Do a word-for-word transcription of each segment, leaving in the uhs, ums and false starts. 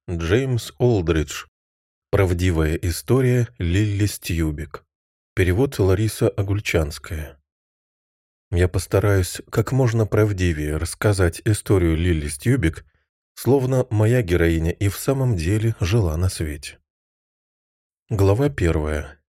Джеймс Олдридж. Правдивая история Лилли Стьюбик. Перевод Лариса Огульчанская. Я постараюсь как можно правдивее рассказать историю Лилли Стьюбик, словно моя героиня и в самом деле жила на свете. Глава первая.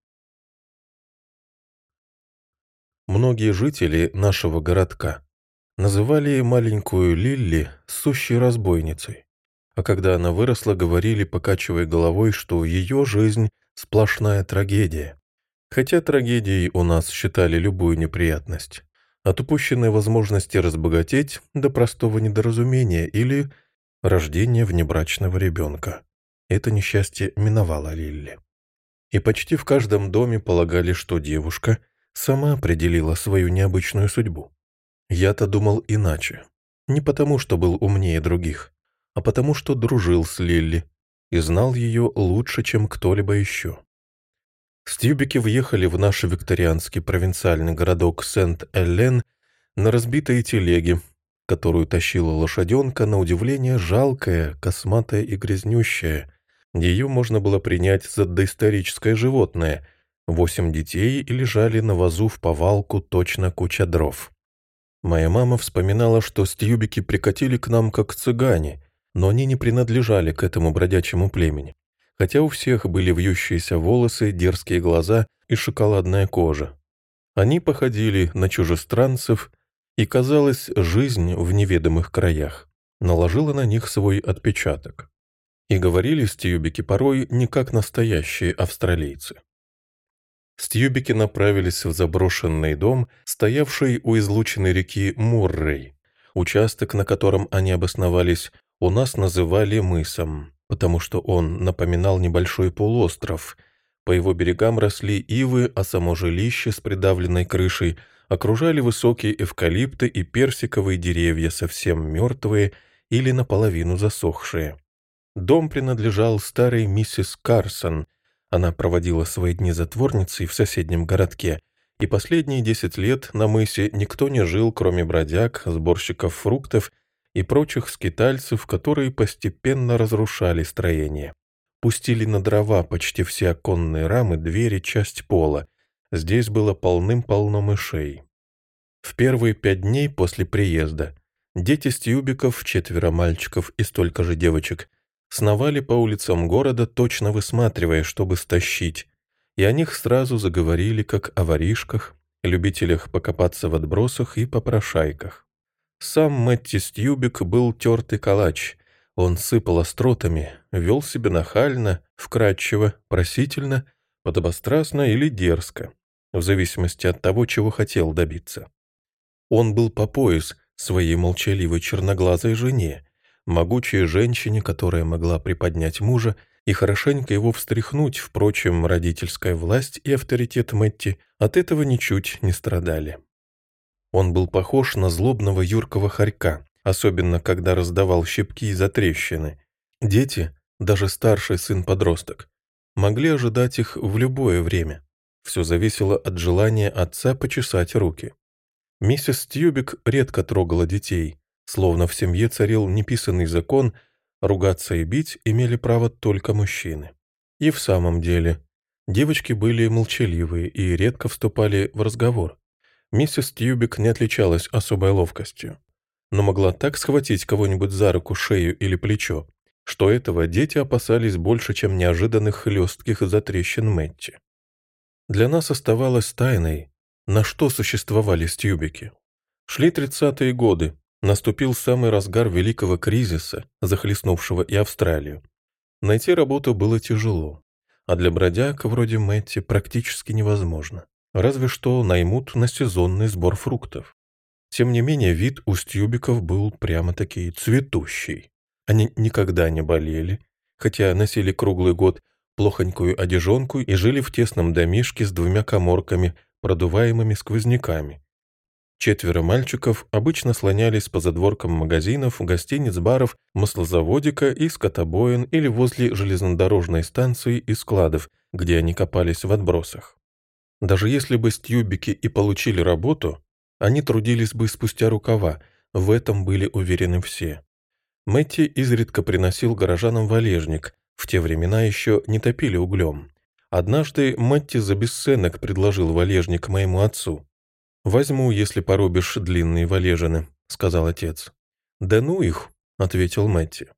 Многие жители нашего городка называли маленькую Лилли сущей разбойницей, а когда она выросла, говорили, покачивая головой, что ее жизнь – сплошная трагедия. Хотя трагедией у нас считали любую неприятность, от упущенной возможности разбогатеть до простого недоразумения или рождения внебрачного ребенка. Это несчастье миновало Лилли. И почти в каждом доме полагали, что девушка сама определила свою необычную судьбу. Я-то думал иначе. Не потому, что был умнее других, а потому, что дружил с Лилли и знал ее лучше, чем кто-либо еще. Стьюбики въехали в наш викторианский провинциальный городок Сент-Эллен на разбитой телеге, которую тащила лошаденка, на удивление жалкая, косматая и грязнющая. Ее можно было принять за доисторическое животное. Восемь детей лежали на вазу в повалку, точно куча дров. Моя мама вспоминала, что стьюбики прикатили к нам как цыгане, но они не принадлежали к этому бродячему племени, хотя у всех были вьющиеся волосы, дерзкие глаза и шоколадная кожа. Они походили на чужестранцев, и, казалось, жизнь в неведомых краях наложила на них свой отпечаток. И говорили стьюбики порой не как настоящие австралийцы. Стьюбики направились в заброшенный дом, стоявший у излученной реки Муррей. Участок, на котором они обосновались, у нас называли мысом, потому что он напоминал небольшой полуостров. По его берегам росли ивы, а само жилище с придавленной крышей окружали высокие эвкалипты и персиковые деревья, совсем мертвые или наполовину засохшие. Дом принадлежал старой миссис Карсон. Она проводила свои дни затворницей в соседнем городке, и последние десять лет на мысе никто не жил, кроме бродяг, сборщиков фруктов и прочих скитальцев, которые постепенно разрушали строение. Пустили на дрова почти все оконные рамы, двери, часть пола. Здесь было полным-полно мышей. В первые пять дней после приезда дети стьюбиков, четверо мальчиков и столько же девочек, сновали по улицам города, точно высматривая, чтобы стащить, и о них сразу заговорили как о воришках, любителях покопаться в отбросах и попрошайках. Сам Мэтти Стьюбик был тертый калач. Он сыпал остротами, вел себя нахально, вкрадчиво, просительно, подобострастно или дерзко, в зависимости от того, чего хотел добиться. Он был по пояс своей молчаливой черноглазой жене, могучей женщине, которая могла приподнять мужа и хорошенько его встряхнуть. Впрочем, родительская власть и авторитет Мэтти от этого ничуть не страдали. Он был похож на злобного юркого хорька, особенно когда раздавал щипки за трещины. Дети, даже старший сын-подросток, могли ожидать их в любое время. Все зависело от желания отца почесать руки. Миссис Стьюбик редко трогала детей, словно в семье царил неписанный закон, ругаться и бить имели право только мужчины. И в самом деле, девочки были молчаливые и редко вступали в разговор. Миссис Стьюбик не отличалась особой ловкостью, но могла так схватить кого-нибудь за руку, шею или плечо, что этого дети опасались больше, чем неожиданных хлестких затрещин Мэтти. Для нас оставалось тайной, на что существовали стьюбики. Шли тридцатые годы, наступил самый разгар великого кризиса, захлестнувшего и Австралию. Найти работу было тяжело, а для бродяг вроде Мэтти практически невозможно. Разве что наймут на сезонный сбор фруктов. Тем не менее, вид у стьюбиков был прямо-таки цветущий. Они никогда не болели, хотя носили круглый год плохонькую одежонку и жили в тесном домишке с двумя каморками, продуваемыми сквозняками. Четверо мальчиков обычно слонялись по задворкам магазинов, гостиниц, баров, маслозаводика и скотобоин или возле железнодорожной станции и складов, где они копались в отбросах. Даже если бы стьюбики и получили работу, они трудились бы спустя рукава, в этом были уверены все. Мэтти изредка приносил горожанам валежник, в те времена еще не топили углем. Однажды Мэтти за бесценок предложил валежник моему отцу. «Возьму, если порубишь длинные валежины», — сказал отец. «Да ну их», — ответил Мэтти.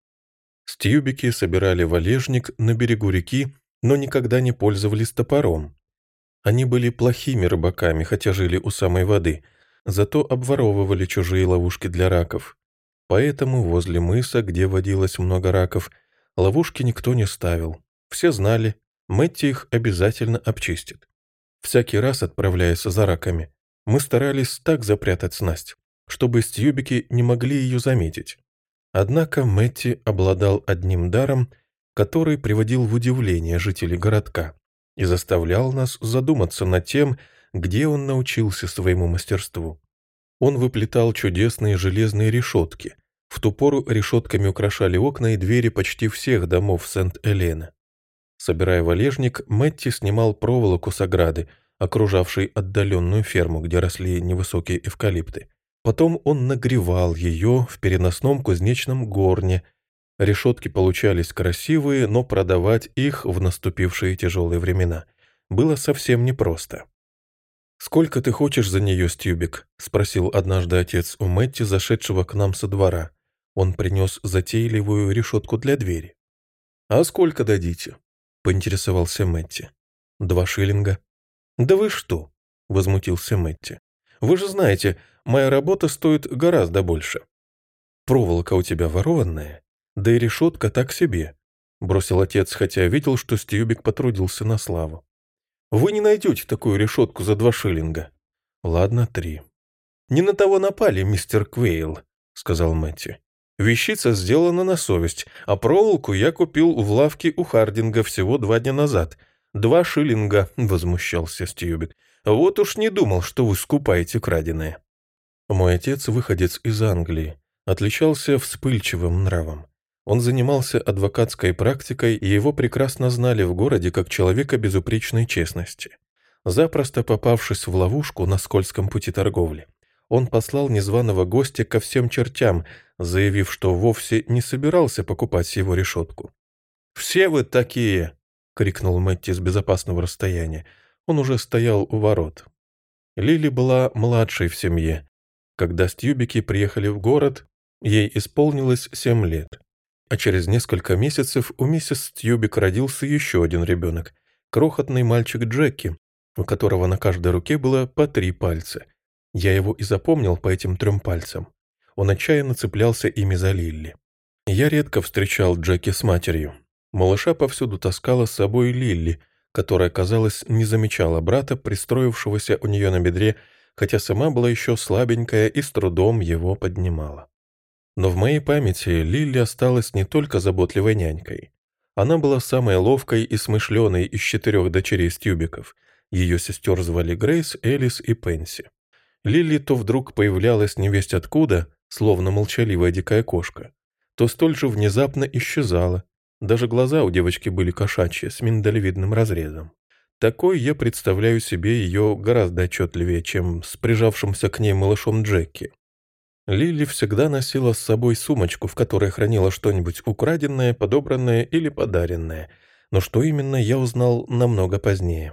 Стьюбики собирали валежник на берегу реки, но никогда не пользовались топором. Они были плохими рыбаками, хотя жили у самой воды, зато обворовывали чужие ловушки для раков. Поэтому возле мыса, где водилось много раков, ловушки никто не ставил. Все знали, Мэтти их обязательно обчистит. Всякий раз, отправляясь за раками, мы старались так запрятать снасть, чтобы стьюбики не могли ее заметить. Однако Мэтти обладал одним даром, который приводил в удивление жителей городка и заставлял нас задуматься над тем, где он научился своему мастерству. Он выплетал чудесные железные решетки. В ту пору решетками украшали окна и двери почти всех домов Сент-Элена. Собирая валежник, Мэтти снимал проволоку с ограды, окружавшей отдаленную ферму, где росли невысокие эвкалипты. Потом он нагревал ее в переносном кузнечном горне. Решетки получались красивые, но продавать их в наступившие тяжелые времена было совсем непросто. «Сколько ты хочешь за нее, Стьюбик?» — спросил однажды отец у Мэтти, зашедшего к нам со двора. Он принес затейливую решетку для двери. «А сколько дадите?» — поинтересовался Мэтти. «Два шиллинга». «Да вы что?» — возмутился Мэтти. «Вы же знаете, моя работа стоит гораздо больше». «Проволока у тебя ворованная, да и решетка так себе», — бросил отец, хотя видел, что Стьюбик потрудился на славу. «Вы не найдете такую решетку за два шиллинга». «Ладно, три». «Не на того напали, мистер Квейл», — сказал Мэтти. «Вещица сделана на совесть, а проволоку я купил в лавке у Хардинга всего два дня назад. Два шиллинга», — возмущался Стьюбик. «Вот уж не думал, что вы скупаете краденое». Мой отец, выходец из Англии, отличался вспыльчивым нравом. Он занимался адвокатской практикой, и его прекрасно знали в городе как человека безупречной честности. Запросто попавшись в ловушку на скользком пути торговли, он послал незваного гостя ко всем чертям, заявив, что вовсе не собирался покупать его решетку. «Все вы такие!» — крикнул Мэтти с безопасного расстояния. Он уже стоял у ворот. Лили была младшей в семье. Когда Стьюбики приехали в город, ей исполнилось семь лет. А через несколько месяцев у миссис Стьюбик родился еще один ребенок, крохотный мальчик Джеки, у которого на каждой руке было по три пальца. Я его и запомнил по этим трем пальцам. Он отчаянно цеплялся ими за Лилли. Я редко встречал Джеки с матерью. Малыша повсюду таскала с собой Лилли, которая, казалось, не замечала брата, пристроившегося у нее на бедре, хотя сама была еще слабенькая и с трудом его поднимала. Но в моей памяти Лилли осталась не только заботливой нянькой. Она была самой ловкой и смышленой из четырех дочерей Стьюбиков. Ее сестер звали Грейс, Элис и Пенси. Лилли то вдруг появлялась невесть откуда, словно молчаливая дикая кошка, то столь же внезапно исчезала. Даже глаза у девочки были кошачьи, с миндалевидным разрезом. Такой я представляю себе ее гораздо отчетливее, чем с прижавшимся к ней малышом Джеки. Лили всегда носила с собой сумочку, в которой хранила что-нибудь украденное, подобранное или подаренное, но что именно, я узнал намного позднее.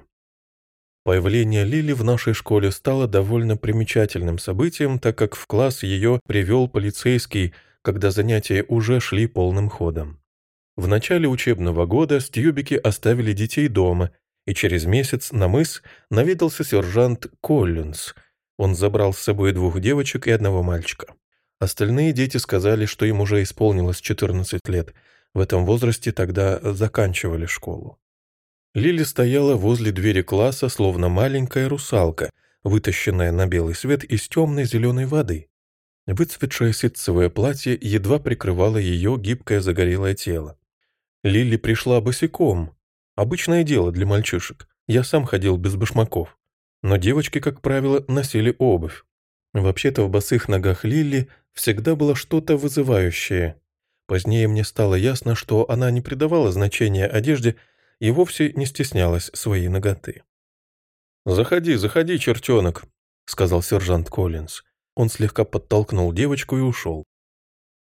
Появление Лили в нашей школе стало довольно примечательным событием, так как в класс ее привел полицейский, когда занятия уже шли полным ходом. В начале учебного года Стьюбики оставили детей дома, и через месяц на мыс наведался сержант Коллинз. Он забрал с собой двух девочек и одного мальчика. Остальные дети сказали, что им уже исполнилось четырнадцать лет. В этом возрасте тогда заканчивали школу. Лили стояла возле двери класса, словно маленькая русалка, вытащенная на белый свет из темной зеленой воды. Выцветшее ситцевое платье едва прикрывало ее гибкое загорелое тело. Лили пришла босиком. Обычное дело для мальчишек. Я сам ходил без башмаков. Но девочки, как правило, носили обувь. Вообще-то в босых ногах Лили всегда было что-то вызывающее. Позднее мне стало ясно, что она не придавала значения одежде и вовсе не стеснялась своей наготы. «Заходи, заходи, чертенок», — сказал сержант Коллинз. Он слегка подтолкнул девочку и ушел.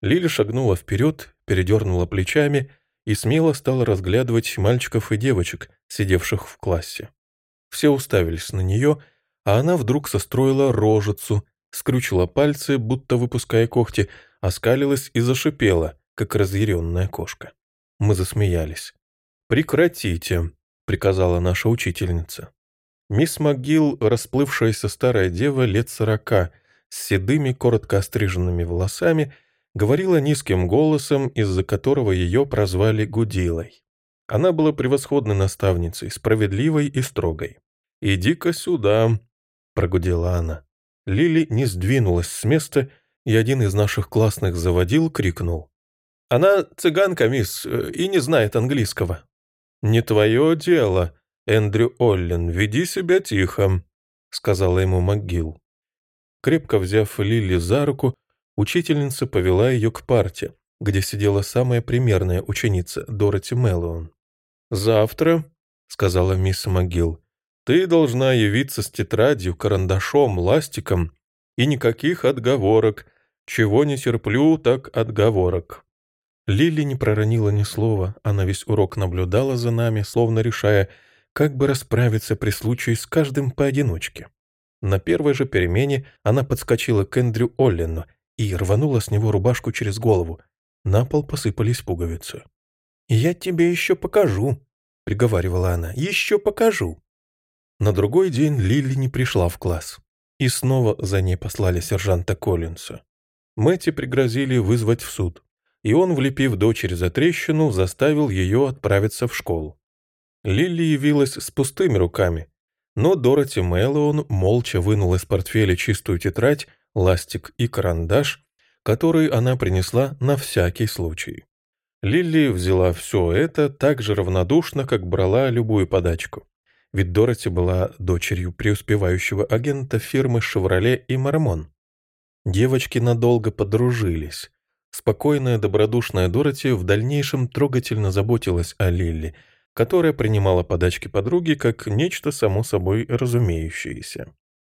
Лили шагнула вперед, передернула плечами и смело стала разглядывать мальчиков и девочек, сидевших в классе. Все уставились на нее, а она вдруг состроила рожицу, скрючила пальцы, будто выпуская когти, оскалилась и зашипела, как разъяренная кошка. Мы засмеялись. «Прекратите», — приказала наша учительница. Мисс МcГилл, расплывшаяся старая дева лет сорока, с седыми, коротко остриженными волосами, говорила низким голосом, из-за которого ее прозвали Гудилой. Она была превосходной наставницей, справедливой и строгой. «Иди-ка сюда», — прогудела она. Лили не сдвинулась с места, и один из наших классных заводил крикнул: «Она цыганка, мисс, и не знает английского». «Не твое дело, Эндрю Оллен, веди себя тихо», — сказала ему МcГилл. Крепко взяв Лили за руку, учительница повела ее к парте, где сидела самая примерная ученица Дороти Мэллоун. «Завтра», — сказала мисс МcГилл, — «ты должна явиться с тетрадью, карандашом, ластиком и никаких отговорок. Чего не терплю, так отговорок». Лили не проронила ни слова, она весь урок наблюдала за нами, словно решая, как бы расправиться при случае с каждым поодиночке. На первой же перемене она подскочила к Эндрю Оллену и рванула с него рубашку через голову. На пол посыпались пуговицы. «Я тебе еще покажу», — приговаривала она, — «еще покажу». На другой день Лили не пришла в класс, и снова за ней послали сержанта Коллинса. Мэтти пригрозили вызвать в суд, и он, влепив дочери за трещину, заставил ее отправиться в школу. Лили явилась с пустыми руками, но Дороти Мэллоун молча вынула из портфеля чистую тетрадь, ластик и карандаш, которые она принесла на всякий случай. Лили взяла все это так же равнодушно, как брала любую подачку, ведь Дороти была дочерью преуспевающего агента фирмы «Шевроле» и «Мормон». Девочки надолго подружились. Спокойная, добродушная Дороти в дальнейшем трогательно заботилась о Лили, которая принимала подачки подруги как нечто само собой разумеющееся.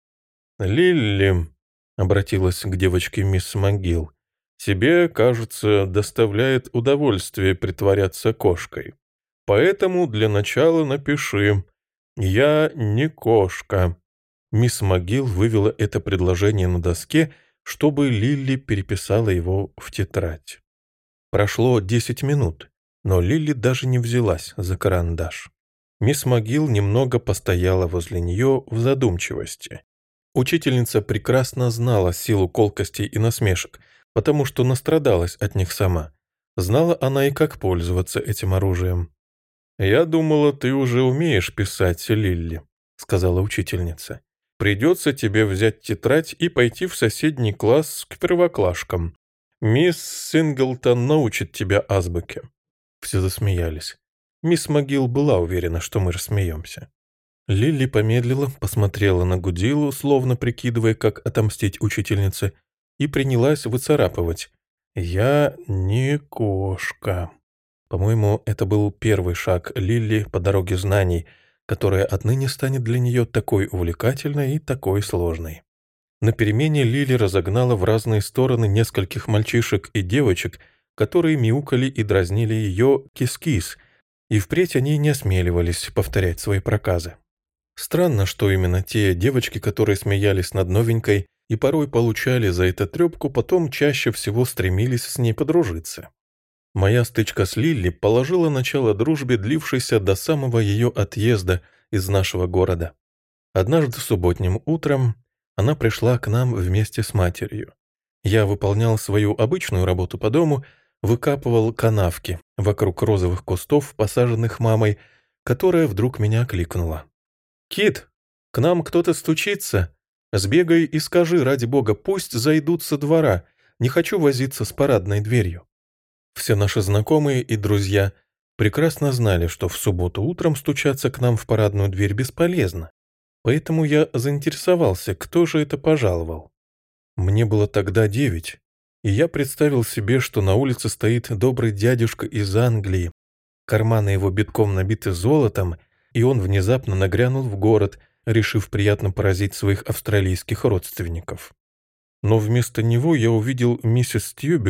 «Лилли», — обратилась к девочке мисс МcГилл, — «тебе, кажется, доставляет удовольствие притворяться кошкой. Поэтому для начала напиши: «Я не кошка». Мисс МcГилл вывела это предложение на доске, чтобы Лилли переписала его в тетрадь. Прошло десять минут, но Лилли даже не взялась за карандаш. Мисс МcГилл немного постояла возле нее в задумчивости. Учительница прекрасно знала силу колкостей и насмешек, потому что настрадалась от них сама. Знала она и как пользоваться этим оружием. «Я думала, ты уже умеешь писать, Лилли», — сказала учительница. «Придется тебе взять тетрадь и пойти в соседний класс к первоклашкам. Мисс Синглтон научит тебя азбуке». Все засмеялись. Мисс МcГилл была уверена, что мы рассмеемся. Лилли помедлила, посмотрела на Гудилу, словно прикидывая, как отомстить учительнице, и принялась выцарапывать: «Я не кошка». По-моему, это был первый шаг Лилли по дороге знаний, которая отныне станет для нее такой увлекательной и такой сложной. На перемене Лили разогнала в разные стороны нескольких мальчишек и девочек, которые мяукали и дразнили ее кис-кис, и впредь они не осмеливались повторять свои проказы. Странно, что именно те девочки, которые смеялись над новенькой и порой получали за это трепку, потом чаще всего стремились с ней подружиться. Моя стычка с Лилли положила начало дружбе, длившейся до самого ее отъезда из нашего города. Однажды субботним утром она пришла к нам вместе с матерью. Я выполнял свою обычную работу по дому, выкапывал канавки вокруг розовых кустов, посаженных мамой, которая вдруг меня окликнула. «Кит, к нам кто-то стучится. Сбегай и скажи, ради бога, пусть зайдут со двора. Не хочу возиться с парадной дверью». Все наши знакомые и друзья прекрасно знали, что в субботу утром стучаться к нам в парадную дверь бесполезно, поэтому я заинтересовался, кто же это пожаловал. Мне было тогда девять, и я представил себе, что на улице стоит добрый дядюшка из Англии, карманы его битком набиты золотом, и он внезапно нагрянул в город, решив приятно поразить своих австралийских родственников. Но вместо него я увидел миссис Тьюбик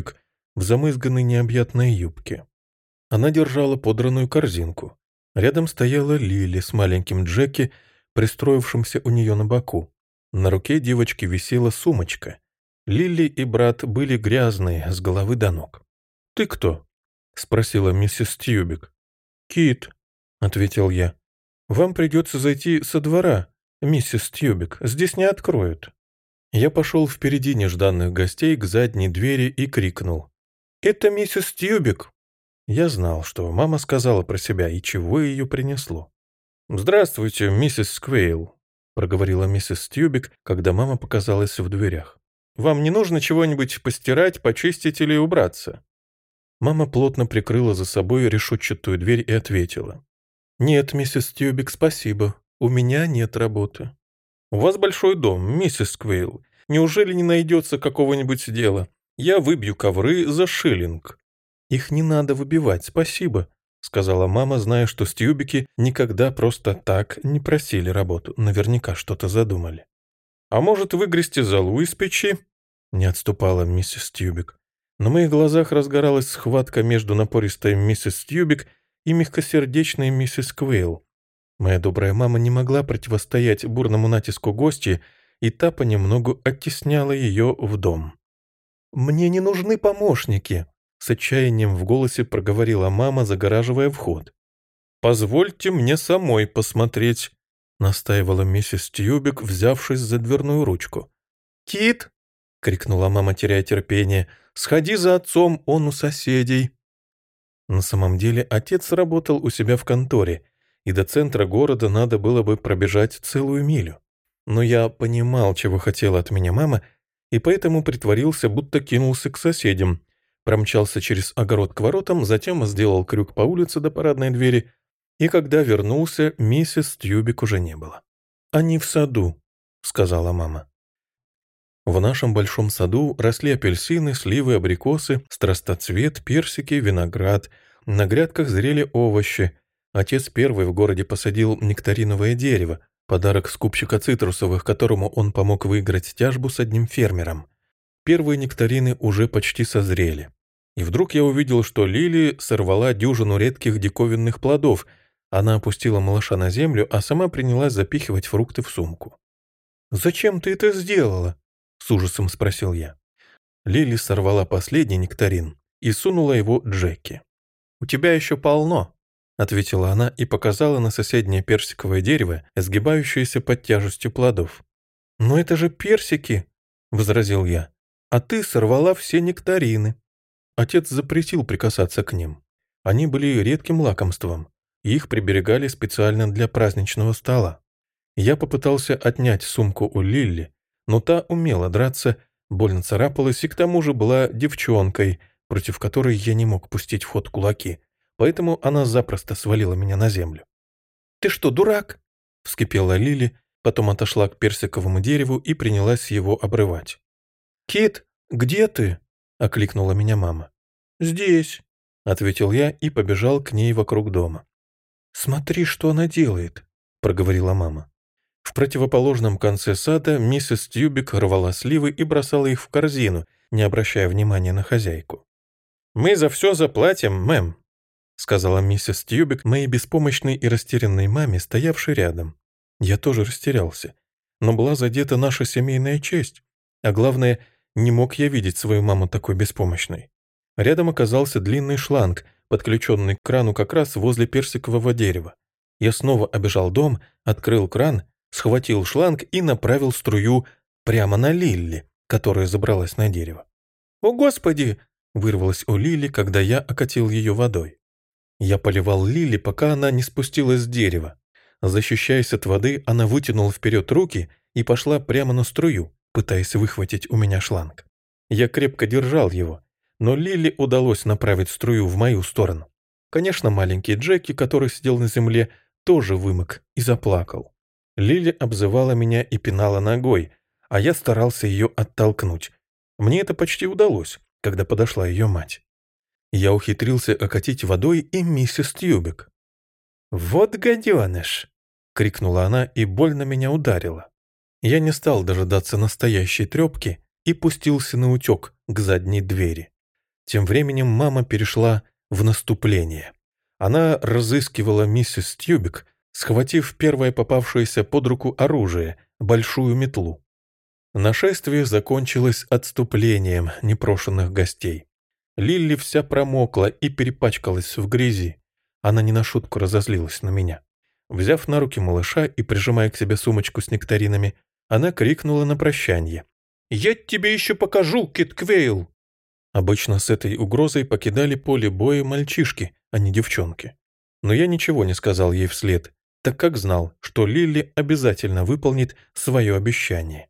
в замызганной необъятной юбке. Она держала подранную корзинку. Рядом стояла Лили с маленьким Джеки, пристроившимся у нее на боку. На руке девочки висела сумочка. Лили и брат были грязные с головы до ног. «Ты кто?» — спросила миссис Тьюбик. «Кит», — ответил я. «Вам придется зайти со двора, миссис Тьюбик, здесь не откроют». Я пошел впереди нежданных гостей к задней двери и крикнул. «Это миссис Тьюбик!» Я знал, что мама сказала про себя и чего ее принесло. «Здравствуйте, миссис Сквейл», — проговорила миссис Тьюбик, когда мама показалась в дверях. «Вам не нужно чего-нибудь постирать, почистить или убраться?» Мама плотно прикрыла за собой решетчатую дверь и ответила. «Нет, миссис Тьюбик, спасибо. У меня нет работы». «У вас большой дом, миссис Сквейл. Неужели не найдется какого-нибудь дела? Я выбью ковры за шиллинг». «Их не надо выбивать, спасибо», — сказала мама, зная, что Стьюбики никогда просто так не просили работу, наверняка что-то задумали. «А может, выгрести золу из печи?» — не отступала миссис Стьюбик. На моих глазах разгоралась схватка между напористой миссис Стьюбик и мягкосердечной миссис Квейл. Моя добрая мама не могла противостоять бурному натиску гостья, и та понемногу оттесняла ее в дом. «Мне не нужны помощники», — с отчаянием в голосе проговорила мама, загораживая вход. «Позвольте мне самой посмотреть», — настаивала миссис Тьюбик, взявшись за дверную ручку. «Кит!» — крикнула мама, теряя терпение. «Сходи за отцом, он у соседей». На самом деле отец работал у себя в конторе, и до центра города надо было бы пробежать целую милю. Но я понимал, чего хотела от меня мама, и поэтому притворился, будто кинулся к соседям, промчался через огород к воротам, затем сделал крюк по улице до парадной двери, и когда вернулся, миссис Тьюбик уже не было. «Они в саду», — сказала мама. В нашем большом саду росли апельсины, сливы, абрикосы, страстоцвет, персики, виноград. На грядках зрели овощи. Отец первый в городе посадил нектариновое дерево, подарок скупщика цитрусовых, которому он помог выиграть тяжбу с одним фермером. Первые нектарины уже почти созрели. И вдруг я увидел, что Лили сорвала дюжину редких диковинных плодов. Она опустила малыша на землю, а сама принялась запихивать фрукты в сумку. «Зачем ты это сделала?» — с ужасом спросил я. Лили сорвала последний нектарин и сунула его Джеки. «У тебя еще полно», — ответила она и показала на соседнее персиковое дерево, сгибающееся под тяжестью плодов. «Но это же персики», — возразил я, — «а ты сорвала все нектарины». Отец запретил прикасаться к ним. Они были редким лакомством, и их приберегали специально для праздничного стола. Я попытался отнять сумку у Лилли, но та умела драться, больно царапалась и к тому же была девчонкой, против которой я не мог пустить в ход кулаки, поэтому она запросто свалила меня на землю. «Ты что, дурак?» — вскипела Лили, потом отошла к персиковому дереву и принялась его обрывать. «Кит, где ты?» — окликнула меня мама. «Здесь», — ответил я и побежал к ней вокруг дома. «Смотри, что она делает», — проговорила мама. В противоположном конце сада миссис Тьюбик рвала сливы и бросала их в корзину, не обращая внимания на хозяйку. «Мы за все заплатим, мэм», — сказала миссис Тьюбик моей беспомощной и растерянной маме, стоявшей рядом. Я тоже растерялся, но была задета наша семейная честь, а главное, не мог я видеть свою маму такой беспомощной. Рядом оказался длинный шланг, подключенный к крану как раз возле персикового дерева. Я снова обежал дом, открыл кран, схватил шланг и направил струю прямо на Лилли, которая забралась на дерево. «О, Господи!» — вырвалось у Лили, когда я окатил ее водой. Я поливал Лили, пока она не спустилась с дерева. Защищаясь от воды, она вытянула вперед руки и пошла прямо на струю, пытаясь выхватить у меня шланг. Я крепко держал его, но Лили удалось направить струю в мою сторону. Конечно, маленький Джеки, который сидел на земле, тоже вымок и заплакал. Лили обзывала меня и пинала ногой, а я старался ее оттолкнуть. Мне это почти удалось, когда подошла ее мать. Я ухитрился окатить водой и миссис Тьюбик. «Вот гаденыш!» — крикнула она и больно меня ударила. Я не стал дожидаться настоящей трепки и пустился наутек к задней двери. Тем временем мама перешла в наступление. Она разыскивала миссис Тьюбик, схватив первое попавшееся под руку оружие — большую метлу. Нашествие закончилось отступлением непрошенных гостей. Лилли вся промокла и перепачкалась в грязи. Она не на шутку разозлилась на меня. Взяв на руки малыша и прижимая к себе сумочку с нектаринами, она крикнула на прощанье: «Я тебе еще покажу, Кит Квейл!» Обычно с этой угрозой покидали поле боя мальчишки, а не девчонки. Но я ничего не сказал ей вслед, так как знал, что Лилли обязательно выполнит свое обещание.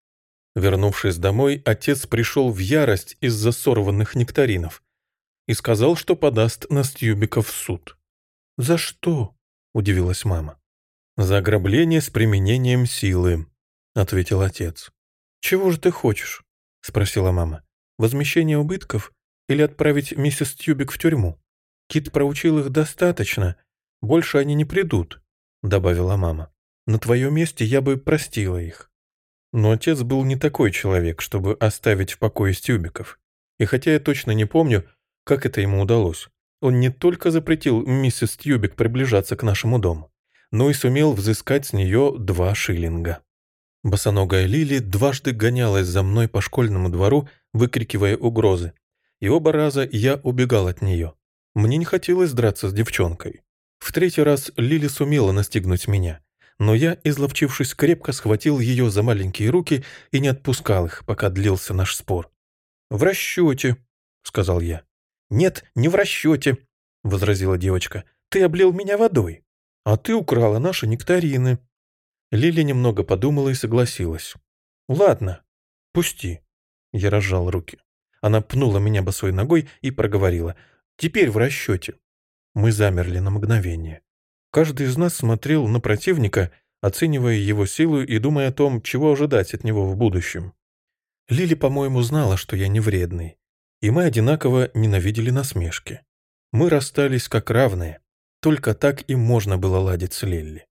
Вернувшись домой, отец пришел в ярость из-за сорванных нектаринов и сказал, что подаст на Стьюбика в суд. «За что?» – удивилась мама. «За ограбление с применением силы», – ответил отец. «Чего же ты хочешь?» – спросила мама. «Возмещение убытков или отправить миссис Тьюбик в тюрьму? Кит проучил их достаточно, больше они не придут», – добавила мама. «На твоем месте я бы простила их». Но отец был не такой человек, чтобы оставить в покое Стьюбиков. И хотя я точно не помню, как это ему удалось, он не только запретил миссис Тьюбик приближаться к нашему дому, но и сумел взыскать с нее два шиллинга. Босоногая Лили дважды гонялась за мной по школьному двору, выкрикивая угрозы, и оба раза я убегал от нее. Мне не хотелось драться с девчонкой. В третий раз Лили сумела настигнуть меня, но я, изловчившись, крепко схватил ее за маленькие руки и не отпускал их, пока длился наш спор. «В расчете», — сказал я. «Нет, не в расчете», — возразила девочка. «Ты облил меня водой, а ты украла наши нектарины». Лили немного подумала и согласилась. «Ладно, пусти». Я разжал руки. Она пнула меня босой ногой и проговорила: «Теперь в расчете». Мы замерли на мгновение. Каждый из нас смотрел на противника, оценивая его силу и думая о том, чего ожидать от него в будущем. Лили, по-моему, знала, что я не вредный, и мы одинаково ненавидели насмешки. Мы расстались как равные, только так и можно было ладить с Лилли.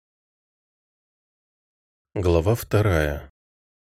Глава вторая.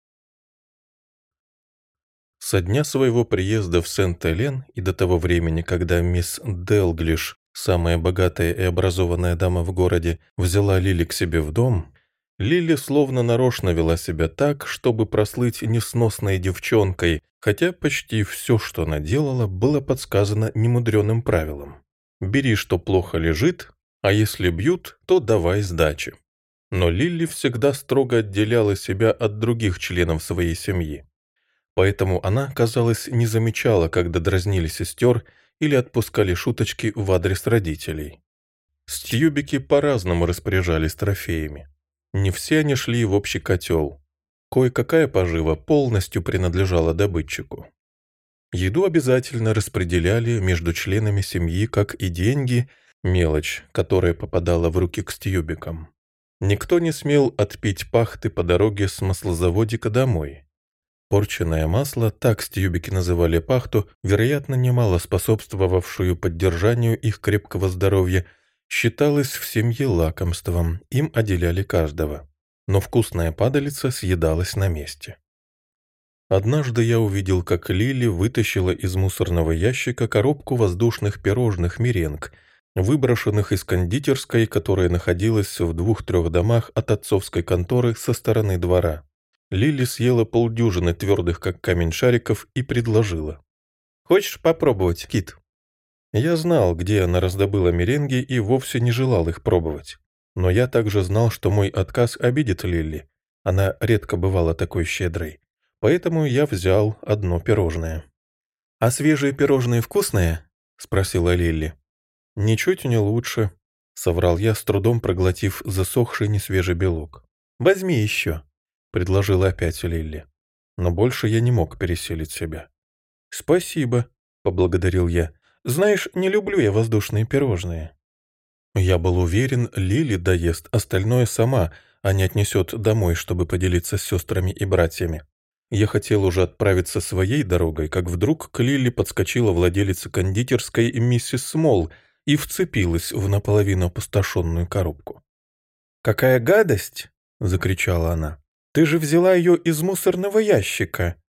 Со дня своего приезда в Сент-Элен и до того времени, когда мисс Делглиш, самая богатая и образованная дама в городе, взяла Лили к себе в дом, Лили словно нарочно вела себя так, чтобы прослыть несносной девчонкой, хотя почти все, что она делала, было подсказано немудреным правилом. «Бери, что плохо лежит, а если бьют, то давай сдачи». Но Лили всегда строго отделяла себя от других членов своей семьи. Поэтому она, казалось, не замечала, когда дразнили сестер или отпускали шуточки в адрес родителей. Стьюбики по-разному распоряжались трофеями. Не все они шли в общий котел. Кое-какая пожива полностью принадлежала добытчику. Еду обязательно распределяли между членами семьи, как и деньги, мелочь, которая попадала в руки к Стьюбикам. Никто не смел отпить пахты по дороге с маслозаводика домой. Порченное масло, так Стьюбики называли пахту, вероятно, немало способствовавшую поддержанию их крепкого здоровья, считалось в семье лакомством, им отделяли каждого. Но вкусная падалица съедалась на месте. Однажды я увидел, как Лили вытащила из мусорного ящика коробку воздушных пирожных меренг, выброшенных из кондитерской, которая находилась в двух-трех домах от отцовской конторы со стороны двора. Лили съела полдюжины твердых, как камень, шариков и предложила: «Хочешь попробовать, Кит?» Я знал, где она раздобыла меренги, и вовсе не желал их пробовать. Но я также знал, что мой отказ обидит Лили. Она редко бывала такой щедрой. Поэтому я взял одно пирожное. «А свежие пирожные вкусные?» — спросила Лили. «Ничуть не лучше», — соврал я, с трудом проглотив засохший несвежий белок. «Возьми еще», — предложила опять Лили. Но больше я не мог пересилить себя. «Спасибо», — поблагодарил я. «Знаешь, не люблю я воздушные пирожные». Я был уверен, Лили доест остальное сама, а не отнесет домой, чтобы поделиться с сестрами и братьями. Я хотел уже отправиться своей дорогой, как вдруг к Лили подскочила владелица кондитерской миссис Смол и вцепилась в наполовину опустошенную коробку. «Какая гадость!» — закричала она. «Ты же взяла ее из мусорного ящика!»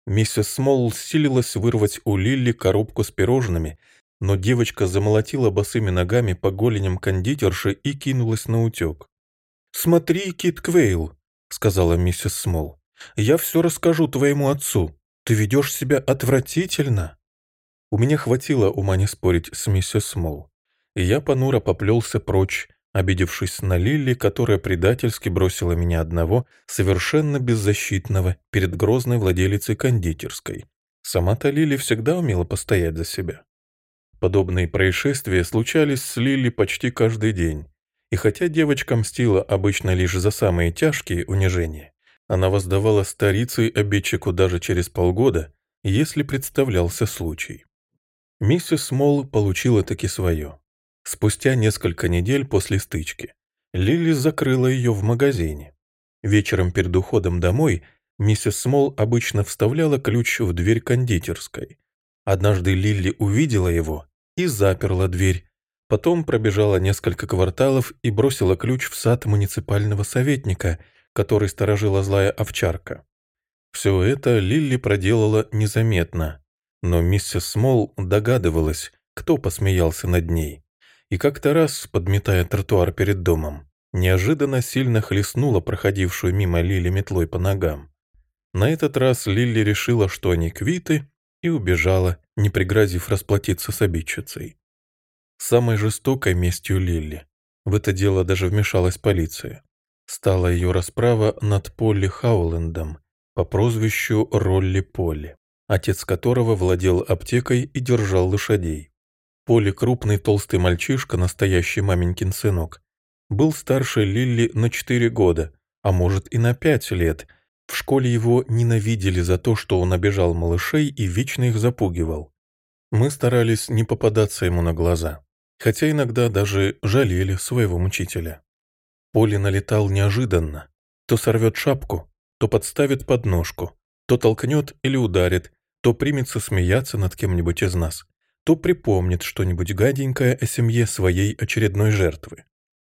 Миссис Смолл силилась вырвать у Лилли коробку с пирожными, но девочка замолотила босыми ногами по голеням кондитерши и кинулась на утек. «Смотри, Кит Квейл», — сказала миссис Смолл, — «я все расскажу твоему отцу. Ты ведешь себя отвратительно». У меня хватило ума не спорить с миссис Смолл, и я понуро поплелся прочь, обидевшись на Лилли, которая предательски бросила меня одного, совершенно беззащитного, перед грозной владелицей кондитерской. Сама-то Лилли всегда умела постоять за себя. Подобные происшествия случались с Лилли почти каждый день, и хотя девочка мстила обычно лишь за самые тяжкие унижения, она воздавала старицей-обидчику даже через полгода, если представлялся случай. Миссис Смолл получила таки свое. Спустя несколько недель после стычки Лилли закрыла ее в магазине. Вечером перед уходом домой миссис Смолл обычно вставляла ключ в дверь кондитерской. Однажды Лилли увидела его и заперла дверь, потом пробежала несколько кварталов и бросила ключ в сад муниципального советника, который сторожила злая овчарка. Все это Лилли проделала незаметно, но миссис Смолл догадывалась, кто посмеялся над ней, и как-то раз, подметая тротуар перед домом, неожиданно сильно хлестнула проходившую мимо Лилли метлой по ногам. На этот раз Лилли решила, что они квиты, и убежала, не пригрозив расплатиться с обидчицей. Самой жестокой местью Лилли, в это дело даже вмешалась полиция, стала ее расправа над Полли Хаулендом по прозвищу Ролли Полли, отец которого владел аптекой и держал лошадей. Полли, крупный толстый мальчишка, настоящий маменькин сынок, был старше Лилли на четыре года, а может и на пять лет. В школе его ненавидели за то, что он обижал малышей и вечно их запугивал. Мы старались не попадаться ему на глаза, хотя иногда даже жалели своего мучителя. Полли налетал неожиданно. То сорвет шапку, то подставит подножку, то толкнет или ударит, то примется смеяться над кем-нибудь из нас, то припомнит что-нибудь гаденькое о семье своей очередной жертвы.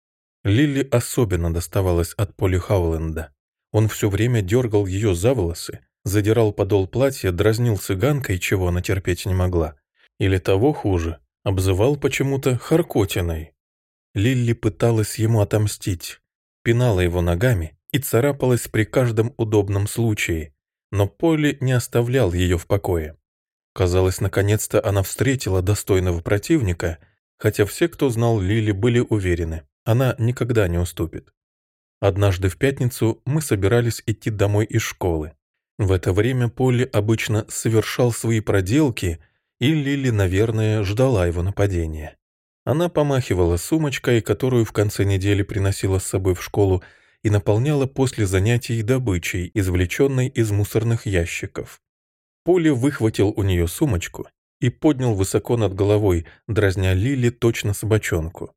Лилли особенно доставалась от Полли Хауленда. Он все время дергал ее за волосы, задирал подол платья, дразнил цыганкой, чего она терпеть не могла, или того хуже, обзывал почему-то Харкотиной. Лилли пыталась ему отомстить, пинала его ногами и царапалась при каждом удобном случае, но Полли не оставлял ее в покое. Казалось, наконец-то она встретила достойного противника, хотя все, кто знал Лилли, были уверены, она никогда не уступит. Однажды в пятницу мы собирались идти домой из школы. В это время Полли обычно совершал свои проделки, и Лилли, наверное, ждала его нападения. Она помахивала сумочкой, которую в конце недели приносила с собой в школу, и наполняла после занятий добычей, извлеченной из мусорных ящиков. Полли выхватил у нее сумочку и поднял высоко над головой, дразня Лилли точно собачонку.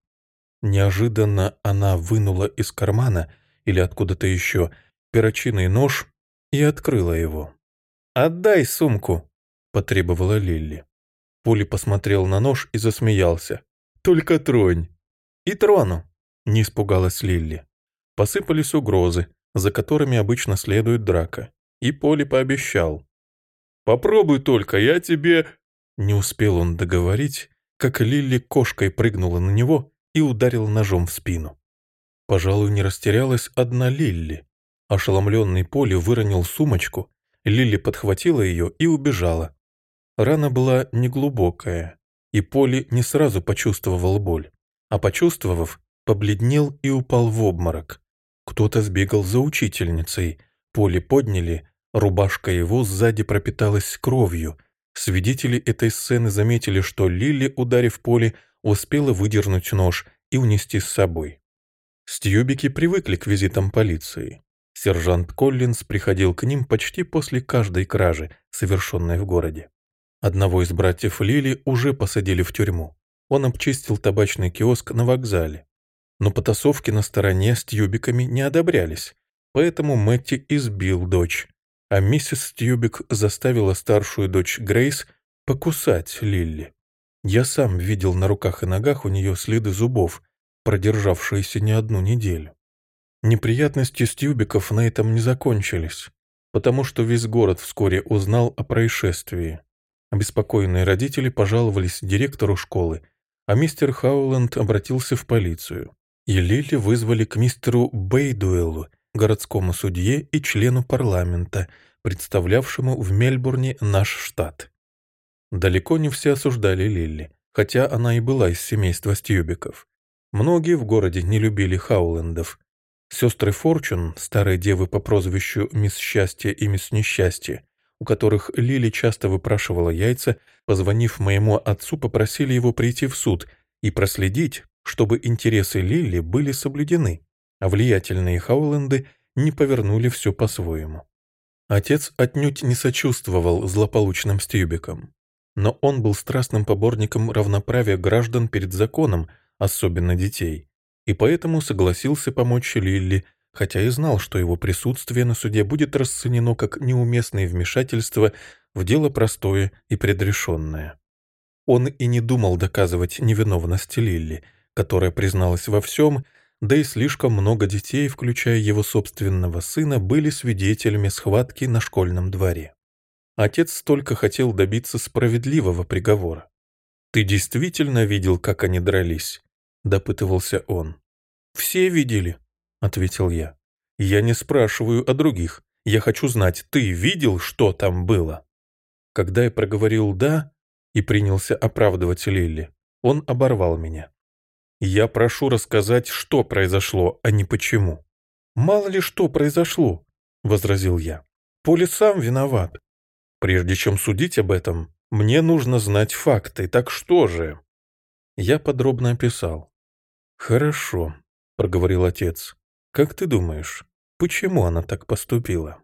Неожиданно она вынула из кармана или откуда-то еще перочинный нож и открыла его. «Отдай сумку!» — потребовала Лилли. Полли посмотрел на нож и засмеялся. «Только тронь!» «И трону!» — не испугалась Лилли. Посыпались угрозы, за которыми обычно следует драка, и Полли пообещал. «Попробуй только, я тебе...» Не успел он договорить, как Лилли кошкой прыгнула на него и ударила ножом в спину. Пожалуй, не растерялась одна Лилли. Ошеломленный Полли выронил сумочку, Лилли подхватила ее и убежала. Рана была неглубокая, и Полли не сразу почувствовал боль, а почувствовав, побледнел и упал в обморок. Кто-то сбегал за учительницей, Полли подняли, рубашка его сзади пропиталась кровью. Свидетели этой сцены заметили, что Лилли, ударив Полли, успела выдернуть нож и унести с собой. Стьюбики привыкли к визитам полиции. Сержант Коллинз приходил к ним почти после каждой кражи, совершенной в городе. Одного из братьев Лилли уже посадили в тюрьму. Он обчистил табачный киоск на вокзале. Но потасовки на стороне с Стьюбиками не одобрялись, поэтому Мэтти избил дочь, а миссис Стьюбик заставила старшую дочь Грейс покусать Лилли. Я сам видел на руках и ногах у нее следы зубов, продержавшиеся не одну неделю. Неприятности Стьюбиков на этом не закончились. потому что весь город вскоре узнал о происшествии. Обеспокоенные родители пожаловались директору школы, а мистер Хауленд обратился в полицию. И Лили вызвали к мистеру Бейдуэллу, городскому судье и члену парламента, представлявшему в Мельбурне наш штат. Далеко не все осуждали Лили, хотя она и была из семейства Стьюбиков. Многие в городе не любили Хаулендов. Сестры Форчун, старые девы по прозвищу Мисс Счастье и Мисс Несчастье, у которых Лили часто выпрашивала яйца, позвонив моему отцу, попросили его прийти в суд и проследить, чтобы интересы Лили были соблюдены, а влиятельные Хауленды не повернули все по-своему. Отец отнюдь не сочувствовал злополучным Стьюбикам, но он был страстным поборником равноправия граждан перед законом, особенно детей, и поэтому согласился помочь Лилли, хотя и знал, что его присутствие на суде будет расценено как неуместное вмешательство в дело простое и предрешенное. Он и не думал доказывать невиновность Лилли, которая призналась во всем, да и слишком много детей, включая его собственного сына, были свидетелями схватки на школьном дворе. Отец только хотел добиться справедливого приговора. «Ты действительно видел, как они дрались?» — допытывался он. «Все видели», — ответил я. «Я не спрашиваю о других. Я хочу знать, ты видел, что там было?» Когда я проговорил «да» и принялся оправдывать Лилли, он оборвал меня. «Я прошу рассказать, что произошло, а не почему». «Мало ли что произошло», — возразил я. «Поли сам виноват. Прежде чем судить об этом, мне нужно знать факты, так что же?» Я подробно описал. «Хорошо», — проговорил отец. «Как ты думаешь, почему она так поступила?»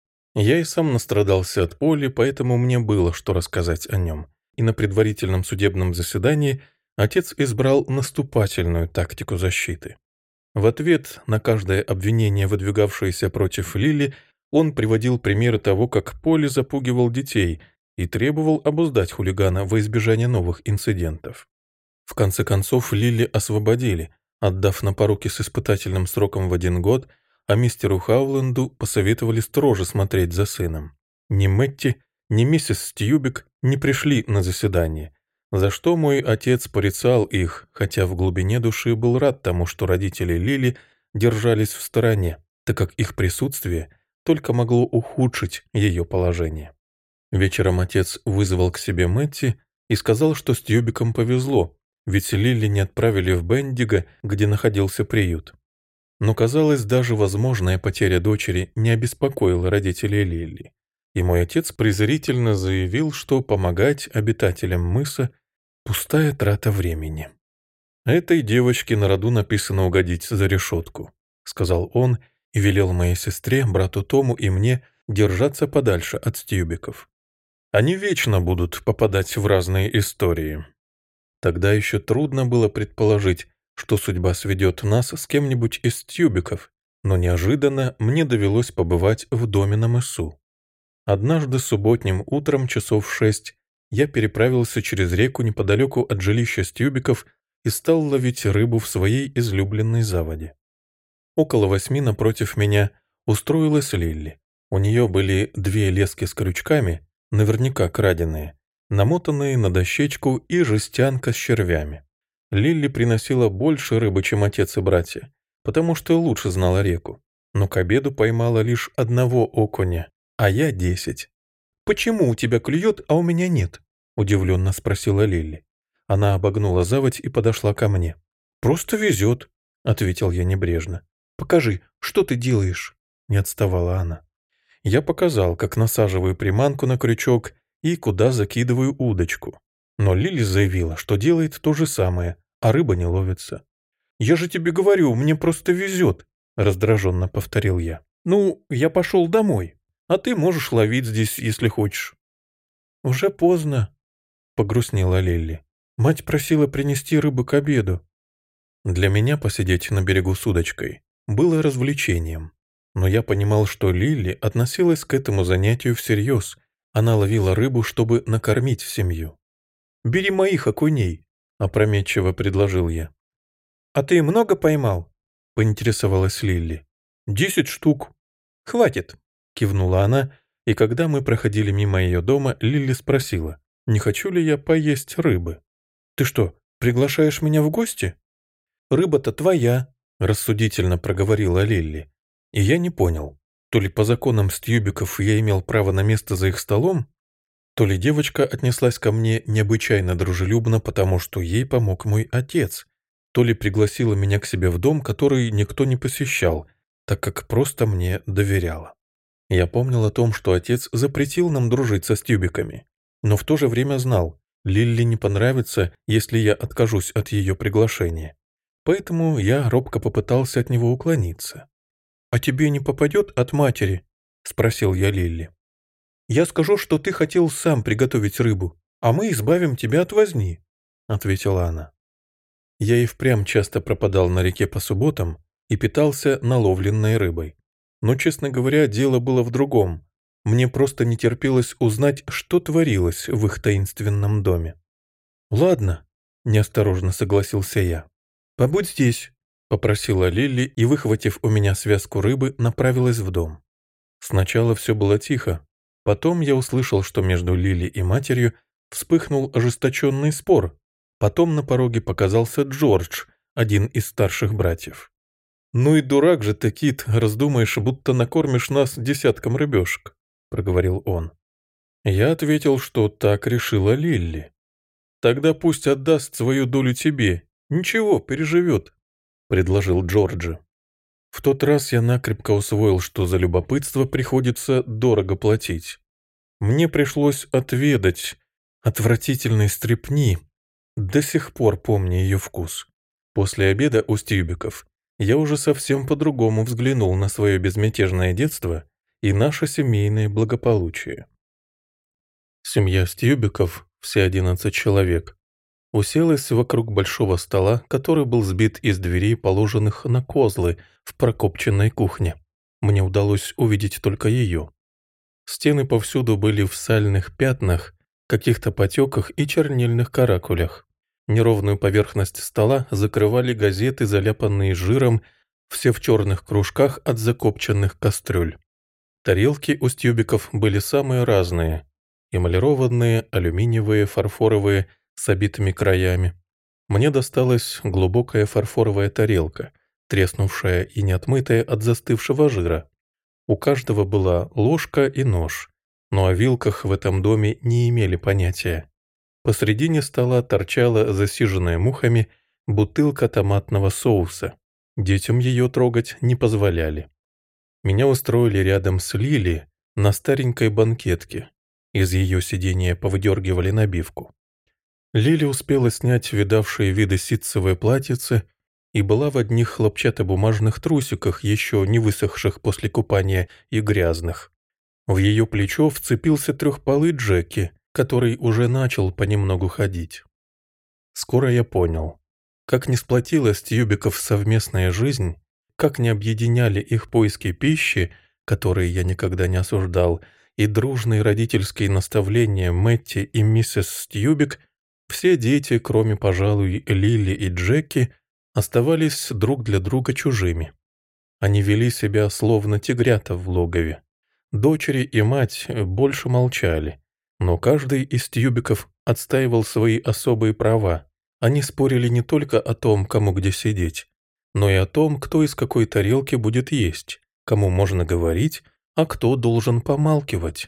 Я и сам настрадался от Поли, поэтому мне было что рассказать о нем. И на предварительном судебном заседании отец избрал наступательную тактику защиты. В ответ на каждое обвинение, выдвигавшееся против Лили, он приводил примеры того, как Поли запугивал детей и требовал обуздать хулигана во избежание новых инцидентов. В конце концов Лили освободили, отдав на поруки с испытательным сроком в один год, а мистеру Хауленду посоветовали строже смотреть за сыном. Ни Мэтти, ни миссис Стьюбик не пришли на заседание, за что мой отец порицал их, хотя в глубине души был рад тому, что родители Лили держались в стороне, так как их присутствие только могло ухудшить ее положение. Вечером отец вызвал к себе Мэтти и сказал, что Стьюбикам повезло, ведь Лили не отправили в Бендиго, где находился приют. Но, казалось, даже возможная потеря дочери не обеспокоила родителей Лили, и мой отец презрительно заявил, что помогать обитателям мыса – пустая трата времени. «Этой девочке на роду написано угодить за решетку», – сказал он и велел моей сестре, брату Тому и мне держаться подальше от Стьюбиков. Они вечно будут попадать в разные истории. Тогда еще трудно было предположить, что судьба сведет нас с кем-нибудь из Стьюбиков, но неожиданно мне довелось побывать в доме на мысу. Однажды субботним утром часов в шесть я переправился через реку неподалеку от жилища Стьюбиков и стал ловить рыбу в своей излюбленной заводе. Около восьми напротив меня устроилась Лилли. У нее были две лески с крючками, наверняка краденые, намотанные на дощечку и жестянка с червями. Лилли приносила больше рыбы, чем отец и братья, потому что лучше знала реку, но к обеду поймала лишь одного окуня, а я десять. «Почему у тебя клюет, а у меня нет?» – удивленно спросила Лилли. Она обогнула заводь и подошла ко мне. «Просто везет», – ответил я небрежно. «Покажи, что ты делаешь?» – не отставала она. Я показал, как насаживаю приманку на крючок и куда закидываю удочку. Но Лили заявила, что делает то же самое, а рыба не ловится. «Я же тебе говорю, мне просто везет», — раздраженно повторил я. «Ну, я пошел домой, а ты можешь ловить здесь, если хочешь». «Уже поздно», — погрустнела Лилли. «Мать просила принести рыбу к обеду». Для меня посидеть на берегу с удочкой было развлечением, но я понимал, что Лилли относилась к этому занятию всерьез. Она ловила рыбу, чтобы накормить семью. «Бери моих окуней», — опрометчиво предложил я. «А ты много поймал?» — поинтересовалась Лилли. «Десять штук». «Хватит. кивнула она, и когда мы проходили мимо ее дома, Лилли спросила, не хочу ли я поесть рыбы. «Ты что, приглашаешь меня в гости?» «Рыба-то твоя», — рассудительно проговорила Лилли. И я не понял, то ли по законам Стьюбиков я имел право на место за их столом, то ли девочка отнеслась ко мне необычайно дружелюбно, потому что ей помог мой отец, то ли пригласила меня к себе в дом, который никто не посещал, так как просто мне доверяла. Я помнил о том, что отец запретил нам дружить со Стьюбиками, но в то же время знал, Лилли не понравится, если я откажусь от ее приглашения. Поэтому я робко попытался от него уклониться. «А тебе не попадет от матери?» — спросил я Лилли. «Я скажу, что ты хотел сам приготовить рыбу, а мы избавим тебя от возни», — ответила она. Я и впрямь часто пропадал на реке по субботам и питался наловленной рыбой. Но, честно говоря, дело было в другом. Мне просто не терпелось узнать, что творилось в их таинственном доме. «Ладно», — неосторожно согласился я. «Побудь здесь», — попросила Лилли и, выхватив у меня связку рыбы, направилась в дом. Сначала все было тихо. Потом я услышал, что между Лили и матерью вспыхнул ожесточенный спор. Потом на пороге показался Джордж, один из старших братьев. «Ну и дурак же ты, Кит, раздумаешь, будто накормишь нас десятком рыбешек», — проговорил он. Я ответил, что так решила Лилли. «Тогда пусть отдаст свою долю тебе. Ничего, переживет», — предложил Джорджи. В тот раз я накрепко усвоил, что за любопытство приходится дорого платить. Мне пришлось отведать отвратительной стряпни. До сих пор помню ее вкус. После обеда у Стьюбиков я уже совсем по-другому взглянул на свое безмятежное детство и наше семейное благополучие. Семья Стьюбиков, все одиннадцать человек, уселась вокруг большого стола, который был сбит из дверей, положенных на козлы в прокопченной кухне. Мне удалось увидеть только ее. Стены повсюду были в сальных пятнах, каких-то потеках и чернильных каракулях. Неровную поверхность стола закрывали газеты, заляпанные жиром, все в черных кружках от закопченных кастрюль. Тарелки у Стьюбиков были самые разные. Эмалированные, алюминиевые, фарфоровые, с обитыми краями. Мне досталась глубокая фарфоровая тарелка, треснувшая и неотмытая от застывшего жира. У каждого была ложка и нож, но о вилках в этом доме не имели понятия. Посредине стола торчала, засиженная мухами, бутылка томатного соуса. Детям ее трогать не позволяли. Меня устроили рядом с Лили на старенькой банкетке. Из ее сидения повыдергивали набивку. Лили успела снять видавшие виды ситцевое платьице и была в одних хлопчатобумажных трусиках, еще не высохших после купания и грязных. В ее плечо вцепился трехпалый Джеки, который уже начал понемногу ходить. Скоро я понял, как не сплотилась Тьюбиков совместная жизнь, как не объединяли их поиски пищи, которые я никогда не осуждал, и дружные родительские наставления Мэтти и миссис Стьюбик. Все дети, кроме, пожалуй, Лили и Джеки, оставались друг для друга чужими. Они вели себя словно тигрята в логове. Дочери и мать больше молчали, но каждый из Тьюбиков отстаивал свои особые права. Они спорили не только о том, кому где сидеть, но и о том, кто из какой тарелки будет есть, кому можно говорить, а кто должен помалкивать.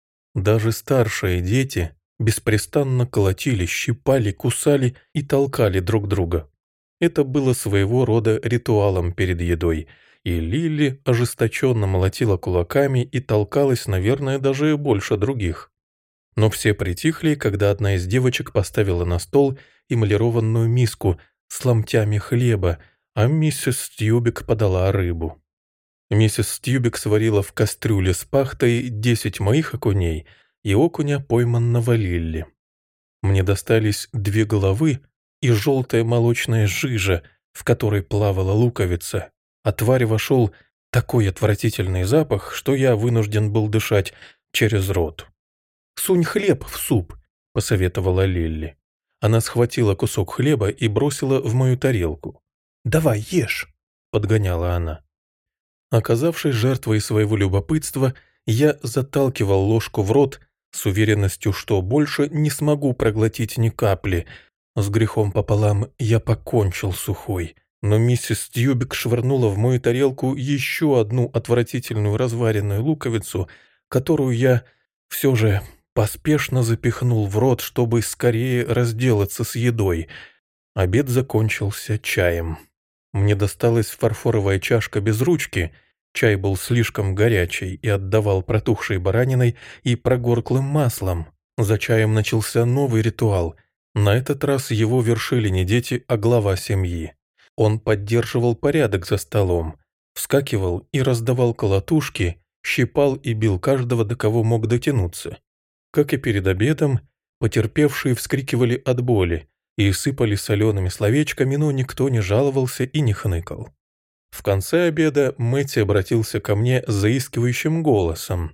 Даже старшие дети беспрестанно колотили, щипали, кусали и толкали друг друга. Это было своего рода ритуалом перед едой, и Лили ожесточенно молотила кулаками и толкалась, наверное, даже больше других. Но все притихли, когда одна из девочек поставила на стол эмалированную миску с ломтями хлеба, а миссис Стьюбик подала рыбу. Миссис Стьюбик сварила в кастрюле с пахтой десять моих окуней и окуня, пойманного Лилли. Мне достались две головы и желтая молочная жижа, в которой плавала луковица. От твари вошел такой отвратительный запах, что я вынужден был дышать через рот. «Сунь хлеб в суп», — посоветовала Лилли. Она схватила кусок хлеба и бросила в мою тарелку. «Давай, ешь», — подгоняла она. Оказавшись жертвой своего любопытства, Я заталкивал ложку в рот с уверенностью, что больше не смогу проглотить ни капли. С грехом пополам я покончил сухой. Но миссис Тьюбик швырнула в мою тарелку еще одну отвратительную разваренную луковицу, которую я все же поспешно запихнул в рот, чтобы скорее разделаться с едой. Обед закончился чаем. Мне досталась фарфоровая чашка без ручки. Чай был слишком горячий и отдавал протухшей бараниной и прогорклым маслом. За чаем начался новый ритуал. На этот раз его вершили не дети, а глава семьи. Он поддерживал порядок за столом, вскакивал и раздавал колотушки, щипал и бил каждого, до кого мог дотянуться. Как и перед обедом, потерпевшие вскрикивали от боли и сыпали солеными словечками, но никто не жаловался и не хныкал. В конце обеда Мэтти обратился ко мне с заискивающим голосом.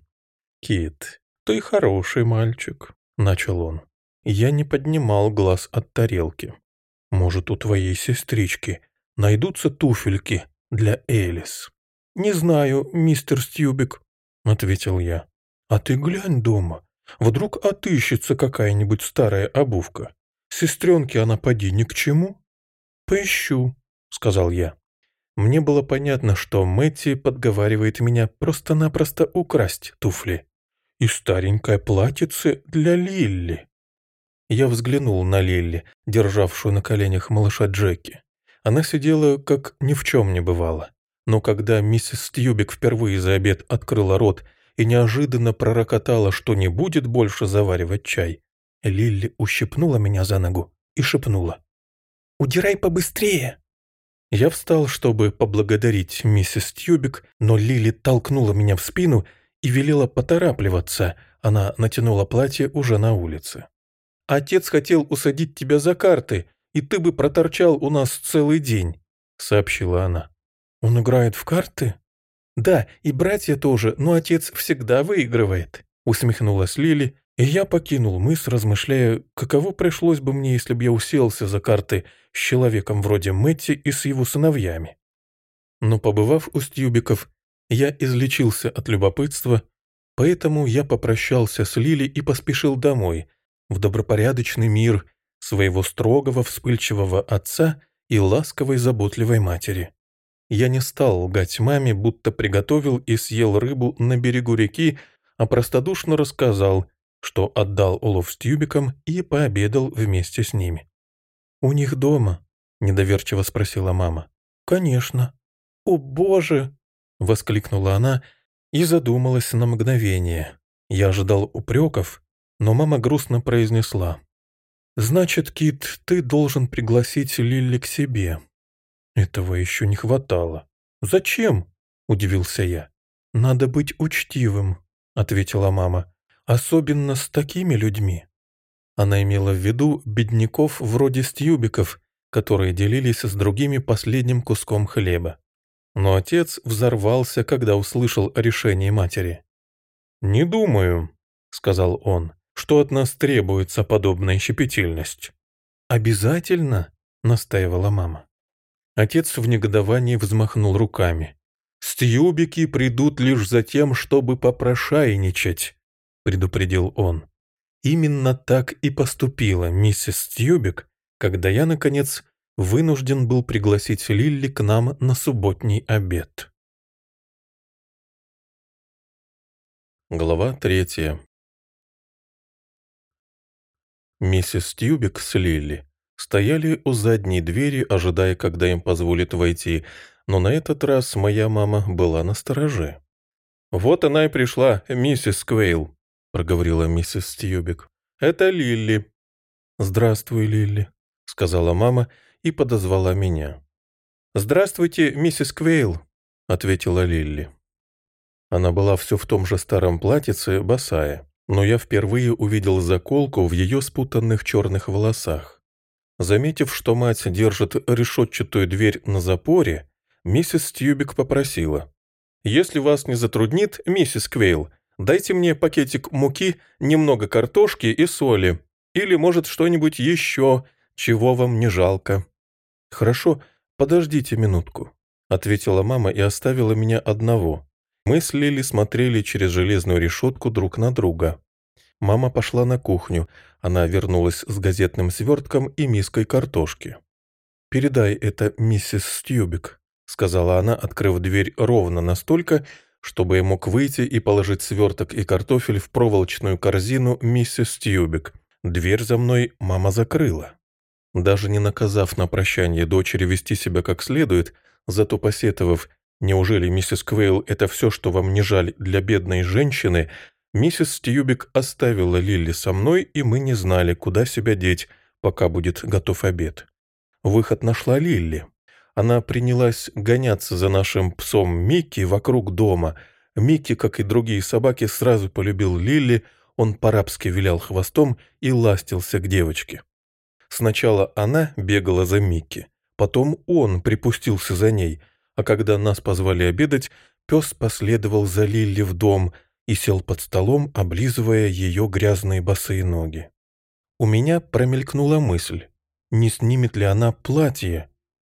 «Кит, ты хороший мальчик», — начал он. Я не поднимал глаз от тарелки. «Может, у твоей сестрички найдутся туфельки для Элис?» «Не знаю, мистер Стьюбик», — ответил я. «А ты глянь дома. Вдруг отыщется какая-нибудь старая обувка. Сестренке она поди ни к чему». «Поищу», — сказал я. Мне было понятно, что Мэтти подговаривает меня просто-напросто украсть туфли. И старенькое платьице для Лилли. Я взглянул на Лилли, державшую на коленях малыша Джеки. Она сидела, как ни в чем не бывало. Но когда миссис Тьюбик впервые за обед открыла рот и неожиданно пророкотала, что не будет больше заваривать чай, Лилли ущипнула меня за ногу и шепнула: «Удирай побыстрее!» Я встал, чтобы поблагодарить миссис Тьюбик, но Лили толкнула меня в спину и велела поторапливаться. Она натянула платье уже на улице. «Отец хотел усадить тебя за карты, и ты бы проторчал у нас целый день», — сообщила она. «Он играет в карты?» «Да, и братья тоже, но отец всегда выигрывает», — усмехнулась Лили, и я покинул мыс, размышляя, каково пришлось бы мне, если бы я уселся за карты с человеком вроде Мэтти и с его сыновьями. Но, побывав у Стьюбиков, я излечился от любопытства, поэтому я попрощался с Лили и поспешил домой, в добропорядочный мир своего строгого, вспыльчивого отца и ласковой, заботливой матери. Я не стал лгать маме, будто приготовил и съел рыбу на берегу реки, а простодушно рассказал, что отдал улов Стьюбикам и пообедал вместе с ними. «У них дома?» — недоверчиво спросила мама. «Конечно». «О, Боже!» — воскликнула она и задумалась на мгновение. Я ожидал упреков, но мама грустно произнесла: «Значит, Кит, ты должен пригласить Лилли к себе». «Этого еще не хватало». «Зачем?» — удивился я. «Надо быть учтивым», — ответила мама. «Особенно с такими людьми». Она имела в виду бедняков вроде Стьюбиков, которые делились с другими последним куском хлеба. Но отец взорвался, когда услышал о решении матери. «Не думаю», — сказал он, — «что от нас требуется подобная щепетильность». «Обязательно?» — настаивала мама. Отец в негодовании взмахнул руками. «Стьюбики придут лишь за тем, чтобы попрошайничать», — предупредил он. Именно так и поступила миссис Стьюбик, когда я, наконец, вынужден был пригласить Лилли к нам на субботний обед. Глава третья. Миссис Стьюбик с Лилли стояли у задней двери, ожидая, когда им позволят войти, но на этот раз моя мама была настороже. «Вот она и пришла, миссис Квейл», — проговорила миссис Стьюбик. «Это Лилли». «Здравствуй, Лилли», — сказала мама и подозвала меня. «Здравствуйте, миссис Квейл», — ответила Лилли. Она была все в том же старом платьице, босая, но я впервые увидел заколку в ее спутанных черных волосах. Заметив, что мать держит решетчатую дверь на запоре, миссис Стьюбик попросила: «Если вас не затруднит, миссис Квейл, дайте мне пакетик муки, немного картошки и соли, или, может, что-нибудь еще, чего вам не жалко». «Хорошо, подождите минутку», — ответила мама и оставила меня одного. Мы с Лили смотрели через железную решетку друг на друга. Мама пошла на кухню. Она вернулась с газетным свертком и миской картошки. «Передай это миссис Стьюбик», — сказала она, открыв дверь ровно настолько, чтобы я мог выйти и положить сверток и картофель в проволочную корзину миссис Стьюбик. Дверь за мной мама закрыла. Даже не наказав на прощание дочери вести себя как следует, зато посетовав: «Неужели, миссис Квейл, это все, что вам не жаль для бедной женщины?» Миссис Стьюбик оставила Лилли со мной, и мы не знали, куда себя деть, пока будет готов обед. Выход нашла Лилли. Она принялась гоняться за нашим псом Микки вокруг дома. Микки, как и другие собаки, сразу полюбил Лилли, он по-рабски вилял хвостом и ластился к девочке. Сначала она бегала за Микки, потом он припустился за ней, а когда нас позвали обедать, пес последовал за Лилли в дом и сел под столом, облизывая ее грязные босые ноги. У меня промелькнула мысль, не снимет ли она платье.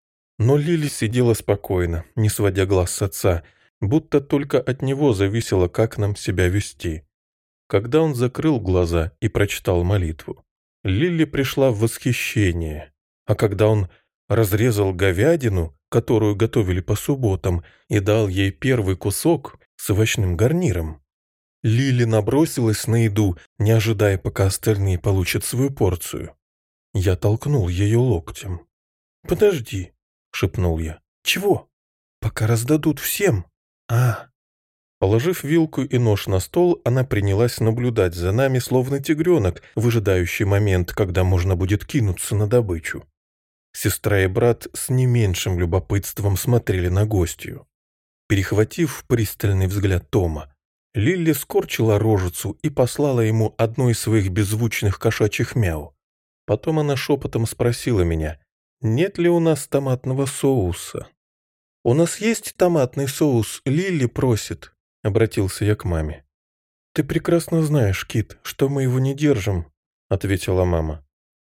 Но Лили сидела спокойно, не сводя глаз с отца, будто только от него зависело, как нам себя вести. Когда он закрыл глаза и прочитал молитву, Лили пришла в восхищение, а когда он разрезал говядину, которую готовили по субботам, и дал ей первый кусок с овощным гарниром, Лили набросилась на еду, не ожидая, пока остальные получат свою порцию. Я толкнул ее локтем. «Подожди», — шепнул я. «Чего? Пока раздадут всем. А». Положив вилку и нож на стол, она принялась наблюдать за нами, словно тигренок, выжидающий момент, когда можно будет кинуться на добычу. Сестра и брат с не меньшим любопытством смотрели на гостью. Перехватив пристальный взгляд Тома, Лилли скорчила рожицу и послала ему одно из своих беззвучных кошачьих мяу. Потом она шепотом спросила меня, нет ли у нас томатного соуса. «У нас есть томатный соус, Лилли просит», — обратился я к маме. «Ты прекрасно знаешь, Кит, что мы его не держим», — ответила мама.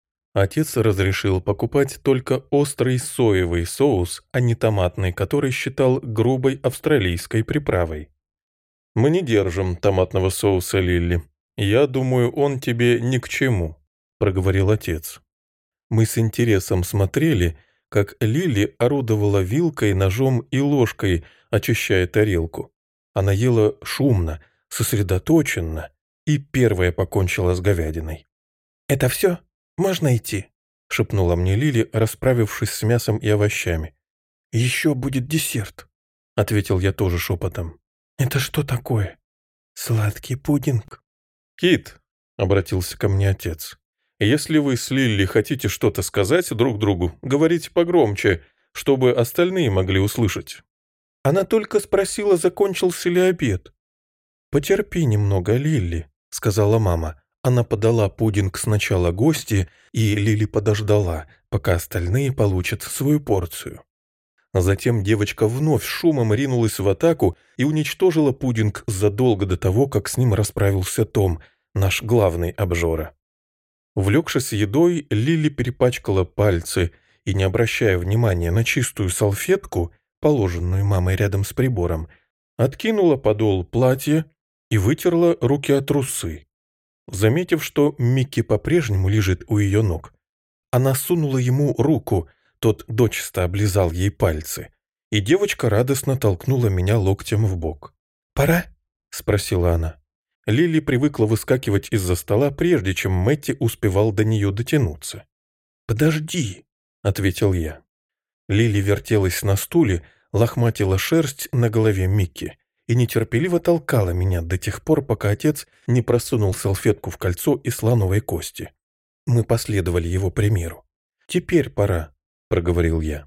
Отец разрешил покупать только острый соевый соус, а не томатный, который считал грубой австралийской приправой. «Мы не держим томатного соуса, Лилли. Я думаю, он тебе ни к чему», — проговорил отец. Мы с интересом смотрели, как Лили орудовала вилкой, ножом и ложкой, очищая тарелку. Она ела шумно, сосредоточенно и первая покончила с говядиной. «Это все? Можно идти?» — шепнула мне Лили, расправившись с мясом и овощами. «Еще будет десерт», — ответил я тоже шепотом. «Это что такое?» «Сладкий пудинг». «Кит», — обратился ко мне отец, — «если вы с Лилли хотите что-то сказать друг другу, говорите погромче, чтобы остальные могли услышать». «Она только спросила, закончился ли обед». «Потерпи немного, Лилли», — сказала мама. Она подала пудинг сначала гости, и Лили подождала, пока остальные получат свою порцию. Затем девочка вновь шумом ринулась в атаку и уничтожила пудинг задолго до того, как с ним расправился Том, наш главный обжора. Увлекшись едой, Лили перепачкала пальцы и, не обращая внимания на чистую салфетку, положенную мамой рядом с прибором, откинула подол платья и вытерла руки от трусы. Заметив, что Микки по-прежнему лежит у ее ног, она сунула ему руку, тот дочисто облизал ей пальцы, и девочка радостно толкнула меня локтем в бок. «Пора?» — спросила она. Лили привыкла выскакивать из-за стола, прежде чем Мэтти успевал до нее дотянуться. «Подожди», — ответил я. Лили вертелась на стуле, лохматила шерсть на голове Микки и нетерпеливо толкала меня до тех пор, пока отец не просунул салфетку в кольцо из слоновой кости. Мы последовали его примеру. «Теперь пора», — проговорил я.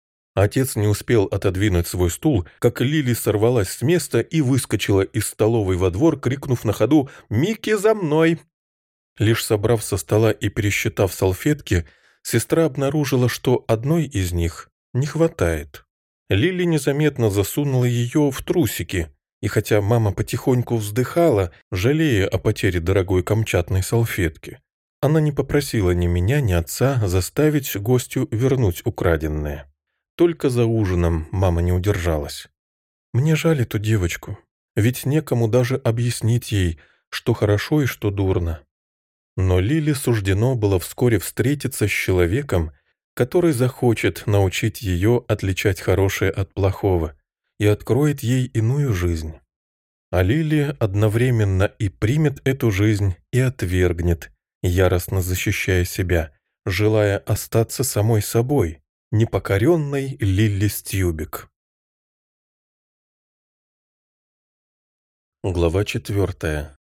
Отец не успел отодвинуть свой стул, как Лили сорвалась с места и выскочила из столовой во двор, крикнув на ходу «Микки, за мной!». Лишь собрав со стола и пересчитав салфетки, сестра обнаружила, что одной из них не хватает. Лили незаметно засунула ее в трусики, и хотя мама потихоньку вздыхала, жалея о потере дорогой камчатной салфетки, она не попросила ни меня, ни отца заставить гостю вернуть украденное. Только за ужином мама не удержалась. «Мне жаль эту девочку. ведь некому даже объяснить ей, что хорошо и что дурно. Но Лиле суждено было вскоре встретиться с человеком, который захочет научить ее отличать хорошее от плохого и откроет ей иную жизнь. А Лилия одновременно и примет эту жизнь, и отвергнет, яростно защищая себя, желая остаться самой собой, непокоренной Лилли Стьюбик. Глава четвертая.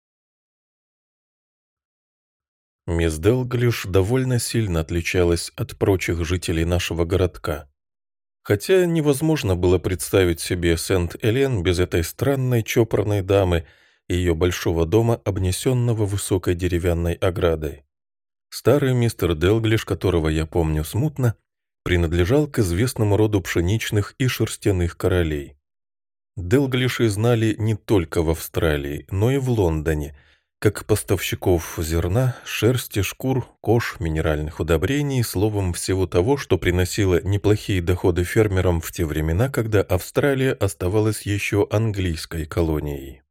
Мисс Делглиш довольно сильно отличалась от прочих жителей нашего городка. Хотя невозможно было представить себе Сент-Элен без этой странной чопорной дамы и ее большого дома, обнесенного высокой деревянной оградой. Старый мистер Делглиш, которого я помню смутно, принадлежал к известному роду пшеничных и шерстяных королей. Делглиши знали не только в Австралии, но и в Лондоне, как поставщиков зерна, шерсти, шкур, кож, минеральных удобрений, словом, всего того, что приносило неплохие доходы фермерам в те времена, когда Австралия оставалась еще английской колонией.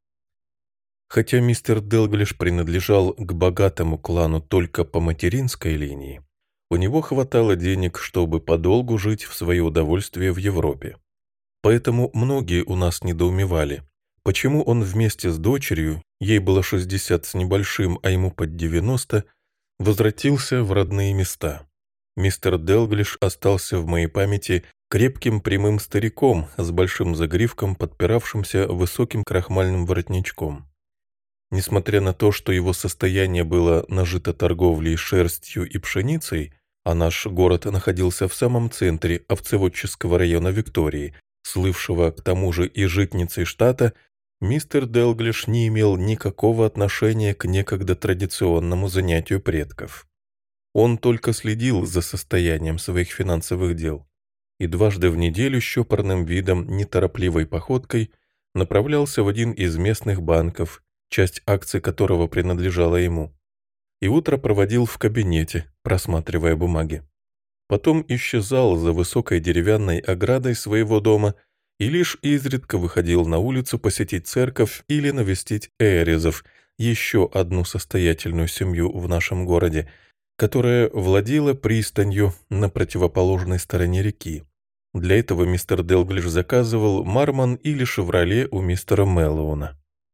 Хотя мистер Делглиш принадлежал к богатому клану только по материнской линии, у него хватало денег, чтобы подолгу жить в свое удовольствие в Европе. Поэтому многие у нас недоумевали, почему он вместе с дочерью, ей было шестьдесят с небольшим, а ему под девяносто, возвратился в родные места. Мистер Делглиш остался в моей памяти крепким прямым стариком с большим загривком, подпиравшимся высоким крахмальным воротничком. Несмотря на то, что его состояние было нажито торговлей шерстью и пшеницей, а наш город находился в самом центре овцеводческого района Виктории, слывшего к тому же и житницей штата, мистер Делглиш не имел никакого отношения к некогда традиционному занятию предков. Он только следил за состоянием своих финансовых дел и дважды в неделю с чопорным видом, неторопливой походкой направлялся в один из местных банков, часть акций которого принадлежала ему, и утро проводил в кабинете, просматривая бумаги. Потом исчезал за высокой деревянной оградой своего дома и лишь изредка выходил на улицу посетить церковь или навестить Эризов, еще одну состоятельную семью в нашем городе, которая владела пристанью на противоположной стороне реки. Для этого мистер Делглиш заказывал марман или шевроле у мистера Мэллоуна.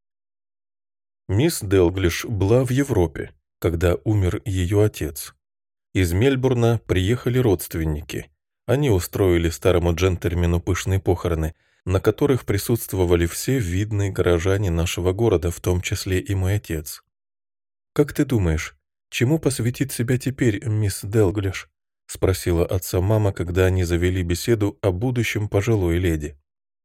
Мисс Делглиш была в Европе, когда умер ее отец. Из Мельбурна приехали родственники. Они устроили старому джентльмену пышные похороны, на которых присутствовали все видные горожане нашего города, в том числе и мой отец. «Как ты думаешь, чему посвятит себя теперь мисс Делглиш?» — спросила отца мама, когда они завели беседу о будущем пожилой леди.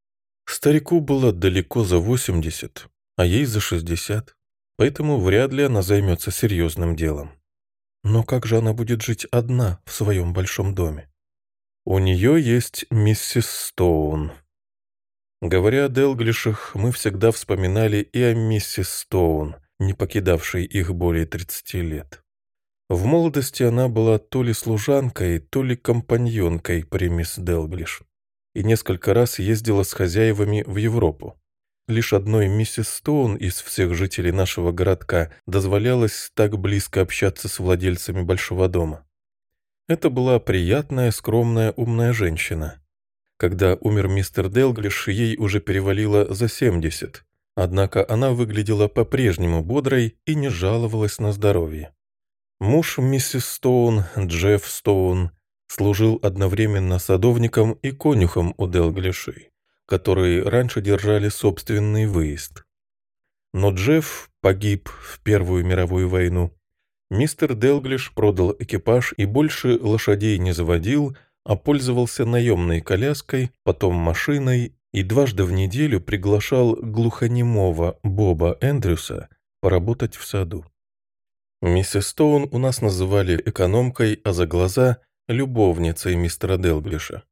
Старику было далеко за восемьдесят, а ей за шестьдесят, поэтому вряд ли она займется серьезным делом. Но как же она будет жить одна в своем большом доме? У нее есть миссис Стоун. Говоря о Делглишах, мы всегда вспоминали и о миссис Стоун, не покидавшей их более тридцати лет. В молодости она была то ли служанкой, то ли компаньонкой при мисс Делглиш и несколько раз ездила с хозяевами в Европу. Лишь одной миссис Стоун из всех жителей нашего городка дозволялось так близко общаться с владельцами большого дома. Это была приятная, скромная, умная женщина. Когда умер мистер Делглиш, ей уже перевалило за семьдесят, однако она выглядела по-прежнему бодрой и не жаловалась на здоровье. Муж миссис Стоун, Джефф Стоун, служил одновременно садовником и конюхом у Делглишей, которые раньше держали собственный выезд. Но Джефф погиб в Первую мировую войну. Мистер Делглиш продал экипаж и больше лошадей не заводил, а пользовался наемной коляской, потом машиной и дважды в неделю приглашал глухонемого Боба Эндрюса поработать в саду. Миссис Стоун у нас называли экономкой, а за глаза – любовницей мистера Делглиша.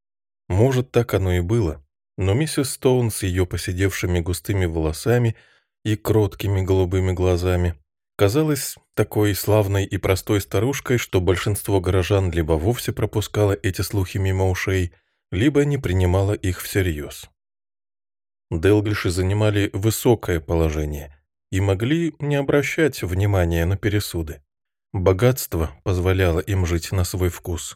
Может, так оно и было. Но миссис Стоун с ее поседевшими густыми волосами и кроткими голубыми глазами казалась такой славной и простой старушкой, что большинство горожан либо вовсе пропускало эти слухи мимо ушей, либо не принимало их всерьез. Делглиши занимали высокое положение и могли не обращать внимания на пересуды. Богатство позволяло им жить на свой вкус.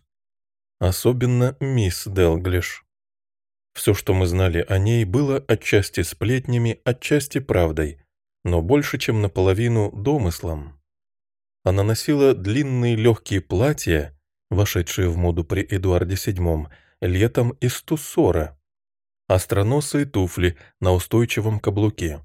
Особенно мисс Делглиш. Все, что мы знали о ней, было отчасти сплетнями, отчасти правдой, но больше, чем наполовину домыслом. Она носила длинные легкие платья, вошедшие в моду при Эдуарде седьмом, летом из туссора, остроносые туфли на устойчивом каблуке.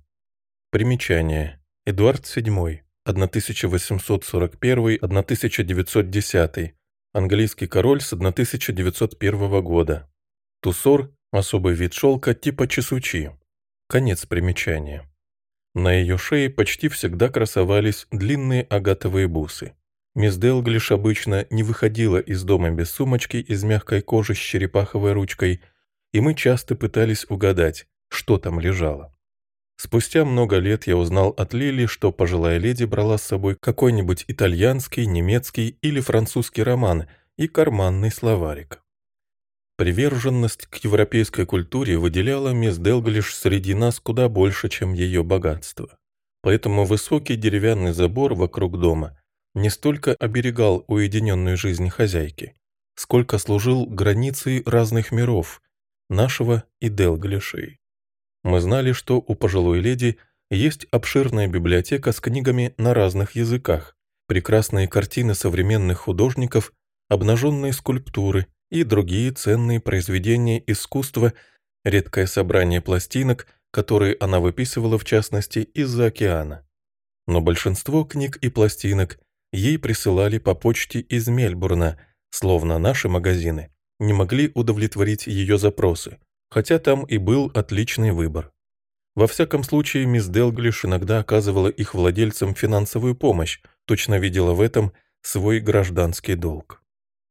Примечание. Эдуард седьмой, тысяча восемьсот сорок первый — тысяча девятьсот десятый, английский король с тысяча девятьсот первого года. Туссор – особый вид шелка типа чесучи. Конец примечания. На ее шее почти всегда красовались длинные агатовые бусы. Мисс Делглиш обычно не выходила из дома без сумочки из мягкой кожи с черепаховой ручкой, и мы часто пытались угадать, что там лежало. Спустя много лет я узнал от Лили, что пожилая леди брала с собой какой-нибудь итальянский, немецкий или французский роман и карманный словарик. Приверженность к европейской культуре выделяла мисс Делглиш среди нас куда больше, чем ее богатство. Поэтому высокий деревянный забор вокруг дома не столько оберегал уединенную жизнь хозяйки, сколько служил границей разных миров, нашего и Делглишей. Мы знали, что у пожилой леди есть обширная библиотека с книгами на разных языках, прекрасные картины современных художников, обнаженные скульптуры и другие ценные произведения искусства, редкое собрание пластинок, которые она выписывала в частности из-за океана. Но большинство книг и пластинок ей присылали по почте из Мельбурна, словно наши магазины не могли удовлетворить ее запросы, хотя там и был отличный выбор. Во всяком случае, мисс Делглиш иногда оказывала их владельцам финансовую помощь, точно видела в этом свой гражданский долг.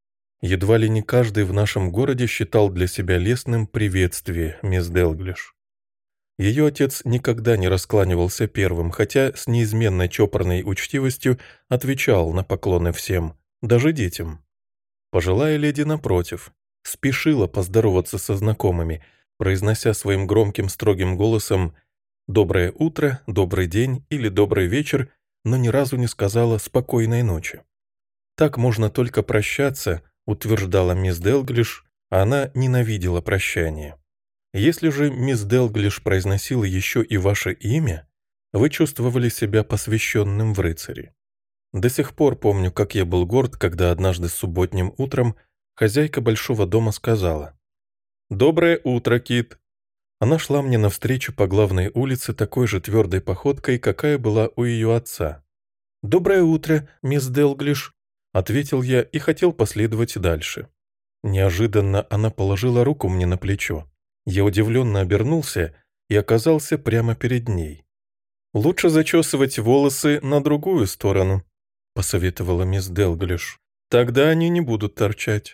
Едва ли не каждый в нашем городе считал для себя лестным приветствие мисс Делглиш. Ее отец никогда не раскланивался первым, хотя с неизменной чопорной учтивостью отвечал на поклоны всем, даже детям. Пожилая леди, напротив, спешила поздороваться со знакомыми, произнося своим громким строгим голосом «доброе утро», «добрый день» или «добрый вечер», но ни разу не сказала «спокойной ночи». Так можно только прощаться, утверждала мисс Делглиш, а она ненавидела прощание. Если же мисс Делглиш произносила еще и ваше имя, вы чувствовали себя посвященным в рыцари. До сих пор помню, как я был горд, когда однажды субботним утром хозяйка большого дома сказала: «Доброе утро, Кит». Она шла мне навстречу по главной улице такой же твердой походкой, какая была у ее отца. «Доброе утро, мисс Делглиш», — ответил я и хотел последовать дальше. Неожиданно она положила руку мне на плечо. Я удивленно обернулся и оказался прямо перед ней. «Лучше зачесывать волосы на другую сторону», — посоветовала мисс Делглиш. «Тогда они не будут торчать».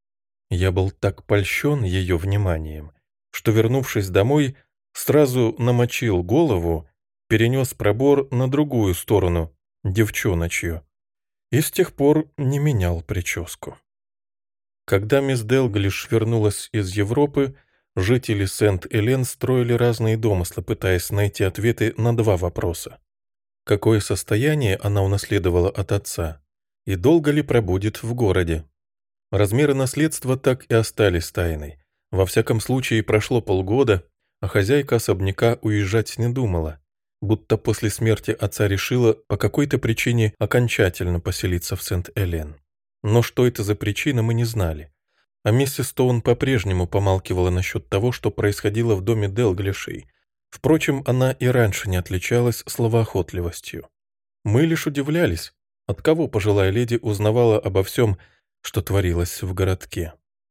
Я был так польщен ее вниманием, что, вернувшись домой, сразу намочил голову, перенес пробор на другую сторону, девчоночью, и с тех пор не менял прическу. Когда мисс Делглиш вернулась из Европы, жители Сент-Элен строили разные домыслы, пытаясь найти ответы на два вопроса. Какое состояние она унаследовала от отца, и долго ли пробудет в городе? Размеры наследства так и остались тайной. Во всяком случае, прошло полгода, а хозяйка особняка уезжать не думала, будто после смерти отца решила по какой-то причине окончательно поселиться в Сент-Элен. Но что это за причина, мы не знали. А миссис Стоун по-прежнему помалкивала насчет того, что происходило в доме Делглишей. Впрочем, она и раньше не отличалась словоохотливостью. Мы лишь удивлялись, от кого пожилая леди узнавала обо всем, что творилось в городке.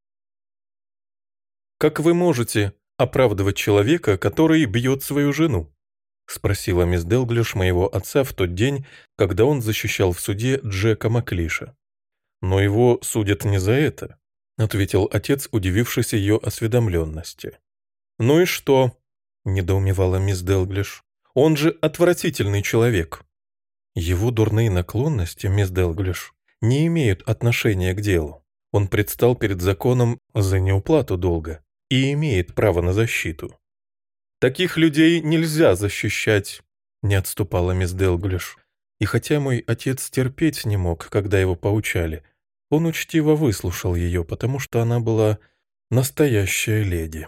«Как вы можете оправдывать человека, который бьет свою жену?» — спросила мисс Делглиш моего отца в тот день, когда он защищал в суде Джека Маклиша. «Но его судят не за это», — ответил отец, удивившись ее осведомленности. «Ну и что?» — недоумевала мисс Делглиш. «Он же отвратительный человек». «Его дурные наклонности, мисс Делглиш, не имеют отношения к делу. Он предстал перед законом за неуплату долга и имеет право на защиту». «Таких людей нельзя защищать», — не отступала мисс Делглиш. И хотя мой отец терпеть не мог, когда его поучали, он учтиво выслушал ее, потому что она была настоящая леди.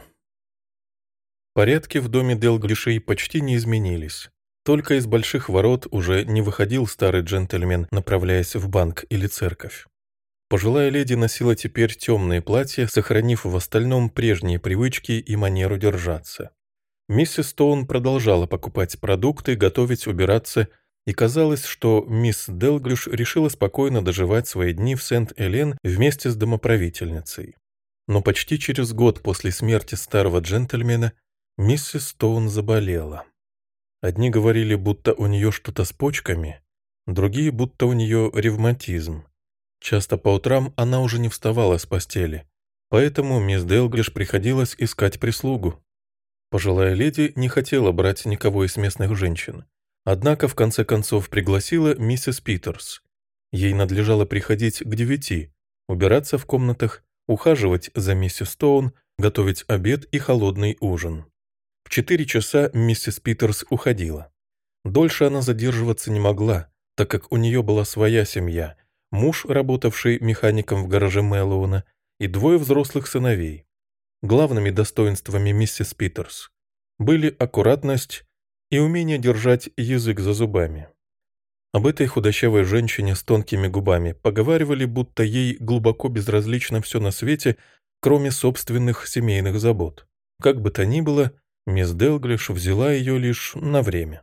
Порядки в доме Делглишей почти не изменились. Только из больших ворот уже не выходил старый джентльмен, направляясь в банк или церковь. Пожилая леди носила теперь темные платья, сохранив в остальном прежние привычки и манеру держаться. Миссис Стоун продолжала покупать продукты, готовить, убираться, и казалось, что мисс Делглиш решила спокойно доживать свои дни в Сент-Элен вместе с домоправительницей. Но почти через год после смерти старого джентльмена миссис Стоун заболела. Одни говорили, будто у нее что-то с почками, другие, будто у нее ревматизм. Часто по утрам она уже не вставала с постели, поэтому мисс Делглиш приходилось искать прислугу. Пожилая леди не хотела брать никого из местных женщин, однако в конце концов пригласила миссис Питерс. Ей надлежало приходить к девяти, убираться в комнатах, ухаживать за миссис Стоун, готовить обед и холодный ужин. В четыре часа миссис Питерс уходила. Дольше она задерживаться не могла, так как у нее была своя семья, муж, работавший механиком в гараже Мэллоуна, и двое взрослых сыновей. Главными достоинствами миссис Питерс были аккуратность и умение держать язык за зубами. Об этой худощавой женщине с тонкими губами поговаривали, будто ей глубоко безразлично все на свете, кроме собственных семейных забот. Как бы то ни было, мисс Делглиш взяла ее лишь на время.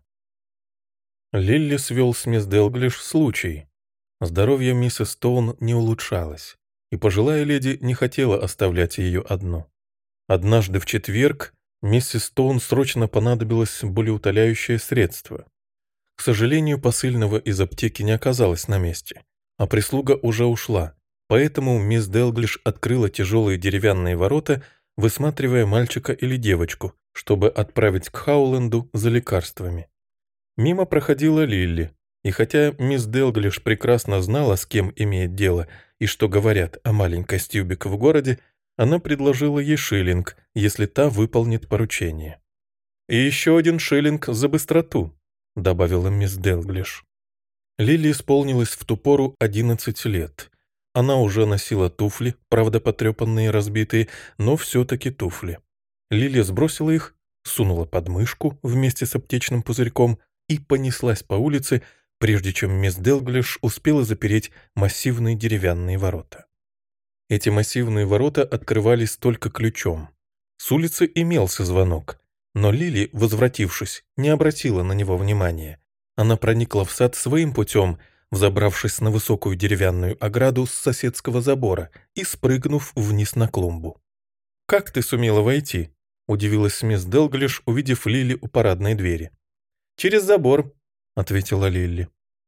Лилли свел с мисс Делглиш случай. Здоровье миссис Стоун не улучшалось, и пожилая леди не хотела оставлять ее одну. Однажды в четверг миссис Стоун срочно понадобилось болеутоляющее средство. К сожалению, посыльного из аптеки не оказалось на месте, а прислуга уже ушла, поэтому мисс Делглиш открыла тяжелые деревянные ворота, высматривая мальчика или девочку, чтобы отправить к Хауленду за лекарствами. Мимо проходила Лилли, и хотя мисс Делглиш прекрасно знала, с кем имеет дело и что говорят о маленькой Стьюбик в городе, она предложила ей шиллинг, если та выполнит поручение. «И еще один шиллинг за быстроту», — добавила мисс Делглиш. Лилли исполнилось в ту пору одиннадцать лет. Она уже носила туфли, правда потрепанные и разбитые, но все-таки туфли. Лилли сбросила их, сунула под мышку вместе с аптечным пузырьком и понеслась по улице, прежде чем мисс Делглиш успела запереть массивные деревянные ворота. Эти массивные ворота открывались только ключом. С улицы имелся звонок, но Лили, возвратившись, не обратила на него внимания. Она проникла в сад своим путем, взобравшись на высокую деревянную ограду с соседского забора и спрыгнув вниз на клумбу. «Как ты сумела войти?» — удивилась мисс Делглиш, увидев Лили у парадной двери. «Через забор», — ответила Лилли.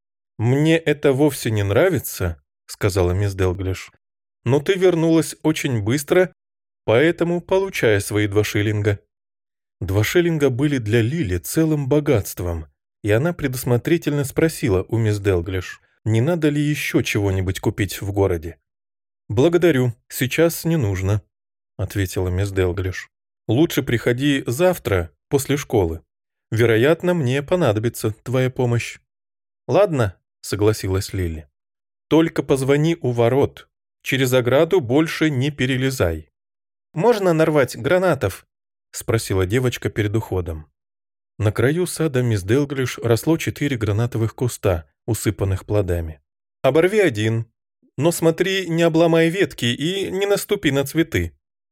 «Мне это вовсе не нравится», — сказала мисс Делглиш. «Но ты вернулась очень быстро, поэтому получай свои два шиллинга». Два шиллинга были для Лили целым богатством, и она предусмотрительно спросила у мисс Делглиш, не надо ли еще чего-нибудь купить в городе. «Благодарю, сейчас не нужно», — ответила мисс Делглиш. «Лучше приходи завтра, после школы. Вероятно, мне понадобится твоя помощь». «Ладно», — согласилась Лили. «Только позвони у ворот. Через ограду больше не перелезай». «Можно нарвать гранатов?» — спросила девочка перед уходом. На краю сада мисс Делглиш росло четыре гранатовых куста, усыпанных плодами. «Оборви один, но смотри, не обломай ветки и не наступи на цветы».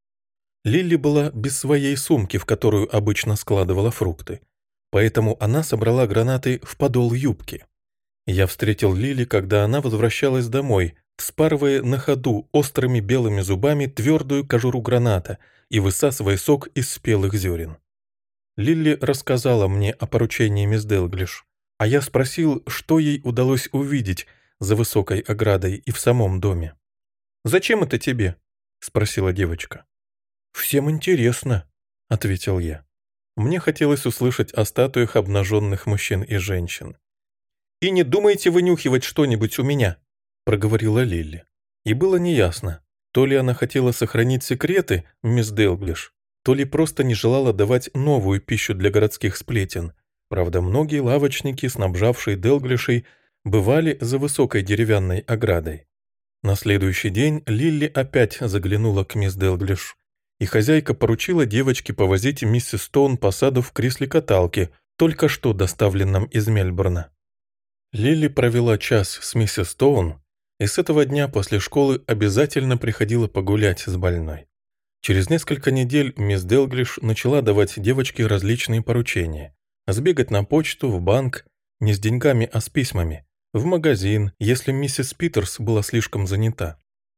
Лилли была без своей сумки, в которую обычно складывала фрукты, поэтому она собрала гранаты в подол юбки. Я встретил Лили, когда она возвращалась домой, вспарывая на ходу острыми белыми зубами твердую кожуру граната и высасывая сок из спелых зерен. Лилли рассказала мне о поручении мисс Делглиш, а я спросил, что ей удалось увидеть за высокой оградой и в самом доме. «Зачем это тебе?» — спросила девочка. «Всем интересно», — ответил я. Мне хотелось услышать о статуях обнаженных мужчин и женщин. «И не думайте вынюхивать что-нибудь у меня», — проговорила Лилли. И было неясно, то ли она хотела сохранить секреты, мисс Делглиш, то ли просто не желала давать новую пищу для городских сплетен. Правда, многие лавочники, снабжавшие Делглишей, бывали за высокой деревянной оградой. На следующий день Лилли опять заглянула к мисс Делглиш, и хозяйка поручила девочке повозить миссис Стоун по саду в кресле-каталке, только что доставленном из Мельбурна. Лилли провела час с миссис Стоун, и с этого дня после школы обязательно приходила погулять с больной. Через несколько недель мисс Делглиш начала давать девочке различные поручения. Сбегать на почту, в банк, не с деньгами, а с письмами, в магазин, если миссис Питерс была слишком занята.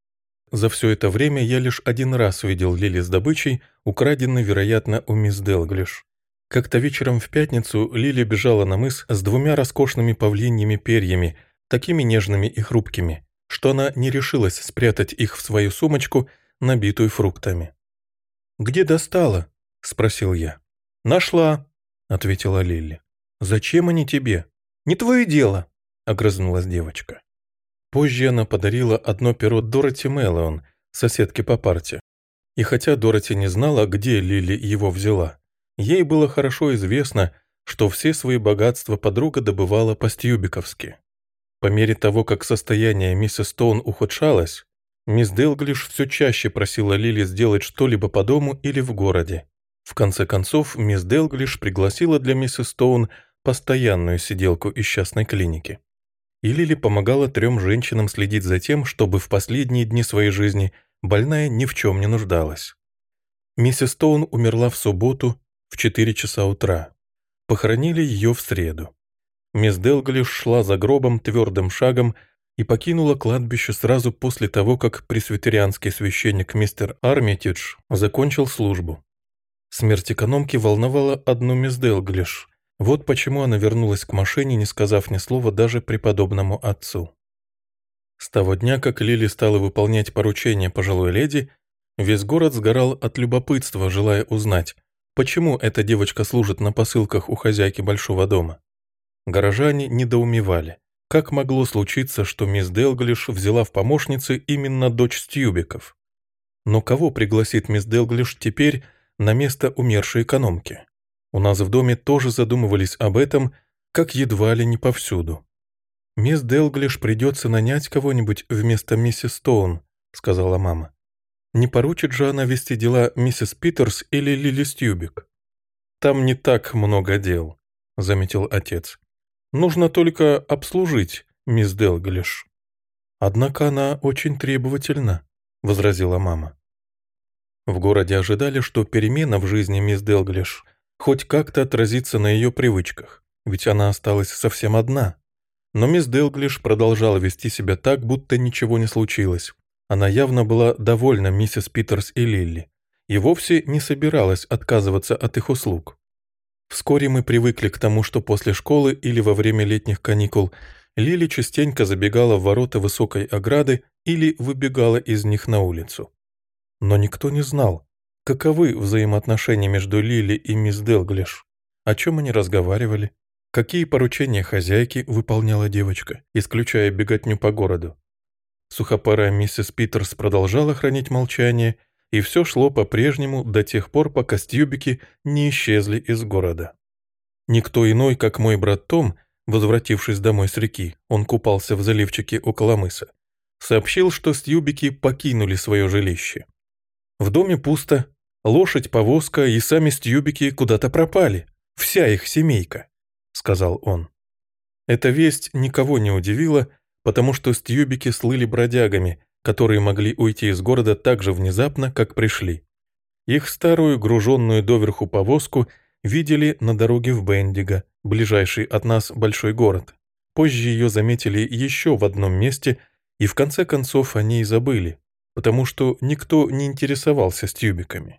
За все это время я лишь один раз видел Лили с добычей, украденной, вероятно, у мисс Делглиш. Как-то вечером в пятницу Лили бежала на мыс с двумя роскошными павлиньими перьями, такими нежными и хрупкими, что она не решилась спрятать их в свою сумочку, набитую фруктами. «Где достала?» — спросил я. «Нашла», — ответила Лилли. «Зачем они тебе?» «Не твое дело», — огрызнулась девочка. Позже она подарила одно перо Дороти Мэллоун, соседке по парте. И хотя Дороти не знала, где Лилли его взяла, ей было хорошо известно, что все свои богатства подруга добывала по-стьюбиковски. По мере того, как состояние миссис Стоун ухудшалось, мисс Делглиш все чаще просила Лили сделать что-либо по дому или в городе. В конце концов, мисс Делглиш пригласила для миссис Стоун постоянную сиделку из частной клиники. И Лили помогала трем женщинам следить за тем, чтобы в последние дни своей жизни больная ни в чем не нуждалась. Миссис Стоун умерла в субботу в четыре часа утра. Похоронили ее в среду. Мисс Делглиш шла за гробом твердым шагом и покинула кладбище сразу после того, как пресвитерианский священник мистер Армитидж закончил службу. Смерть экономки волновала одну мисс Делглиш. Вот почему она вернулась к машине, не сказав ни слова даже преподобному отцу. С того дня, как Лили стала выполнять поручения пожилой леди, весь город сгорал от любопытства, желая узнать, почему эта девочка служит на посылках у хозяйки большого дома. Горожане недоумевали. Как могло случиться, что мисс Делглиш взяла в помощницы именно дочь Стьюбиков? Но кого пригласит мисс Делглиш теперь на место умершей экономки? У нас в доме тоже задумывались об этом, как едва ли не повсюду. «Мисс Делглиш придется нанять кого-нибудь вместо миссис Стоун», — сказала мама. «Не поручит же она вести дела миссис Питерс или Лили Стьюбик?» «Там не так много дел», — заметил отец. «Нужно только обслужить мисс Делглиш». «Однако она очень требовательна», — возразила мама. В городе ожидали, что перемена в жизни мисс Делглиш хоть как-то отразится на ее привычках, ведь она осталась совсем одна. Но мисс Делглиш продолжала вести себя так, будто ничего не случилось. Она явно была довольна миссис Питерс и Лилли и вовсе не собиралась отказываться от их услуг. Вскоре мы привыкли к тому, что после школы или во время летних каникул Лили частенько забегала в ворота высокой ограды или выбегала из них на улицу. Но никто не знал, каковы взаимоотношения между Лили и мисс Делглиш, о чем они разговаривали, какие поручения хозяйки выполняла девочка, исключая беготню по городу. Сухопарая миссис Питерс продолжала хранить молчание, и все шло по-прежнему до тех пор, пока Стьюбики не исчезли из города. Никто иной, как мой брат Том, возвратившись домой с реки, он купался в заливчике около мыса, сообщил, что Стьюбики покинули свое жилище. В доме пусто, лошадь, повозка и сами Стьюбики куда-то пропали, вся их семейка, сказал он. Эта весть никого не удивила, потому что Стьюбики слыли бродягами, которые могли уйти из города так же внезапно, как пришли. Их старую, груженную доверху повозку видели на дороге в Бендиго, ближайший от нас большой город. Позже ее заметили еще в одном месте, и в конце концов они и забыли, потому что никто не интересовался Стьюбиками.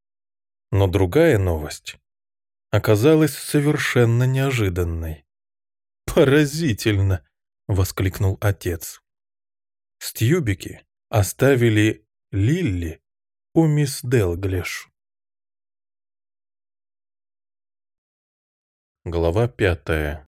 Но другая новость оказалась совершенно неожиданной. «Поразительно!» — воскликнул отец. Стьюбики оставили Лилли у мисс Делглиш. Глава пятая.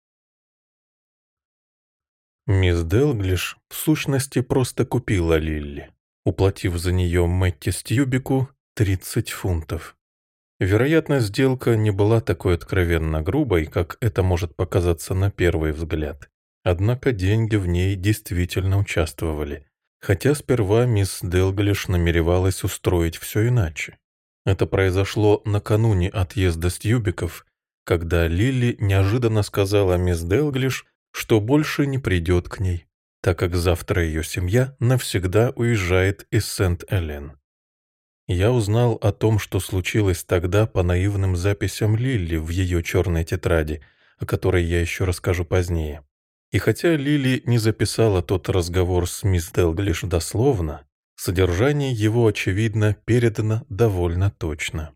Мисс Делглиш в сущности просто купила Лилли, уплатив за нее Мэтти Стьюбику Тридцать фунтов. Вероятно, сделка не была такой откровенно грубой, как это может показаться на первый взгляд. Однако деньги в ней действительно участвовали, хотя сперва мисс Делглиш намеревалась устроить все иначе. Это произошло накануне отъезда Стьюбиков, когда Лили неожиданно сказала мисс Делглиш, что больше не придет к ней, так как завтра ее семья навсегда уезжает из Сент-Элен. Я узнал о том, что случилось тогда по наивным записям Лили в ее черной тетради, о которой я еще расскажу позднее. И хотя Лили не записала тот разговор с мисс Делглиш дословно, содержание его, очевидно, передано довольно точно.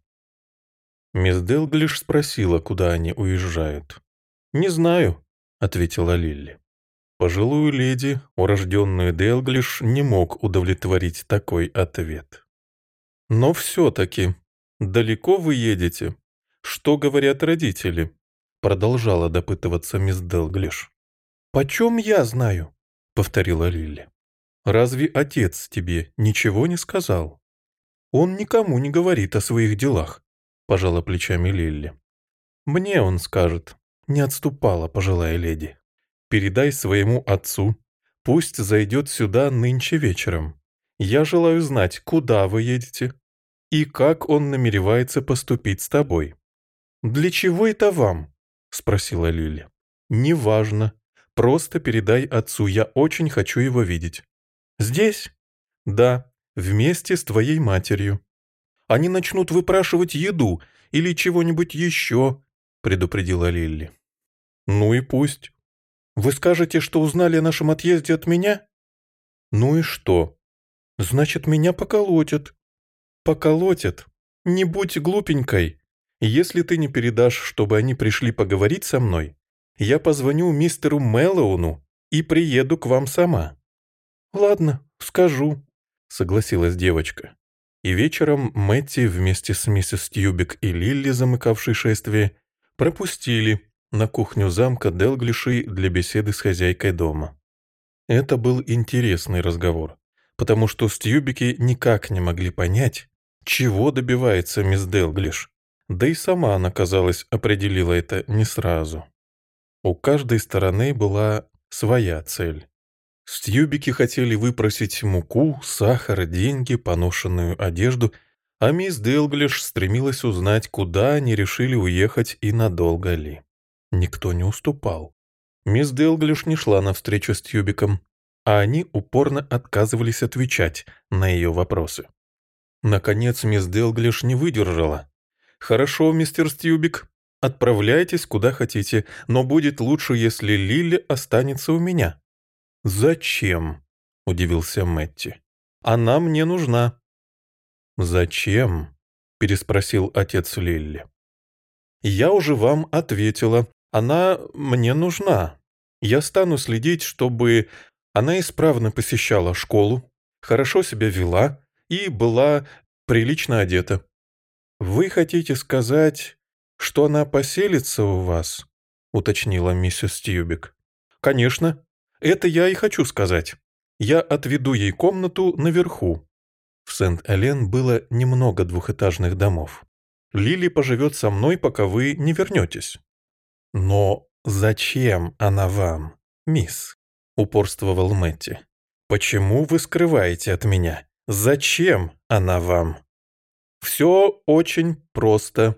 Мисс Делглиш спросила, куда они уезжают. «Не знаю», — ответила Лили. Пожилую леди, урожденную Делглиш, не мог удовлетворить такой ответ. «Но все-таки, далеко вы едете? Что говорят родители?» Продолжала допытываться мисс Делглиш. «Почем я знаю?» — повторила Лили. «Разве отец тебе ничего не сказал?» «Он никому не говорит о своих делах», — пожала плечами Лилли. «Мне он скажет», — не отступала пожилая леди. «Передай своему отцу, пусть зайдет сюда нынче вечером. Я желаю знать, куда вы едете и как он намеревается поступить с тобой». «Для чего это вам?» — спросила Лили. «Неважно. Просто передай отцу, я очень хочу его видеть». «Здесь?» «Да, вместе с твоей матерью». «Они начнут выпрашивать еду или чего-нибудь еще», — предупредила Лилли. «Ну и пусть. Вы скажете, что узнали о нашем отъезде от меня?» «Ну и что? Значит, меня поколотят». «Поколотят? Не будь глупенькой. Если ты не передашь, чтобы они пришли поговорить со мной, я позвоню мистеру Мэллоуну и приеду к вам сама». «Ладно, скажу», — согласилась девочка. И вечером Мэтти вместе с миссис Тьюбик и Лилли, замыкавшей шествие, пропустили на кухню замка Делглишей для беседы с хозяйкой дома. Это был интересный разговор, потому что Стьюбики никак не могли понять, чего добивается мисс Делглиш, да и сама она, казалось, определила это не сразу. У каждой стороны была своя цель. Стьюбики хотели выпросить муку, сахар, деньги, поношенную одежду, а мисс Делглиш стремилась узнать, куда они решили уехать и надолго ли. Никто не уступал. Мисс Делглиш не шла навстречу Стьюбикам, а они упорно отказывались отвечать на ее вопросы. Наконец мисс Делглиш не выдержала. «Хорошо, мистер Стьюбик, отправляйтесь куда хотите, но будет лучше, если Лили останется у меня». «Зачем?» — удивился Мэтти. «Она мне нужна». «Зачем?» — переспросил отец Лилли. «Я уже вам ответила. Она мне нужна. Я стану следить, чтобы она исправно посещала школу, хорошо себя вела и была прилично одета». «Вы хотите сказать, что она поселится у вас?» — уточнила миссис Тьюбик. «Конечно. Это я и хочу сказать. Я отведу ей комнату наверху». В Сент-Элен было немного двухэтажных домов. «Лили поживет со мной, пока вы не вернетесь». «Но зачем она вам, мисс?» — упорствовал Мэтти. «Почему вы скрываете от меня? Зачем она вам?» «Все очень просто.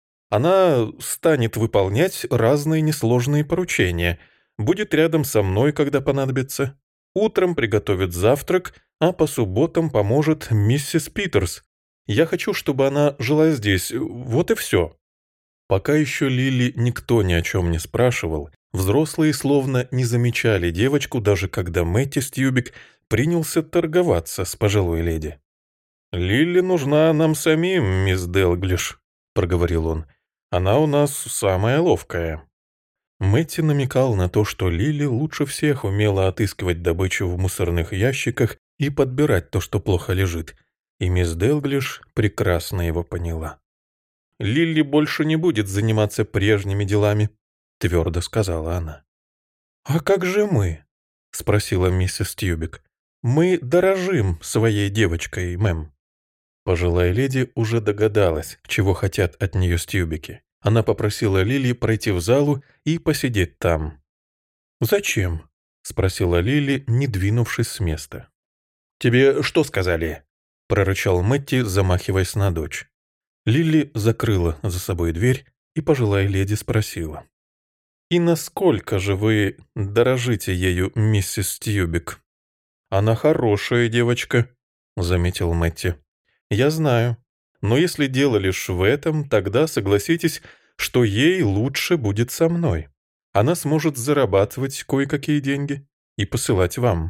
Она станет выполнять разные несложные поручения, будет рядом со мной, когда понадобится. Утром приготовит завтрак, а по субботам поможет миссис Питерс. Я хочу, чтобы она жила здесь, вот и все». Пока еще Лили никто ни о чем не спрашивал, взрослые словно не замечали девочку, даже когда Мэтти Стьюбик принялся торговаться с пожилой леди. «Лили нужна нам самим, мисс Делглиш», — проговорил он. «Она у нас самая ловкая». Мэтти намекал на то, что Лили лучше всех умела отыскивать добычу в мусорных ящиках и подбирать то, что плохо лежит, и мисс Делглиш прекрасно его поняла. «Лили больше не будет заниматься прежними делами», — твердо сказала она. «А как же мы?» — спросила миссис Тьюбик. «Мы дорожим своей девочкой, мэм». Пожилая леди уже догадалась, чего хотят от нее стюбики. Она попросила Лили пройти в залу и посидеть там. «Зачем?» — спросила Лили, не двинувшись с места. «Тебе что сказали?» — прорычал Мэтти, замахиваясь на дочь. Лили закрыла за собой дверь, и пожилая леди спросила. «И насколько же вы дорожите ею, миссис Стьюбик?» «Она хорошая девочка», — заметил Мэтти. «Я знаю. Но если дело лишь в этом, тогда согласитесь, что ей лучше будет со мной. Она сможет зарабатывать кое-какие деньги и посылать вам».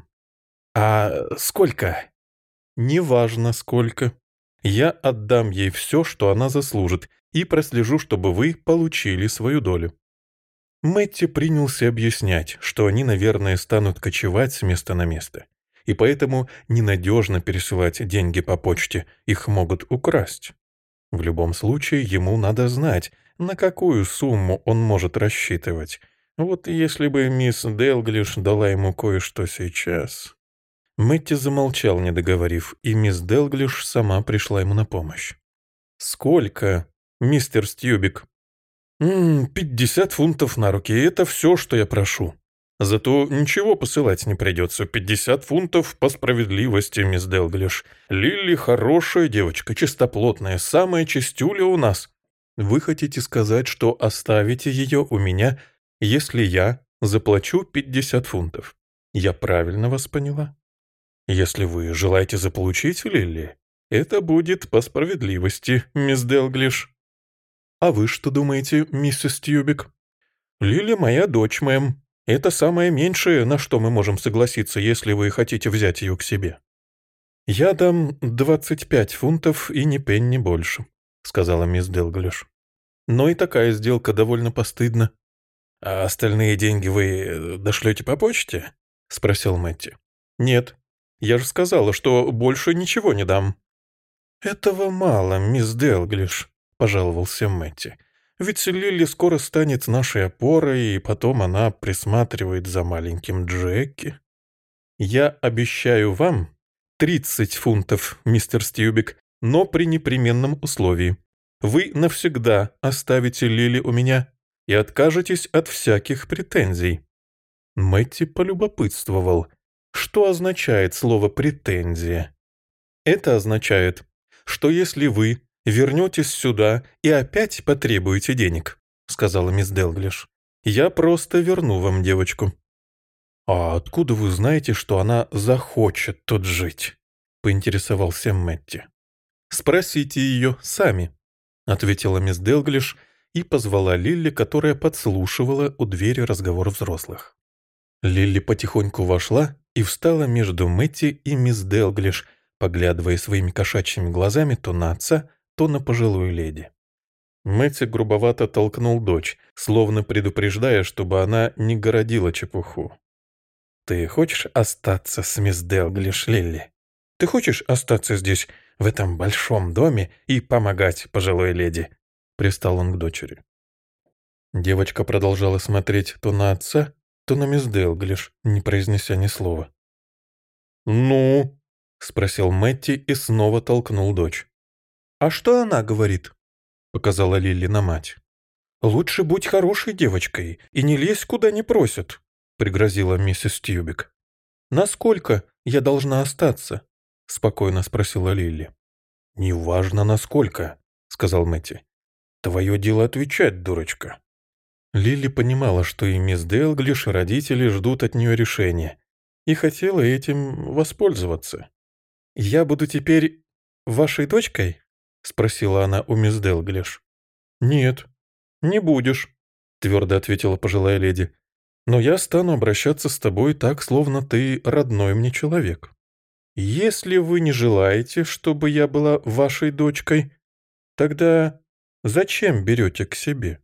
«А сколько?» «Неважно, сколько. Я отдам ей все, что она заслужит, и прослежу, чтобы вы получили свою долю». Мэтти принялся объяснять, что они, наверное, станут кочевать с места на место, и поэтому ненадежно пересылать деньги по почте, их могут украсть. В любом случае, ему надо знать, на какую сумму он может рассчитывать. Вот если бы мисс Делглиш дала ему кое-что сейчас... Мэтти замолчал, не договорив, и мисс Делглиш сама пришла ему на помощь. «Сколько, мистер Стьюбик?» «М-м, «Пятьдесят фунтов на руки, это все, что я прошу. Зато ничего посылать не придется. Пятьдесят фунтов по справедливости, мисс Делглиш. Лили хорошая девочка, чистоплотная, самая чистюля у нас. Вы хотите сказать, что оставите ее у меня, если я заплачу пятьдесят фунтов? Я правильно вас поняла? Если вы желаете заполучить Лили, это будет по справедливости, мисс Делглиш. А вы что думаете, миссис Тьюбик? Лили моя дочь, мэм. Это самое меньшее, на что мы можем согласиться, если вы хотите взять ее к себе. Я дам двадцать пять фунтов и ни пенни больше, сказала мисс Делглиш. Но и такая сделка довольно постыдна. А остальные деньги вы дошлете по почте? Спросил Мэтти. Нет. Я же сказала, что больше ничего не дам. Этого мало, мисс Делглиш, пожаловался Мэтти. Ведь Лили скоро станет нашей опорой, и потом она присматривает за маленьким Джеки. Я обещаю вам тридцать фунтов, мистер Стьюбик, но при непременном условии. Вы навсегда оставите Лили у меня и откажетесь от всяких претензий. Мэтти полюбопытствовал, что означает слово «претензия». Это означает, что если вы вернетесь сюда и опять потребуете денег, сказала мисс Делглиш, я просто верну вам девочку. А откуда вы знаете, что она захочет тут жить? Поинтересовался Мэтти. Спросите ее сами, ответила мисс Делглиш и позвала Лилли, которая подслушивала у двери разговор взрослых. Лилли потихоньку вошла и встала между Мэтти и мисс Делглиш, поглядывая своими кошачьими глазами то на отца, то на пожилую леди. Мэтти грубовато толкнул дочь, словно предупреждая, чтобы она не городила чепуху. «Ты хочешь остаться с мисс Делглиш, Лилли? Ты хочешь остаться здесь, в этом большом доме, и помогать пожилой леди?» Пристал он к дочери. Девочка продолжала смотреть то на отца, то на мисс Делглиш, не произнеся ни слова. «Ну?» — спросил Мэтти и снова толкнул дочь. «А что она говорит?» — показала Лилли на мать. «Лучше будь хорошей девочкой и не лезь, куда не просят», — пригрозила миссис Тьюбик. «Насколько я должна остаться?» — спокойно спросила Лилли. «Неважно, насколько», — сказал Мэтти. «Твое дело отвечать, дурочка». Лилли понимала, что и мисс Делглиш, и родители ждут от нее решения, и хотела этим воспользоваться. «Я буду теперь вашей дочкой?» — спросила она у мисс Делглиш. «Нет, не будешь», — твердо ответила пожилая леди. «Но я стану обращаться с тобой так, словно ты родной мне человек. Если вы не желаете, чтобы я была вашей дочкой, тогда зачем берете к себе?»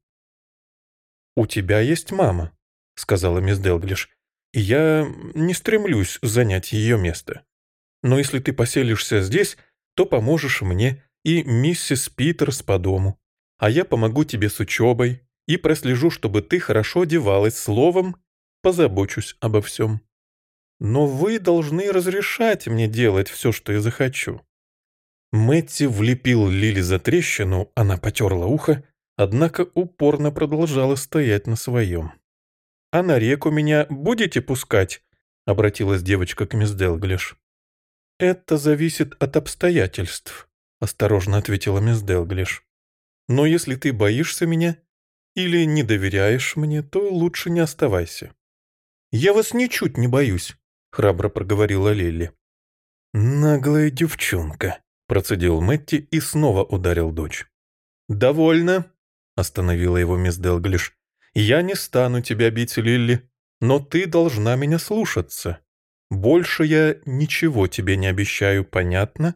«У тебя есть мама», — сказала мисс Делглиш, — «и я не стремлюсь занять ее место. Но если ты поселишься здесь, то поможешь мне и миссис Питерс по дому, а я помогу тебе с учебой и прослежу, чтобы ты хорошо одевалась, словом, позабочусь обо всем. Но вы должны разрешать мне делать все, что я захочу». Мэтти влепил Лили за трещину, она потерла ухо, однако упорно продолжала стоять на своем. «А на реку меня будете пускать?» — обратилась девочка к мисс Делглиш. «Это зависит от обстоятельств», — осторожно ответила мисс Делглиш. «Но если ты боишься меня или не доверяешь мне, то лучше не оставайся». «Я вас ничуть не боюсь», — храбро проговорила Лилли. «Наглая девчонка», — процедил Мэтти и снова ударил дочь. «Довольно», — остановила его мисс Делглиш. «Я не стану тебя бить, Лилли, но ты должна меня слушаться. Больше я ничего тебе не обещаю, понятно?»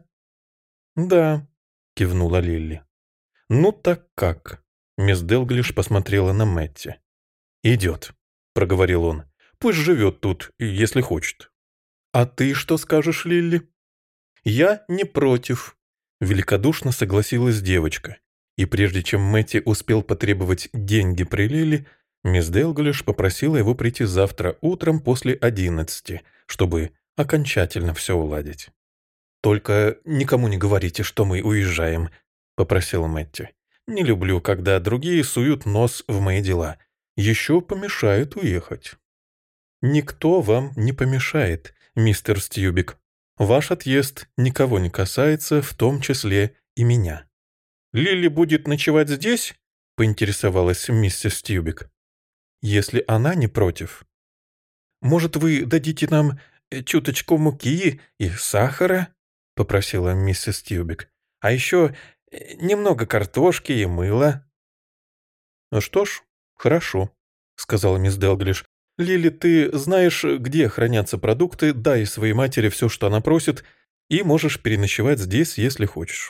«Да», — кивнула Лилли. «Ну так как?» — мисс Делглиш посмотрела на Мэтти. «Идет», — проговорил он. «Пусть живет тут, если хочет». «А ты что скажешь, Лилли?» «Я не против», — великодушно согласилась девочка. И прежде чем Мэтти успел потребовать деньги при Лилли, мисс Делглиш попросила его прийти завтра утром после одиннадцати, чтобы окончательно все уладить. «Только никому не говорите, что мы уезжаем», — попросила Мэтти. «Не люблю, когда другие суют нос в мои дела. Еще помешают уехать». «Никто вам не помешает, мистер Стьюбик. Ваш отъезд никого не касается, в том числе и меня». «Лилли будет ночевать здесь?» — поинтересовалась миссис Стьюбик. «Если она не против». «Может, вы дадите нам чуточку муки и сахара?» — попросила миссис Стьюбик. «А еще немного картошки и мыла». «Что ж, хорошо», — сказала мисс Делглиш. «Лили, ты знаешь, где хранятся продукты, дай своей матери все, что она просит, и можешь переночевать здесь, если хочешь».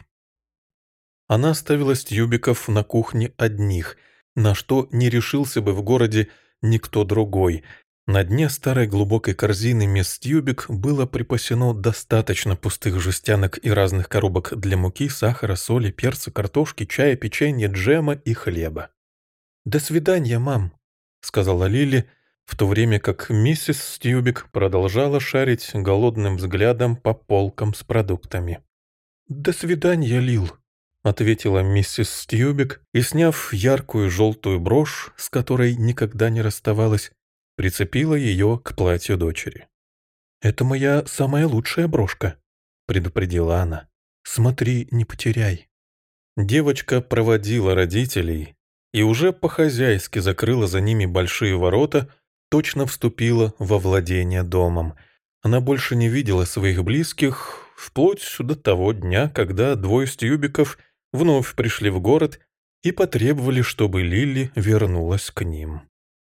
Она оставила Стьюбиков на кухне одних, на что не решился бы в городе никто другой. На дне старой глубокой корзины мисс Стьюбик было припасено достаточно пустых жестянок и разных коробок для муки, сахара, соли, перца, картошки, чая, печенья, джема и хлеба. «До свидания, мам», — сказала Лили, в то время как миссис Стьюбик продолжала шарить голодным взглядом по полкам с продуктами. «До свидания, Лил», — ответила миссис Стьюбик и, сняв яркую желтую брошь, с которой никогда не расставалась, прицепила ее к платью дочери. «Это моя самая лучшая брошка», — предупредила она. «Смотри, не потеряй». Девочка проводила родителей и уже по-хозяйски закрыла за ними большие ворота, точно вступила во владение домом. Она больше не видела своих близких вплоть до того дня, когда двое Стьюбиков вновь пришли в город и потребовали, чтобы Лили вернулась к ним.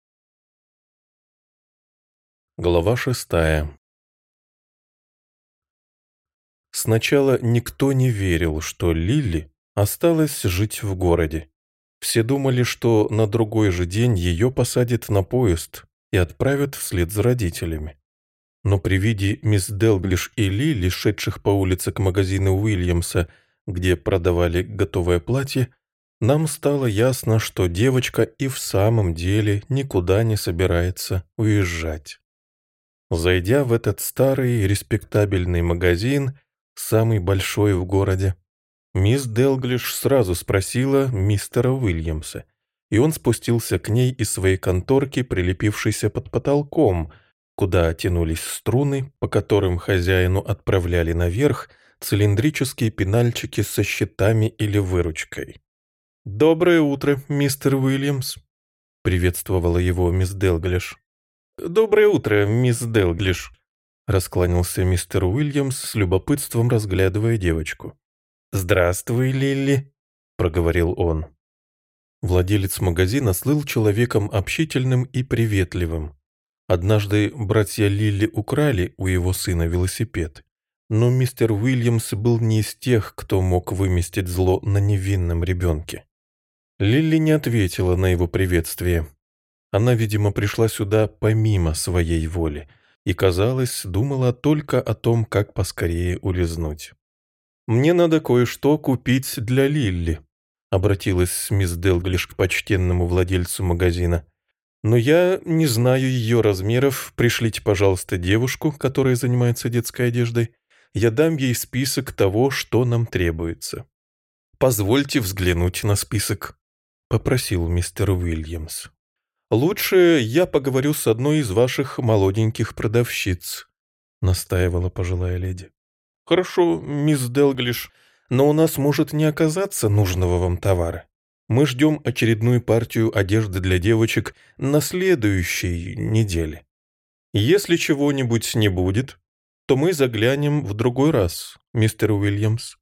Глава шестая. Сначала никто не верил, что Лили осталась жить в городе. Все думали, что на другой же день ее посадят на поезд и отправят вслед за родителями. Но при виде мисс Делглиш и Лили, шедших по улице к магазину Уильямса, где продавали готовое платье, нам стало ясно, что девочка и в самом деле никуда не собирается уезжать. Зайдя в этот старый респектабельный магазин, самый большой в городе, мисс Делглиш сразу спросила мистера Уильямса, и он спустился к ней из своей конторки, прилепившейся под потолком, куда тянулись струны, по которым хозяину отправляли наверх цилиндрические пенальчики со счетами или выручкой. «Доброе утро, мистер Уильямс», — приветствовала его мисс Делглиш. «Доброе утро, мисс Делглиш», — раскланялся мистер Уильямс с любопытством, разглядывая девочку. «Здравствуй, Лилли», — проговорил он. Владелец магазина слыл человеком общительным и приветливым. Однажды братья Лилли украли у его сына велосипед, но мистер Уильямс был не из тех, кто мог выместить зло на невинном ребенке. Лилли не ответила на его приветствие. Она, видимо, пришла сюда помимо своей воли и, казалось, думала только о том, как поскорее улизнуть. «Мне надо кое-что купить для Лилли», — обратилась мисс Делглиш к почтенному владельцу магазина. «Но я не знаю ее размеров. Пришлите, пожалуйста, девушку, которая занимается детской одеждой. я дам ей список того, что нам требуется. «Позвольте взглянуть на список», — попросил мистер Уильямс. «Лучше я поговорю с одной из ваших молоденьких продавщиц», — настаивала пожилая леди. «Хорошо, мисс Делглиш, но у нас может не оказаться нужного вам товара. Мы ждем очередную партию одежды для девочек на следующей неделе. Если чего-нибудь не будет, то мы заглянем в другой раз, мистер Уильямс.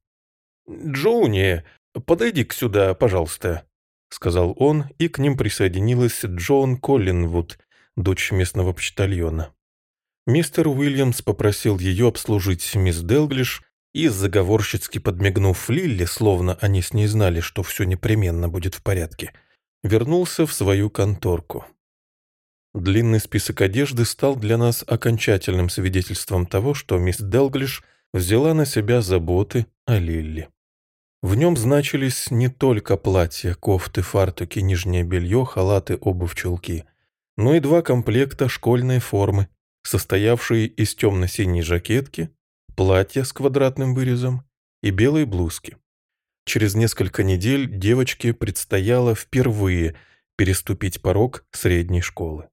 Джоуни, подойди-ка сюда, пожалуйста», — сказал он, и к ним присоединилась Джоан Коллинвуд, дочь местного почтальона. Мистер Уильямс попросил ее обслужить мисс Делглиш и, заговорщицки подмигнув Лилли, словно они с ней знали, что все непременно будет в порядке, вернулся в свою конторку. Длинный список одежды стал для нас окончательным свидетельством того, что мисс Делглиш взяла на себя заботы о Лилли. В нем значились не только платья, кофты, фартуки, нижнее белье, халаты, обувь, чулки, но и два комплекта школьной формы, состоявшие из темно-синей жакетки, платья с квадратным вырезом и белой блузки. Через несколько недель девочке предстояло впервые переступить порог средней школы.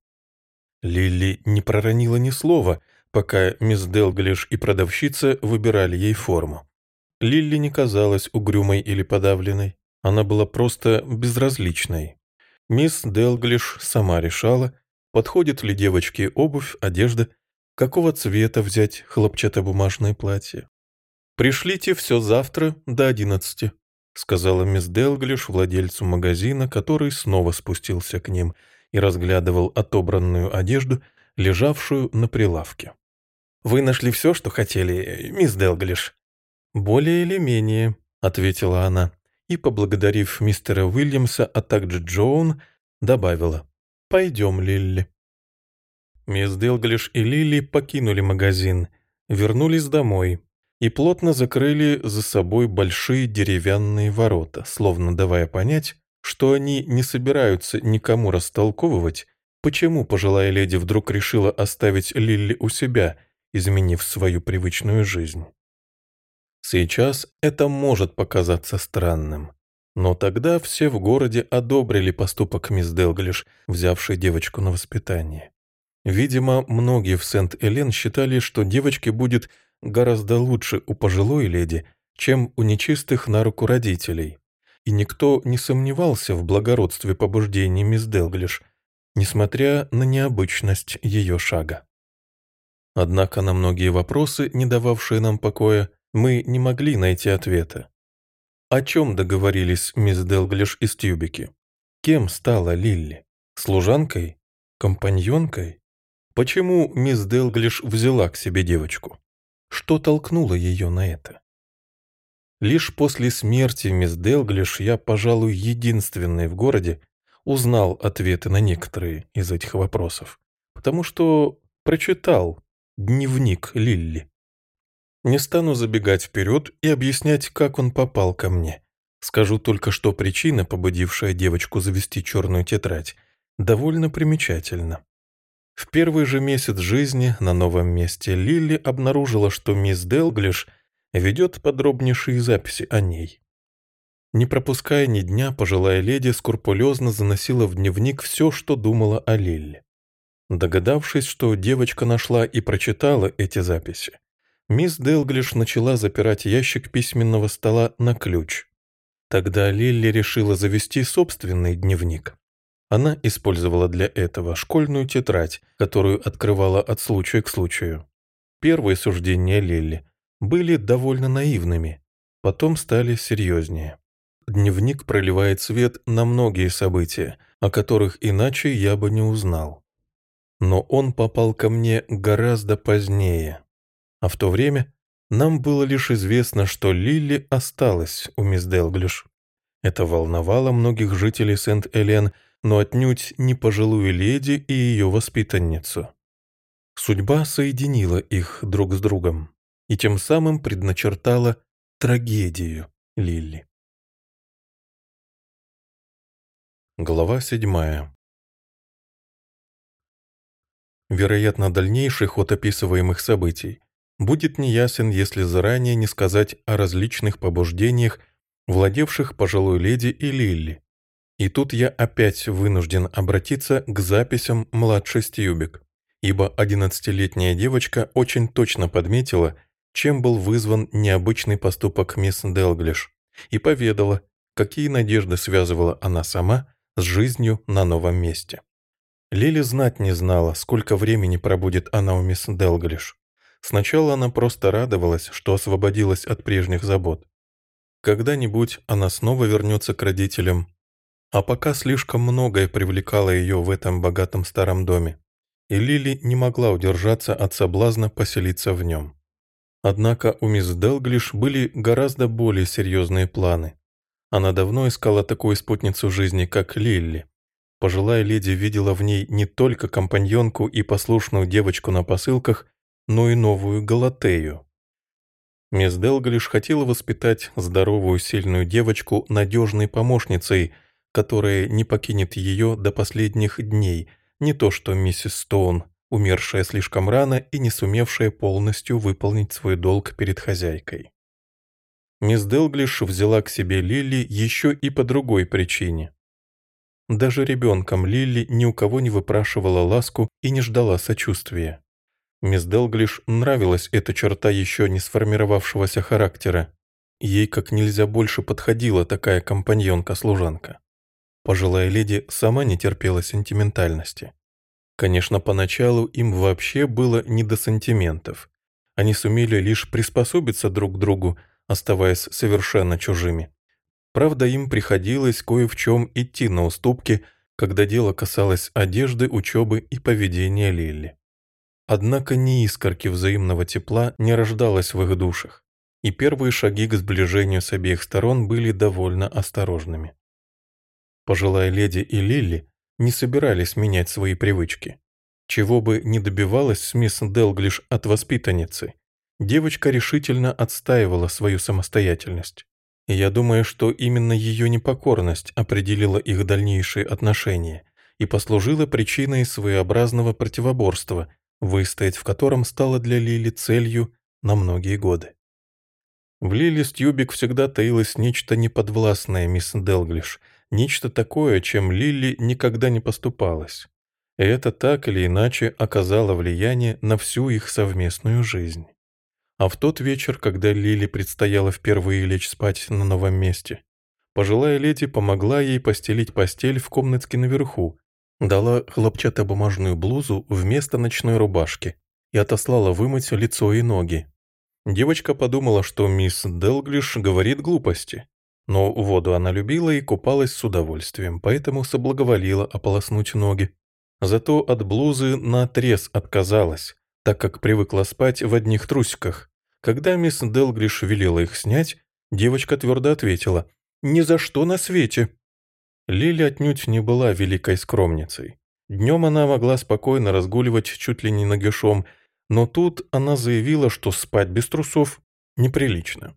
Лилли не проронила ни слова, пока мисс Делглиш и продавщица выбирали ей форму. Лилли не казалась угрюмой или подавленной, она была просто безразличной. Мисс Делглиш сама решала, подходит ли девочке обувь, одежда, какого цвета взять хлопчатобумажное платье. «Пришлите все завтра до одиннадцати», — сказала мисс Делглиш владельцу магазина, который снова спустился к ним и разглядывал отобранную одежду, лежавшую на прилавке. «Вы нашли все, что хотели, мисс Делглиш?» «Более или менее», — ответила она, и, поблагодарив мистера Уильямса, а также Джоан, добавила: «Пойдем, Лилли». Мисс Делглиш и Лилли покинули магазин, вернулись домой и плотно закрыли за собой большие деревянные ворота, словно давая понять, что они не собираются никому растолковывать, почему пожилая леди вдруг решила оставить Лилли у себя, изменив свою привычную жизнь. Сейчас это может показаться странным, но тогда все в городе одобрили поступок мисс Делглиш, взявшей девочку на воспитание. Видимо, многие в Сент-Элен считали, что девочке будет гораздо лучше у пожилой леди, чем у нечистых на руку родителей, и никто не сомневался в благородстве побуждений мисс Делглиш, несмотря на необычность ее шага. Однако на многие вопросы, не дававшие нам покоя, мы не могли найти ответа. О чем договорились мисс Делглиш и Стьюбики? Кем стала Лилли? Служанкой? Компаньонкой? Почему мисс Делглиш взяла к себе девочку? Что толкнуло ее на это? Лишь после смерти мисс Делглиш я, пожалуй, единственный в городе, узнал ответы на некоторые из этих вопросов, потому что прочитал дневник Лилли. Не стану забегать вперед и объяснять, как он попал ко мне. Скажу только, что причина, побудившая девочку завести черную тетрадь, довольно примечательна. В первый же месяц жизни на новом месте Лилли обнаружила, что мисс Делглиш ведет подробнейшие записи о ней. Не пропуская ни дня, пожилая леди скрупулезно заносила в дневник все, что думала о Лилли. Догадавшись, что девочка нашла и прочитала эти записи, мисс Делглиш начала запирать ящик письменного стола на ключ. Тогда Лилли решила завести собственный дневник. Она использовала для этого школьную тетрадь, которую открывала от случая к случаю. Первые суждения Лилли были довольно наивными, потом стали серьезнее. Дневник проливает свет на многие события, о которых иначе я бы не узнал. Но он попал ко мне гораздо позднее. А в то время нам было лишь известно, что Лилли осталась у мисс Делглиш. Это волновало многих жителей Сент-Элен, но отнюдь не пожилую леди и ее воспитанницу. Судьба соединила их друг с другом и тем самым предначертала трагедию Лилли. Глава седьмая. Вероятно, дальнейший ход описываемых событий будет неясен, если заранее не сказать о различных побуждениях, владевших пожилой леди и Лилли. И тут я опять вынужден обратиться к записям младшей Стьюбик, ибо одиннадцатилетняя девочка очень точно подметила, чем был вызван необычный поступок мисс Делглиш, и поведала, какие надежды связывала она сама с жизнью на новом месте. Лили знать не знала, сколько времени пробудет она у мисс Делглиш. Сначала она просто радовалась, что освободилась от прежних забот. Когда-нибудь она снова вернется к родителям, а пока слишком многое привлекало ее в этом богатом старом доме, и Лили не могла удержаться от соблазна поселиться в нем. Однако у мисс Делглиш были гораздо более серьезные планы. Она давно искала такую спутницу жизни, как Лилли. Пожилая леди видела в ней не только компаньонку и послушную девочку на посылках, но и новую Галатею. Мисс Делглиш хотела воспитать здоровую, сильную девочку надежной помощницей, которая не покинет ее до последних дней, не то что миссис Стоун, умершая слишком рано и не сумевшая полностью выполнить свой долг перед хозяйкой. Мисс Делглиш взяла к себе Лилли еще и по другой причине. Даже ребенком Лилли ни у кого не выпрашивала ласку и не ждала сочувствия. Мисс Делглиш нравилась эта черта еще не сформировавшегося характера. Ей как нельзя больше подходила такая компаньонка-служанка. Пожилая леди сама не терпела сентиментальности. Конечно, поначалу им вообще было не до сантиментов. Они сумели лишь приспособиться друг к другу, оставаясь совершенно чужими. Правда, им приходилось кое в чем идти на уступки, когда дело касалось одежды, учебы и поведения Лилли. Однако ни искорки взаимного тепла не рождалось в их душах, и первые шаги к сближению с обеих сторон были довольно осторожными. Пожилая леди и Лилли не собирались менять свои привычки. Чего бы ни добивалась с мисс Делглиш от воспитанницы, девочка решительно отстаивала свою самостоятельность. И я думаю, что именно ее непокорность определила их дальнейшие отношения и послужила причиной своеобразного противоборства, выстоять в котором стало для Лили целью на многие годы. В Лили Стьюбик всегда таилось нечто неподвластное мисс Делглиш, нечто такое, чем Лили никогда не поступалась. И это так или иначе оказало влияние на всю их совместную жизнь. А в тот вечер, когда Лили предстояло впервые лечь спать на новом месте, пожилая леди помогла ей постелить постель в комнатке наверху, дала хлопчатобумажную блузу вместо ночной рубашки и отослала вымыть лицо и ноги. Девочка подумала, что мисс Делглиш говорит глупости, но воду она любила и купалась с удовольствием, поэтому соблаговолила ополоснуть ноги. Зато от блузы наотрез отказалась, так как привыкла спать в одних трусиках. Когда мисс Делглиш велела их снять, девочка твердо ответила: «Ни за что на свете». Лили отнюдь не была великой скромницей. Днем она могла спокойно разгуливать чуть ли не нагишом, но тут она заявила, что спать без трусов неприлично.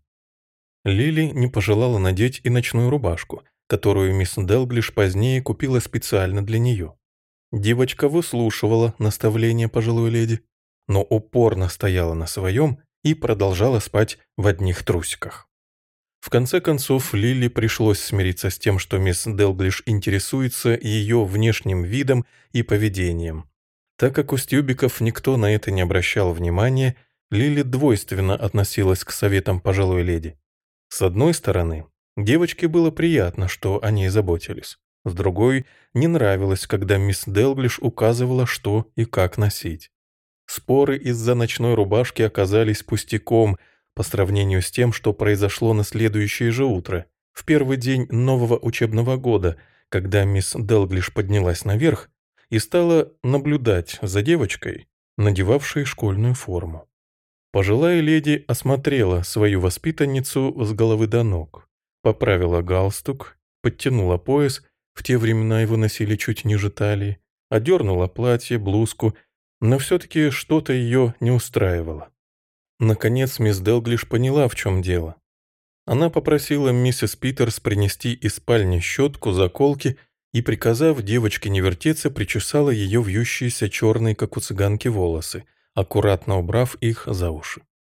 Лили не пожелала надеть и ночную рубашку, которую мисс Делглиш позднее купила специально для нее. Девочка выслушивала наставления пожилой леди, но упорно стояла на своем и продолжала спать в одних трусиках. В конце концов, Лили пришлось смириться с тем, что мисс Делглиш интересуется ее внешним видом и поведением. Так как у Стьюбиков никто на это не обращал внимания, Лили двойственно относилась к советам пожилой леди. С одной стороны, девочке было приятно, что о ней заботились. С другой, не нравилось, когда мисс Делглиш указывала, что и как носить. Споры из-за ночной рубашки оказались пустяком по сравнению с тем, что произошло на следующее же утро, в первый день нового учебного года, когда мисс Делглиш поднялась наверх и стала наблюдать за девочкой, надевавшей школьную форму. Пожилая леди осмотрела свою воспитанницу с головы до ног, поправила галстук, подтянула пояс, в те времена его носили чуть ниже талии, одернула платье, блузку, но все-таки что-то ее не устраивало. Наконец мисс Делглиш поняла, в чем дело. Она попросила миссис Питерс принести из спальни щетку, заколки и, приказав девочке не вертеться, причесала ее вьющиеся черные, как у цыганки, волосы, аккуратно убрав их за уши.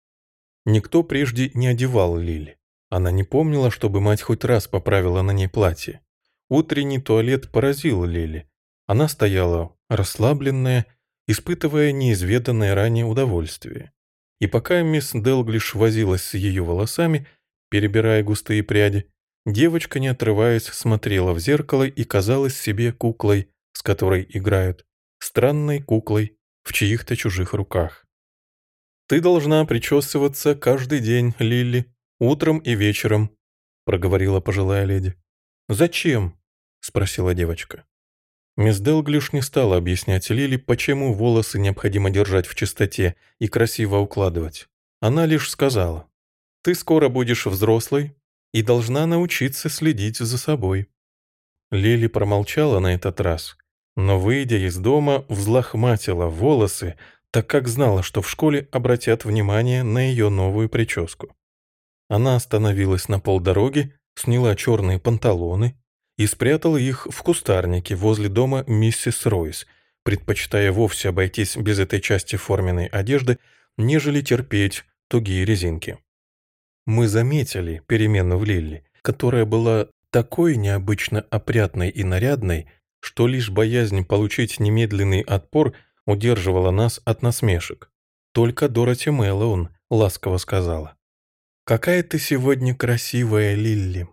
Никто прежде не одевал Лили. Она не помнила, чтобы мать хоть раз поправила на ней платье. Утренний туалет поразил Лили. Она стояла расслабленная, испытывая неизведанное ранее удовольствие. И пока мисс Делглиш возилась с ее волосами, перебирая густые пряди, девочка, не отрываясь, смотрела в зеркало и казалась себе куклой, с которой играют, странной куклой в чьих-то чужих руках. «Ты должна причесываться каждый день, Лилли, утром и вечером», — проговорила пожилая леди. «Зачем?» — спросила девочка. Мисс Делглиш не стала объяснять Лили, почему волосы необходимо держать в чистоте и красиво укладывать. Она лишь сказала: «Ты скоро будешь взрослой и должна научиться следить за собой». Лили промолчала на этот раз, но, выйдя из дома, взлохматила волосы, так как знала, что в школе обратят внимание на ее новую прическу. Она остановилась на полдороги, сняла черные панталоны и спрятала их в кустарнике возле дома миссис Ройс, предпочитая вовсе обойтись без этой части форменной одежды, нежели терпеть тугие резинки. Мы заметили перемену в Лилли, которая была такой необычно опрятной и нарядной, что лишь боязнь получить немедленный отпор удерживала нас от насмешек. Только Дороти Мэллоун ласково сказала: «Какая ты сегодня красивая, Лилли!»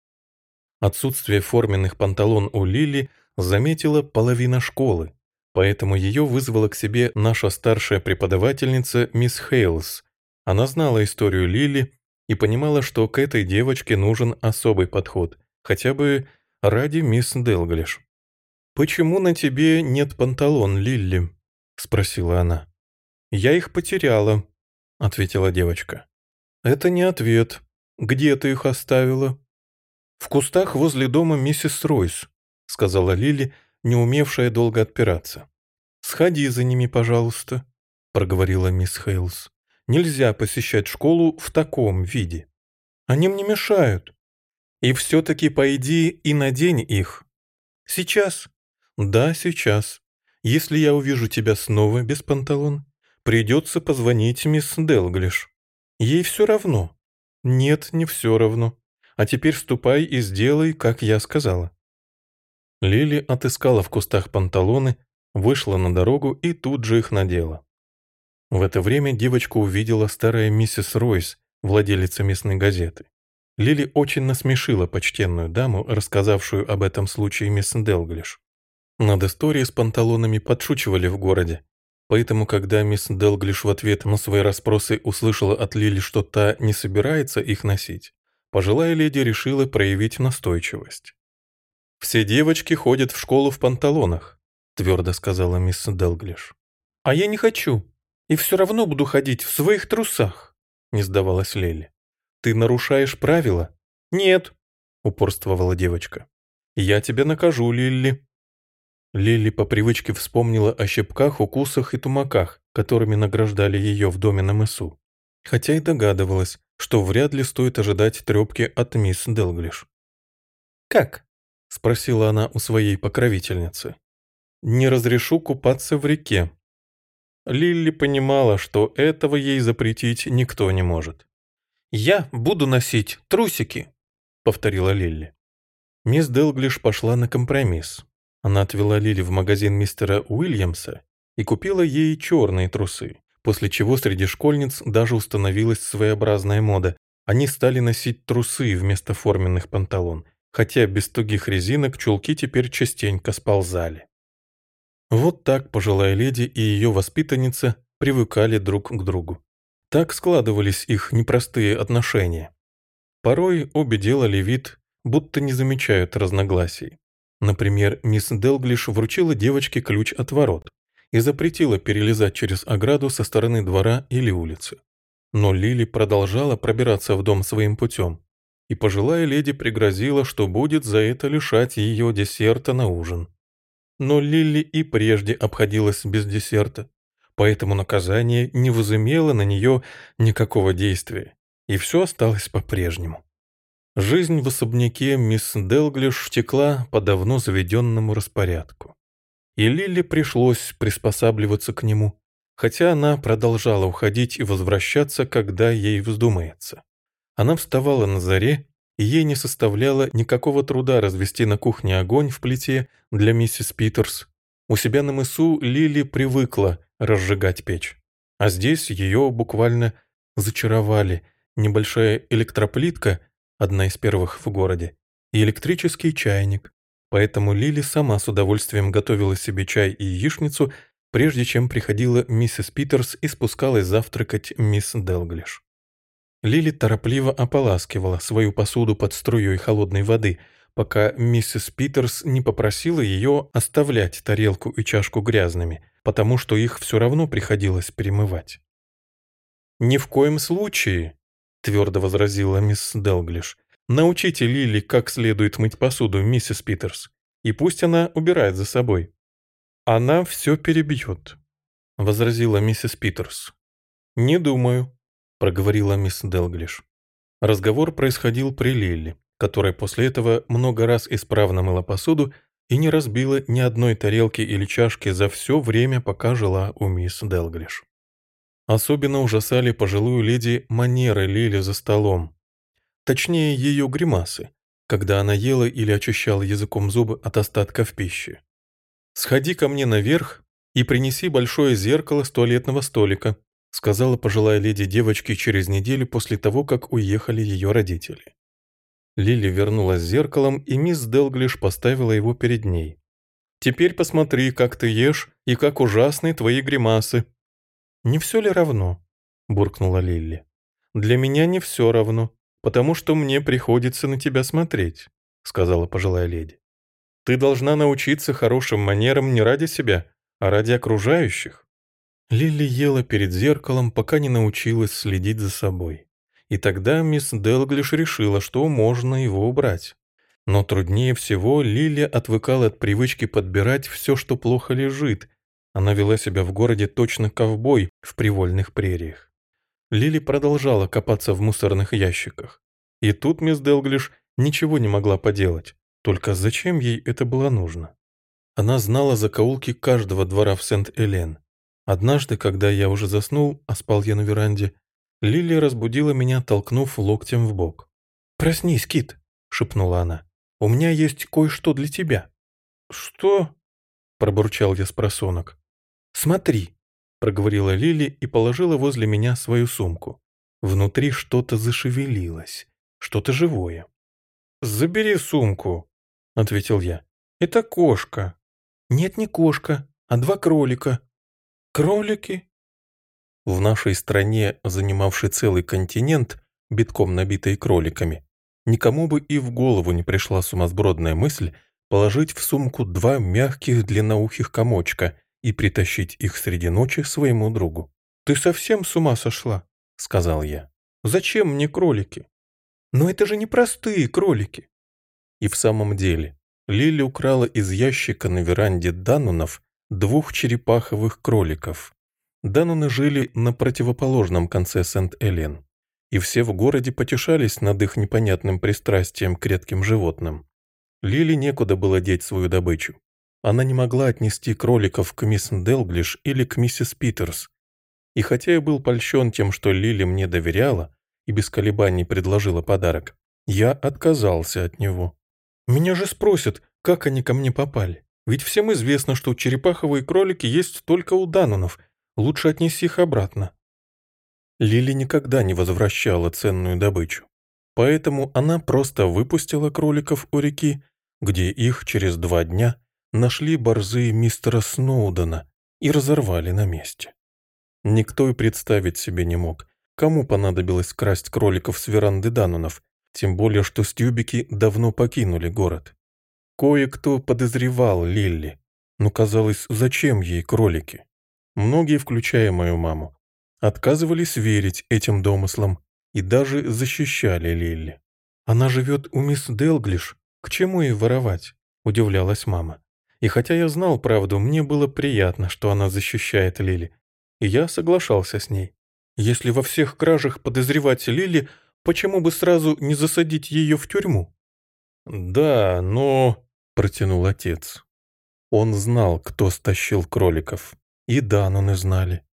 Отсутствие форменных панталон у Лили заметила половина школы, поэтому ее вызвала к себе наша старшая преподавательница мисс Хейлс. Она знала историю Лили и понимала, что к этой девочке нужен особый подход, хотя бы ради мисс Делглиш. «Почему на тебе нет панталон, Лилли?» — спросила она. «Я их потеряла», — ответила девочка. «Это не ответ. Где ты их оставила?» «В кустах возле дома миссис Ройс», — сказала Лили, не умевшая долго отпираться. «Сходи за ними, пожалуйста», — проговорила мисс Хейлс. «Нельзя посещать школу в таком виде. Они мне мешают. И все-таки пойди и надень их». «Сейчас?» «Да, сейчас. Если я увижу тебя снова без панталон, придется позвонить мисс Делглиш. Ей все равно». «Нет, не все равно. А теперь ступай и сделай, как я сказала». Лили отыскала в кустах панталоны, вышла на дорогу и тут же их надела. В это время девочку увидела старая миссис Ройс, владелица местной газеты. Лили очень насмешила почтенную даму, рассказавшую об этом случае мисс Делглиш. Над историей с панталонами подшучивали в городе, поэтому, когда мисс Делглиш в ответ на свои расспросы услышала от Лили, что та не собирается их носить, пожилая леди решила проявить настойчивость. «Все девочки ходят в школу в панталонах», — твердо сказала мисс Делглиш. «А я не хочу, и все равно буду ходить в своих трусах», — не сдавалась Лили. «Ты нарушаешь правила?» «Нет», — упорствовала девочка. «Я тебя накажу, Лилли». Лили по привычке вспомнила о щипках, укусах и тумаках, которыми награждали ее в доме на мысу, хотя и догадывалась, что вряд ли стоит ожидать трепки от мисс Делглиш. «Как?» — спросила она у своей покровительницы. «Не разрешу купаться в реке». Лилли понимала, что этого ей запретить никто не может. «Я буду носить трусики», — повторила Лилли. Мисс Делглиш пошла на компромисс. Она отвела Лили в магазин мистера Уильямса и купила ей черные трусы, после чего среди школьниц даже установилась своеобразная мода. Они стали носить трусы вместо форменных панталон, хотя без тугих резинок чулки теперь частенько сползали. Вот так пожилая леди и ее воспитанница привыкали друг к другу. Так складывались их непростые отношения. Порой обе делали вид, будто не замечают разногласий. Например, мисс Делглиш вручила девочке ключ от ворот и запретила перелезать через ограду со стороны двора или улицы. Но Лили продолжала пробираться в дом своим путем, и пожилая леди пригрозила, что будет за это лишать ее десерта на ужин. Но Лили и прежде обходилась без десерта, поэтому наказание не возымело на нее никакого действия, и все осталось по-прежнему. Жизнь в особняке мисс Делглиш текла по давно заведенному распорядку. И Лили пришлось приспосабливаться к нему. хотя она продолжала уходить и возвращаться, когда ей вздумается. Она вставала на заре, и ей не составляло никакого труда развести на кухне огонь в плите для миссис Питерс. У себя на мысу Лили привыкла разжигать печь, а здесь ее буквально зачаровали небольшая электроплитка, одна из первых в городе, и электрический чайник. Поэтому Лили сама с удовольствием готовила себе чай и яичницу, прежде чем приходила миссис Питерс и спускалась завтракать мисс Делглиш. Лили торопливо ополаскивала свою посуду под струей холодной воды, пока миссис Питерс не попросила ее оставлять тарелку и чашку грязными, потому что их все равно приходилось перемывать. «Ни в коем случае», — твердо возразила мисс Делглиш, «научите Лили, как следует мыть посуду, миссис Питерс, и пусть она убирает за собой». «Она все перебьет», — возразила миссис Питерс. «Не думаю», — проговорила мисс Делглиш. Разговор происходил при Лилли, которая после этого много раз исправно мыла посуду и не разбила ни одной тарелки или чашки за все время, пока жила у мисс Делглиш. Особенно ужасали пожилую леди манеры Лили за столом. Точнее, ее гримасы, когда она ела или очищала языком зубы от остатков пищи. «Сходи ко мне наверх и принеси большое зеркало с туалетного столика», сказала пожилая леди девочке через неделю после того, как уехали ее родители. Лили вернулась с зеркалом, и мисс Делглиш поставила его перед ней. «Теперь посмотри, как ты ешь и как ужасны твои гримасы». «Не все ли равно?» – буркнула Лилли. «Для меня не все равно, потому что мне приходится на тебя смотреть», – сказала пожилая леди. «Ты должна научиться хорошим манерам не ради себя, а ради окружающих». Лилли ела перед зеркалом, пока не научилась следить за собой. И тогда мисс Делглиш решила, что можно его убрать. Но труднее всего Лилли отвыкала от привычки подбирать все, что плохо лежит. Она вела себя в городе точно ковбой в привольных прериях. Лили продолжала копаться в мусорных ящиках. И тут мисс Делглиш ничего не могла поделать. Только зачем ей это было нужно? Она знала закоулки каждого двора в Сент-Элен. Однажды, когда я уже заснул, а спал я на веранде, Лили разбудила меня, толкнув локтем в бок. «Проснись, Кит!» — шепнула она. «У меня есть кое-что для тебя». «Что?» — пробурчал я спросонок. «Смотри!» — проговорила Лили и положила возле меня свою сумку. Внутри что-то зашевелилось, что-то живое. «Забери сумку!» — ответил я. «Это кошка». «Нет, не кошка, а два кролика». «Кролики?» В нашей стране, занимавшей целый континент, битком набитый кроликами, никому бы и в голову не пришла сумасбродная мысль положить в сумку два мягких длинноухих комочка и притащить их среди ночи своему другу. «Ты совсем с ума сошла?» — сказал я. «Зачем мне кролики?» «Но это же не простые кролики». И в самом деле, Лили украла из ящика на веранде Даннунов двух черепаховых кроликов. Даннуны жили на противоположном конце Сент-Элен, и все в городе потешались над их непонятным пристрастием к редким животным. Лили некуда было деть свою добычу. Она не могла отнести кроликов к мисс Делглиш или к миссис Питерс. И хотя я был польщен тем, что Лили мне доверяла и без колебаний предложила подарок, я отказался от него. Меня же спросят, как они ко мне попали. Ведь всем известно, что черепаховые кролики есть только у Даннунов. Лучше отнеси их обратно. Лили никогда не возвращала ценную добычу. Поэтому она просто выпустила кроликов у реки, где их через два дня нашли борзые мистера Сноудена и разорвали на месте. Никто и представить себе не мог, кому понадобилось красть кроликов с веранды Даннунов, тем более что стюбики давно покинули город. Кое-кто подозревал Лилли, но казалось, зачем ей кролики? Многие, включая мою маму, отказывались верить этим домыслам и даже защищали Лилли. «Она живет у мисс Делглиш, к чему ей воровать?» – удивлялась мама. И хотя я знал правду, мне было приятно, что она защищает Лили, и я соглашался с ней. Если во всех кражах подозревать Лили, почему бы сразу не засадить ее в тюрьму? «Да, но...» – протянул отец. Он знал, кто стащил кроликов. И Даннуны знали.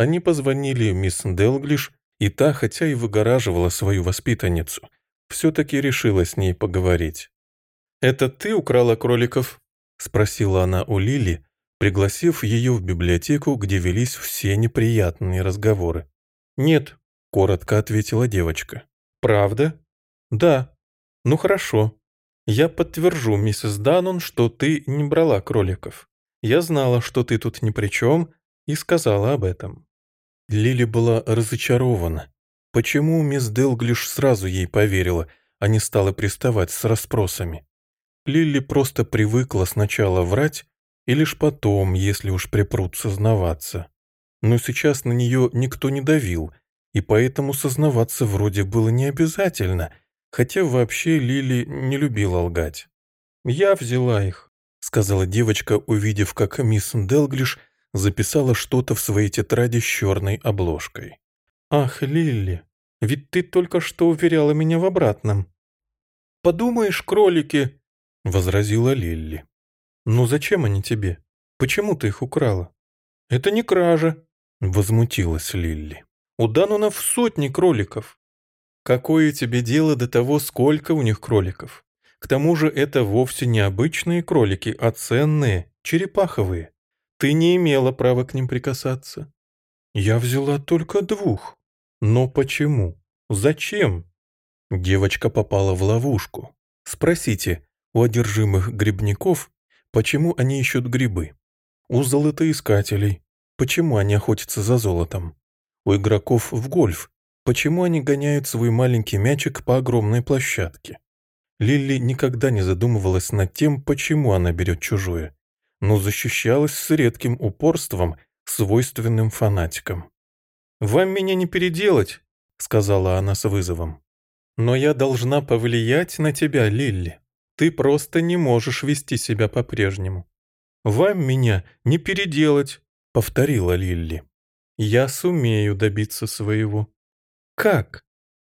Они позвонили мисс Делглиш, и та, хотя и выгораживала свою воспитанницу, все-таки решила с ней поговорить. «Это ты украла кроликов?» — спросила она у Лили, пригласив ее в библиотеку, где велись все неприятные разговоры. «Нет», — коротко ответила девочка. «Правда?» «Да». «Ну хорошо. Я подтвержу, миссис Даннон, что ты не брала кроликов. Я знала, что ты тут ни при чем, и сказала об этом». Лили была разочарована. Почему мисс Делглиш сразу ей поверила, а не стала приставать с расспросами? Лили просто привыкла сначала врать, и лишь потом, если уж припрут, сознаваться. Но сейчас на нее никто не давил, и поэтому сознаваться вроде было не обязательно, хотя вообще Лили не любила лгать. «Я взяла их», — сказала девочка, увидев, как мисс Делглиш записала что-то в своей тетради с черной обложкой. «Ах, Лили, ведь ты только что уверяла меня в обратном». «Подумаешь, кролики», — возразила Лилли. «Ну зачем они тебе? Почему ты их украла?» «Это не кража», — возмутилась Лилли. «У Даннонов сотни кроликов». «Какое тебе дело до того, сколько у них кроликов? К тому же это вовсе не обычные кролики, а ценные, черепаховые. Ты не имела права к ним прикасаться». «Я взяла только двух». «Но почему? Зачем?» Девочка попала в ловушку. Спросите у одержимых грибников, почему они ищут грибы. У золотоискателей, почему они охотятся за золотом. У игроков в гольф, почему они гоняют свой маленький мячик по огромной площадке. Лилли никогда не задумывалась над тем, почему она берет чужое, но защищалась с редким упорством, свойственным фанатикам. «Вам меня не переделать», — сказала она с вызовом. «Но я должна повлиять на тебя, Лилли. Ты просто не можешь вести себя по-прежнему». «Вам меня не переделать», — повторила Лилли. «Я сумею добиться своего». «Как?»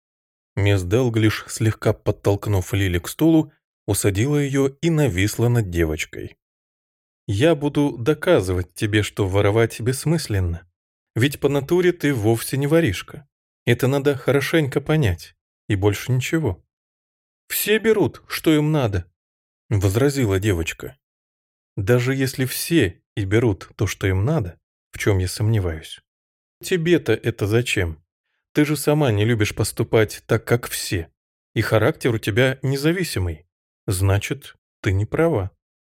Мисс Делглиш, слегка подтолкнув Лили к стулу, усадила ее и нависла над девочкой. «Я буду доказывать тебе, что воровать бессмысленно. Ведь по натуре ты вовсе не воришка. Это надо хорошенько понять. И больше ничего». «Все берут, что им надо», — возразила девочка. «Даже если все и берут то, что им надо, в чем я сомневаюсь, тебе-то это зачем? Ты же сама не любишь поступать так, как все, и характер у тебя независимый. Значит, ты не права».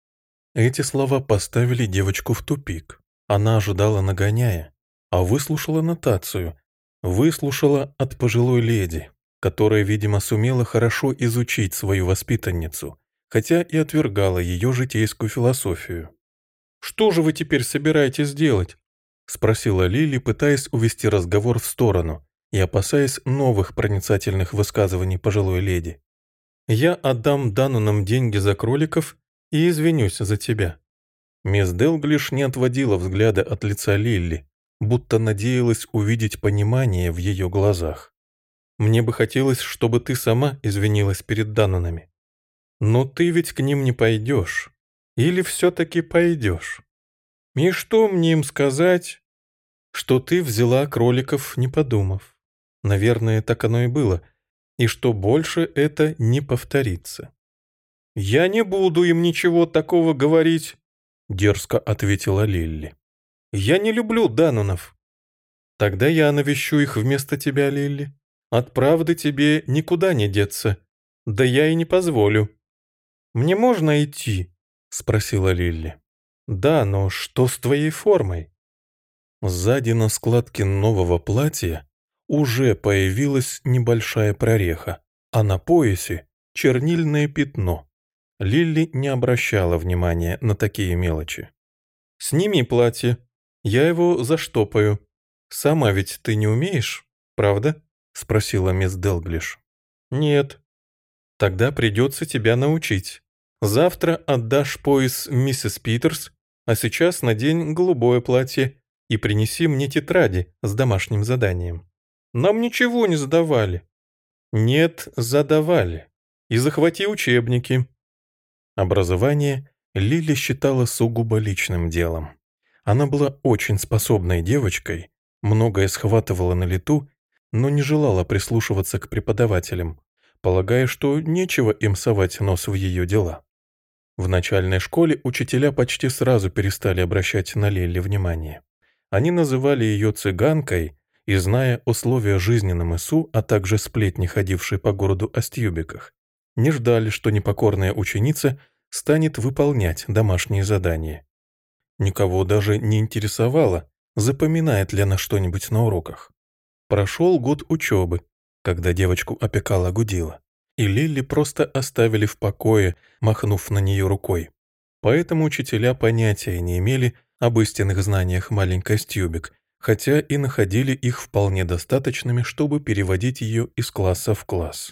Эти слова поставили девочку в тупик. Она ожидала нагоняя, а выслушала нотацию, выслушала от пожилой леди, которая, видимо, сумела хорошо изучить свою воспитанницу, хотя и отвергала ее житейскую философию. «Что же вы теперь собираетесь делать?» — спросила Лили, пытаясь увести разговор в сторону и опасаясь новых проницательных высказываний пожилой леди. «Я отдам Даннонам деньги за кроликов и извинюсь за тебя». Мисс Делглиш не отводила взгляда от лица Лилли, будто надеялась увидеть понимание в ее глазах. «Мне бы хотелось, чтобы ты сама извинилась перед Даннонами. Но ты ведь к ним не пойдешь. Или все-таки пойдешь? И что мне им сказать?» «Что ты взяла кроликов, не подумав. Наверное, так оно и было. И что больше это не повторится». «Я не буду им ничего такого говорить», — дерзко ответила Лилли. «Я не люблю Даннонов». «Тогда я навещу их вместо тебя, Лилли. От правды тебе никуда не деться. Да я и не позволю». «Мне можно идти?» — спросила Лилли. «Да, но что с твоей формой?» Сзади на складке нового платья уже появилась небольшая прореха, а на поясе — чернильное пятно. Лилли не обращала внимания на такие мелочи. «Сними платье, я его заштопаю. Сама ведь ты не умеешь, правда?» — спросила мисс Делглиш. «Нет». «Тогда придется тебя научить. Завтра отдашь пояс миссис Питерс, а сейчас надень голубое платье и принеси мне тетради с домашним заданием». «Нам ничего не задавали». «Нет, задавали. И захвати учебники». Образование Лили считала сугубо личным делом. Она была очень способной девочкой, Многое схватывала на лету, но не желала прислушиваться к преподавателям, полагая, что нечего им совать нос в ее дела. В начальной школе учителя почти сразу перестали обращать на Лилли внимание. Они называли ее цыганкой и, зная условия жизни на мысу, а также сплетни, ходившие по городу о стюбиках, не ждали, что непокорная ученица станет выполнять домашние задания. Никого даже не интересовало, запоминает ли она что-нибудь на уроках. Прошел год учебы, когда девочку опекала Гудила, и Лилли просто оставили в покое, махнув на нее рукой. Поэтому учителя понятия не имели об истинных знаниях маленькой Стюбик, хотя и находили их вполне достаточными, чтобы переводить ее из класса в класс.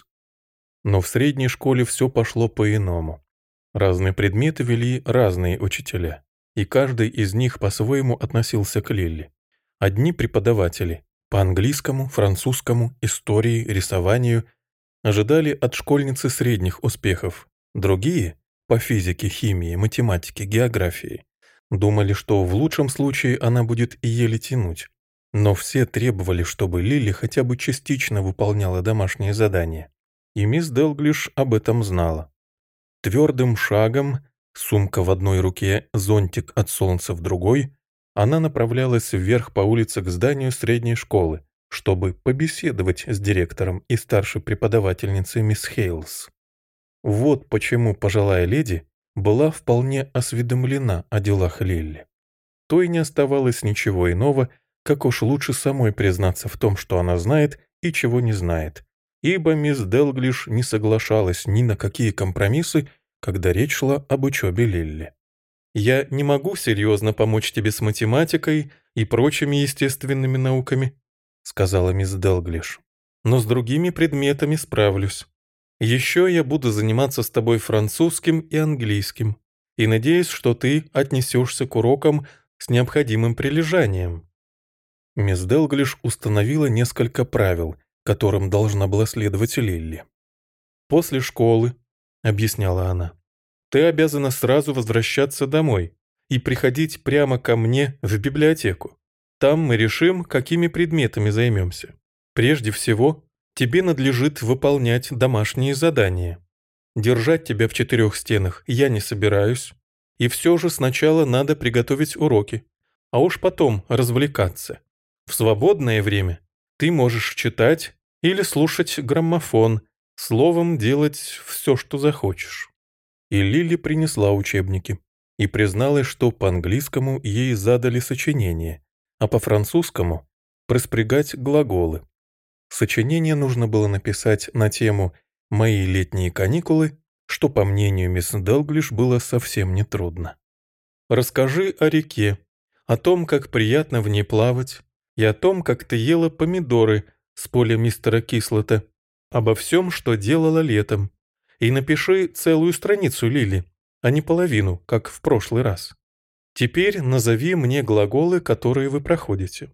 Но в средней школе все пошло по-иному. Разные предметы вели разные учителя, и каждый из них по-своему относился к Лилли. Одни преподаватели по английскому, французскому, истории, рисованию ожидали от школьницы средних успехов, другие по физике, химии, математике, географии думали, что в лучшем случае она будет еле тянуть. Но все требовали, чтобы Лилли хотя бы частично выполняла домашние задания. И мисс Делглиш об этом знала. Твердым шагом, сумка в одной руке, зонтик от солнца в другой, она направлялась вверх по улице к зданию средней школы, чтобы побеседовать с директором и старшей преподавательницей мисс Хейлс. Вот почему пожилая леди была вполне осведомлена о делах Лилли. То и не оставалось ничего иного, как уж лучше самой признаться в том, что она знает и чего не знает, ибо мисс Делглиш не соглашалась ни на какие компромиссы, когда речь шла об учебе Лилли. «Я не могу серьезно помочь тебе с математикой и прочими естественными науками», сказала мисс Делглиш, «но с другими предметами справлюсь. Еще я буду заниматься с тобой французским и английским, и надеюсь, что ты отнесешься к урокам с необходимым прилежанием». Мисс Делглиш установила несколько правил, которым должна была следовать Лилли. «После школы», — объясняла она, — «ты обязана сразу возвращаться домой и приходить прямо ко мне в библиотеку. Там мы решим, какими предметами займемся. Прежде всего, тебе надлежит выполнять домашние задания. Держать тебя в четырех стенах я не собираюсь, и все же сначала надо приготовить уроки, а уж потом развлекаться. В свободное время ты можешь читать или слушать граммофон, словом, делать все, что захочешь». И Лилли принесла учебники и призналась, что по-английскому ей задали сочинение, а по-французскому – проспрягать глаголы. Сочинение нужно было написать на тему «Мои летние каникулы», что, по мнению мисс Делглиш, было совсем нетрудно. «Расскажи о реке, о том, как приятно в ней плавать, и о том, как ты ела помидоры с поля мистера Кислота, обо всем, что делала летом. И напиши целую страницу, Лили, а не половину, как в прошлый раз. Теперь назови мне глаголы, которые вы проходите».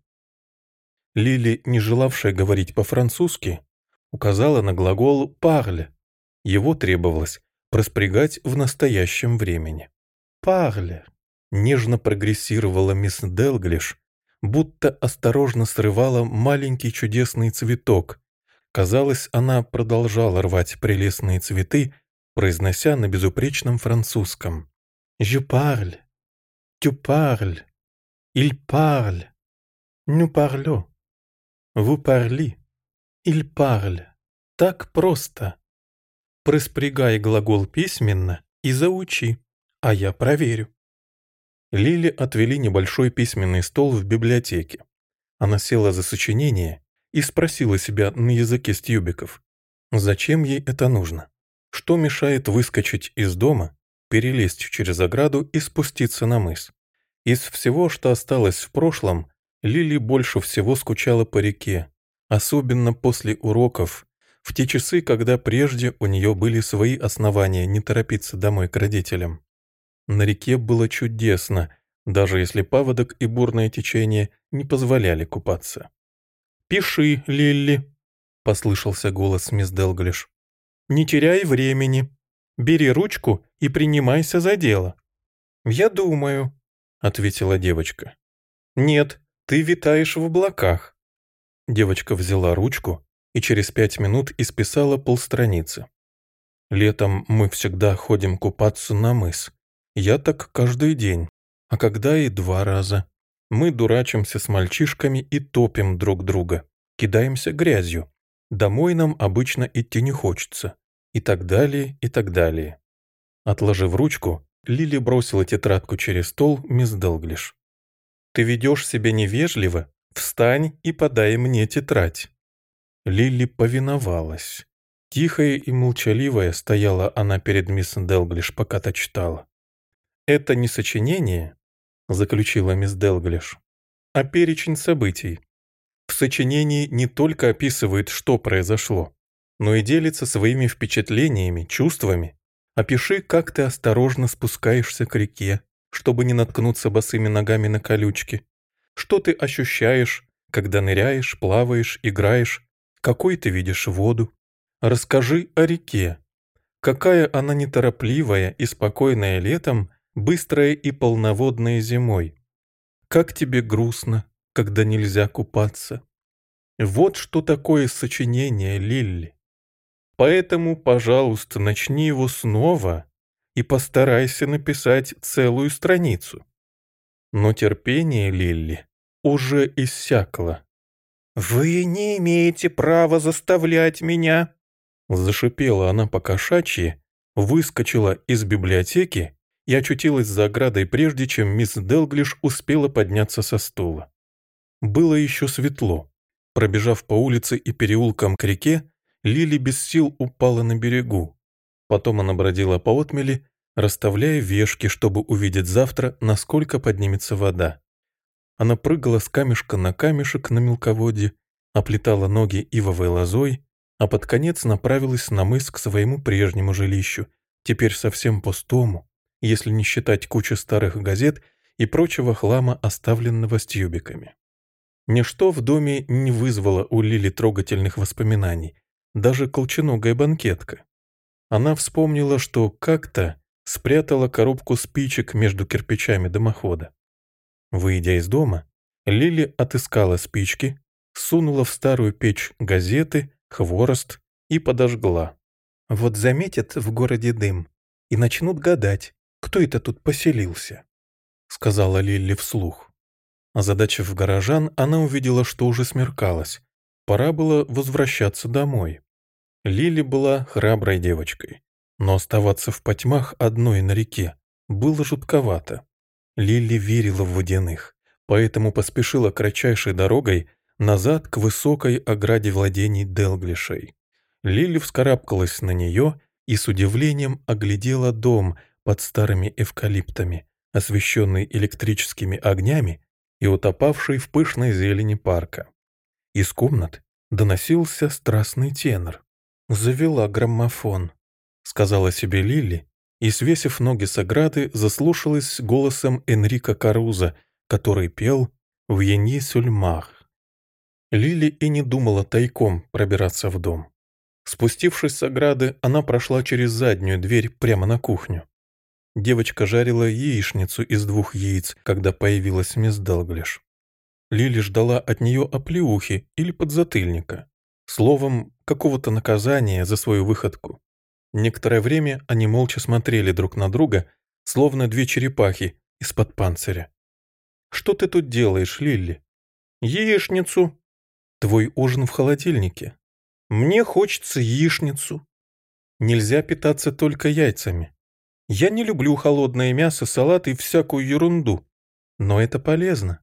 Лили, не желавшая говорить по-французски, указала на глагол «parle». Его требовалось проспрягать в настоящем времени. «Parle», — нежно прогрессировала мисс Делглиш, будто осторожно срывала маленький чудесный цветок. Казалось, она продолжала рвать прелестные цветы, произнося на безупречном французском: «Je parle, tu parles, il parle, nous parlons, vous parlez, il parle». Так просто. Проспрягай глагол письменно и заучи, а я проверю. Лили отвели небольшой письменный стол в библиотеке. Она села за сочинение и спросила себя на языке стюбиков, зачем ей это нужно? Что мешает выскочить из дома, перелезть через ограду и спуститься на мыс? Из всего, что осталось в прошлом, Лили больше всего скучала по реке, особенно после уроков, в те часы, когда прежде у нее были свои основания не торопиться домой к родителям. На реке было чудесно, даже если паводок и бурное течение не позволяли купаться. «Пиши, Лилли», — послышался голос мисс Делглиш. «Не теряй времени. Бери ручку и принимайся за дело». «Я думаю», — ответила девочка. «Нет, Ты витаешь в облаках». Девочка взяла ручку и через пять минут исписала полстраницы. «Летом мы всегда ходим купаться на мыс. Я так каждый день, а когда и два раза. Мы дурачимся с мальчишками и топим друг друга, кидаемся грязью. Домой нам обычно идти не хочется». И так далее, и так далее. Отложив ручку, Лили бросила тетрадку через стол мисс Делглиш. «Ты ведешь себя невежливо? Встань и подай мне тетрадь». Лили повиновалась. Тихая и молчаливая стояла она перед мисс Делглиш, пока та читала. «Это не сочинение», — заключила мисс Делглиш, — «а перечень событий. В сочинении не только описывает, что произошло, но и делится своими впечатлениями, чувствами. Опиши, как ты осторожно спускаешься к реке, чтобы не наткнуться босыми ногами на колючки. Что ты ощущаешь, когда ныряешь, плаваешь, играешь, какой ты видишь воду. Расскажи о реке. Какая она неторопливая и спокойная летом, быстрая и полноводная зимой. Как тебе грустно, когда нельзя купаться. Вот что такое сочинение, Лилли. Поэтому, пожалуйста, начни его снова и постарайся написать целую страницу». Но терпение Лилли уже иссякло. «Вы не имеете права заставлять меня!» Зашипела она по-кошачьи, выскочила из библиотеки и очутилась за оградой, прежде чем мисс Делглиш успела подняться со стула. Было еще светло. Пробежав по улице и переулкам к реке, Лили без сил упала на берегу. Потом она бродила по отмели, расставляя вешки, чтобы увидеть завтра, насколько поднимется вода. Она прыгала с камешка на камешек на мелководье, оплетала ноги ивовой лозой, а под конец направилась на мыс к своему прежнему жилищу, теперь совсем пустому, если не считать кучи старых газет и прочего хлама, оставленного стюбиками. Ничто в доме не вызвало у Лили трогательных воспоминаний, даже колченогая банкетка. Она вспомнила, что как-то спрятала коробку спичек между кирпичами дымохода. Выйдя из дома, Лили отыскала спички, сунула в старую печь газеты, хворост и подожгла. «Вот заметят в городе дым и начнут гадать, кто это тут поселился», — сказала Лили вслух. Озадачив горожан, она увидела, что уже смеркалось. Пора было возвращаться домой. Лили была храброй девочкой, но оставаться в потьмах одной на реке было жутковато. Лили верила в водяных, поэтому поспешила кратчайшей дорогой назад к высокой ограде владений Делглишей. Лили вскарабкалась на нее и с удивлением оглядела дом под старыми эвкалиптами, освещенный электрическими огнями и утопавший в пышной зелени парка. Из комнат доносился страстный тенор. «Завела граммофон», — сказала себе Лили, и, свесив ноги с ограды, заслушалась голосом Энрико Карузо, который пел «Вьени сюльмах». Лили и не думала тайком пробираться в дом. Спустившись с ограды, она прошла через заднюю дверь прямо на кухню. Девочка жарила яичницу из двух яиц, когда появилась мисс Делглиш. Лили ждала от нее оплеухи или подзатыльника. Словом, какого-то наказания за свою выходку. Некоторое время они молча смотрели друг на друга, словно две черепахи из-под панциря. «Что ты тут делаешь, Лилли?» «Яичницу». «Твой ужин в холодильнике». «Мне хочется яичницу». «Нельзя питаться только яйцами». «Я не люблю холодное мясо, салат и всякую ерунду. Но это полезно».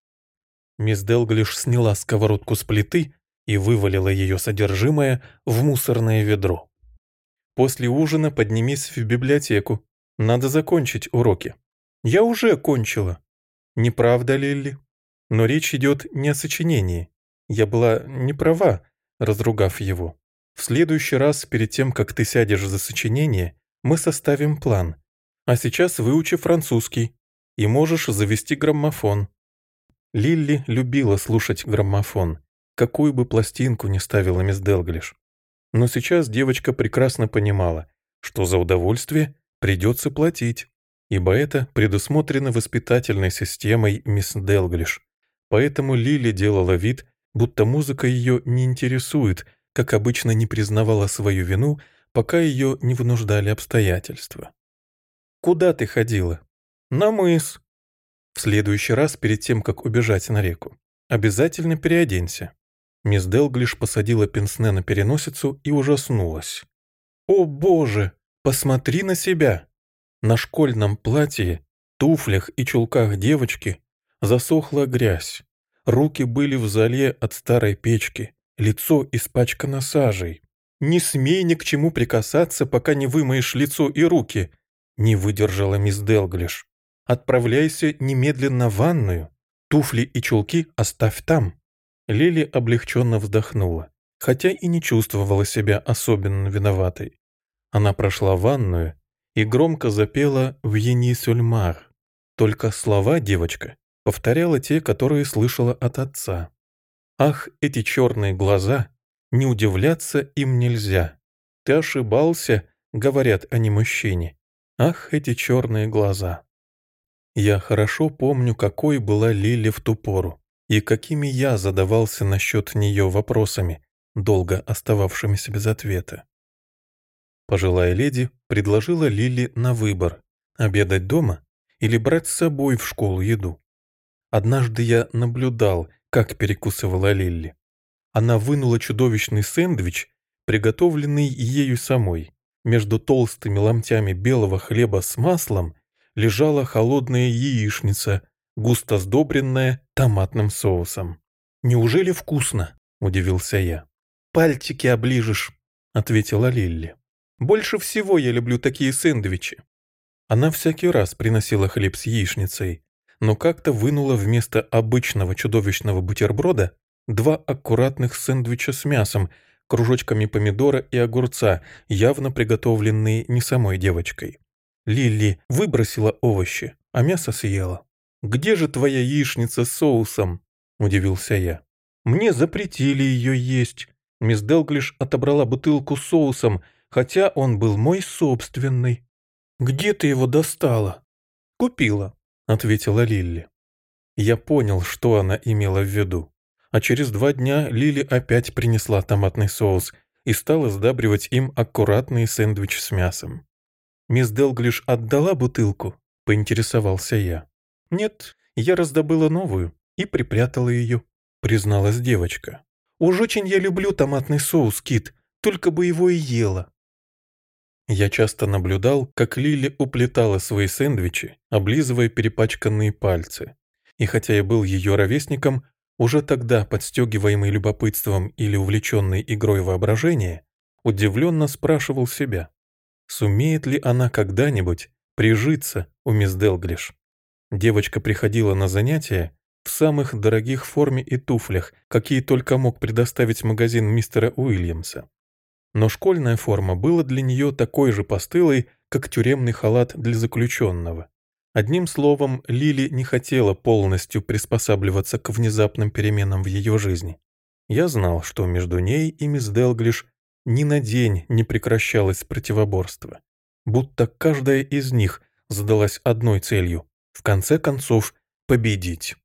Мисс Делглиш сняла сковородку с плиты и вывалила ее содержимое в мусорное ведро. «После ужина поднимись в библиотеку. Надо закончить уроки». «Я уже кончила». «Неправда, Лилли. Но речь идет не о сочинении. Я была не права, разругав его. В следующий раз, перед тем, как ты сядешь за сочинение, мы составим план. А сейчас выучи французский, и можешь завести граммофон». Лилли любила слушать граммофон, какую бы пластинку ни ставила мисс Делглиш. Но сейчас девочка прекрасно понимала, что за удовольствие придется платить, ибо это предусмотрено воспитательной системой мисс Делглиш, Поэтому Лили делала вид, будто музыка ее не интересует, как обычно не признавала свою вину, пока ее не вынуждали обстоятельства. «Куда ты ходила?» «На мыс». «В следующий раз, перед тем, как убежать на реку, обязательно переоденься». Мисс Делглиш посадила пенсне на переносицу и ужаснулась. «О, Боже! Посмотри на себя!» На школьном платье, туфлях и чулках девочки засохла грязь. Руки были в золе от старой печки, лицо испачкано сажей. «Не смей ни к чему прикасаться, пока не вымоешь лицо и руки», — не выдержала мисс Делглиш. «Отправляйся немедленно в ванную. Туфли и чулки оставь там». Лили облегченно вздохнула, хотя и не чувствовала себя особенно виноватой. Она прошла в ванную и громко запела «Вьени сюльмар». Только слова девочка повторяла те, которые слышала от отца. «Ах, эти черные глаза! Не удивляться им нельзя. Ты ошибался, — говорят они мужчине. Ах, эти черные глаза!» Я хорошо помню, какой была Лили в ту пору, и какими я задавался насчет нее вопросами, долго остававшимися без ответа. Пожилая леди предложила Лили на выбор – обедать дома или брать с собой в школу еду. Однажды я наблюдал, как перекусывала Лили. Она вынула чудовищный сэндвич, приготовленный ею самой. Между толстыми ломтями белого хлеба с маслом лежала холодная яичница, густо сдобренная томатным соусом. «Неужели вкусно?» – удивился я. «Пальчики оближешь», – ответила Лилли. «Больше всего я люблю такие сэндвичи». Она всякий раз приносила хлеб с яичницей, но как-то вынула вместо обычного чудовищного бутерброда два аккуратных сэндвича с мясом, кружочками помидора и огурца, явно приготовленные не самой девочкой. Лилли выбросила овощи, а мясо съела. «Где же твоя яичница с соусом?» – удивился я. «Мне запретили ее есть. Мисс Делглиш отобрала бутылку с соусом, хотя он был мой собственный». «Где ты его достала?» «Купила», — ответила Лилли. Я понял, что она имела в виду. А через два дня Лили опять принесла томатный соус и стала сдабривать им аккуратный сэндвич с мясом. «Мисс Делглиш отдала бутылку?» — поинтересовался я. «Нет, я раздобыла новую и припрятала ее», — призналась девочка. «Уж очень я люблю томатный соус, Кит, только бы его и ела». Я часто наблюдал, как Лили уплетала свои сэндвичи, облизывая перепачканные пальцы. И хотя я был ее ровесником, уже тогда, подстегиваемый любопытством или увлеченный игрой воображения, удивленно спрашивал себя, сумеет ли она когда-нибудь прижиться у мисс Делглиш. Девочка приходила на занятия в самых дорогих форме и туфлях, какие только мог предоставить магазин мистера Уильямса. Но школьная форма была для нее такой же постылой, как тюремный халат для заключенного. Одним словом, Лили не хотела полностью приспосабливаться к внезапным переменам в ее жизни. Я знал, что между ней и мисс Делглиш ни на день не прекращалось противоборство. Будто каждая из них задалась одной целью – в конце концов победить.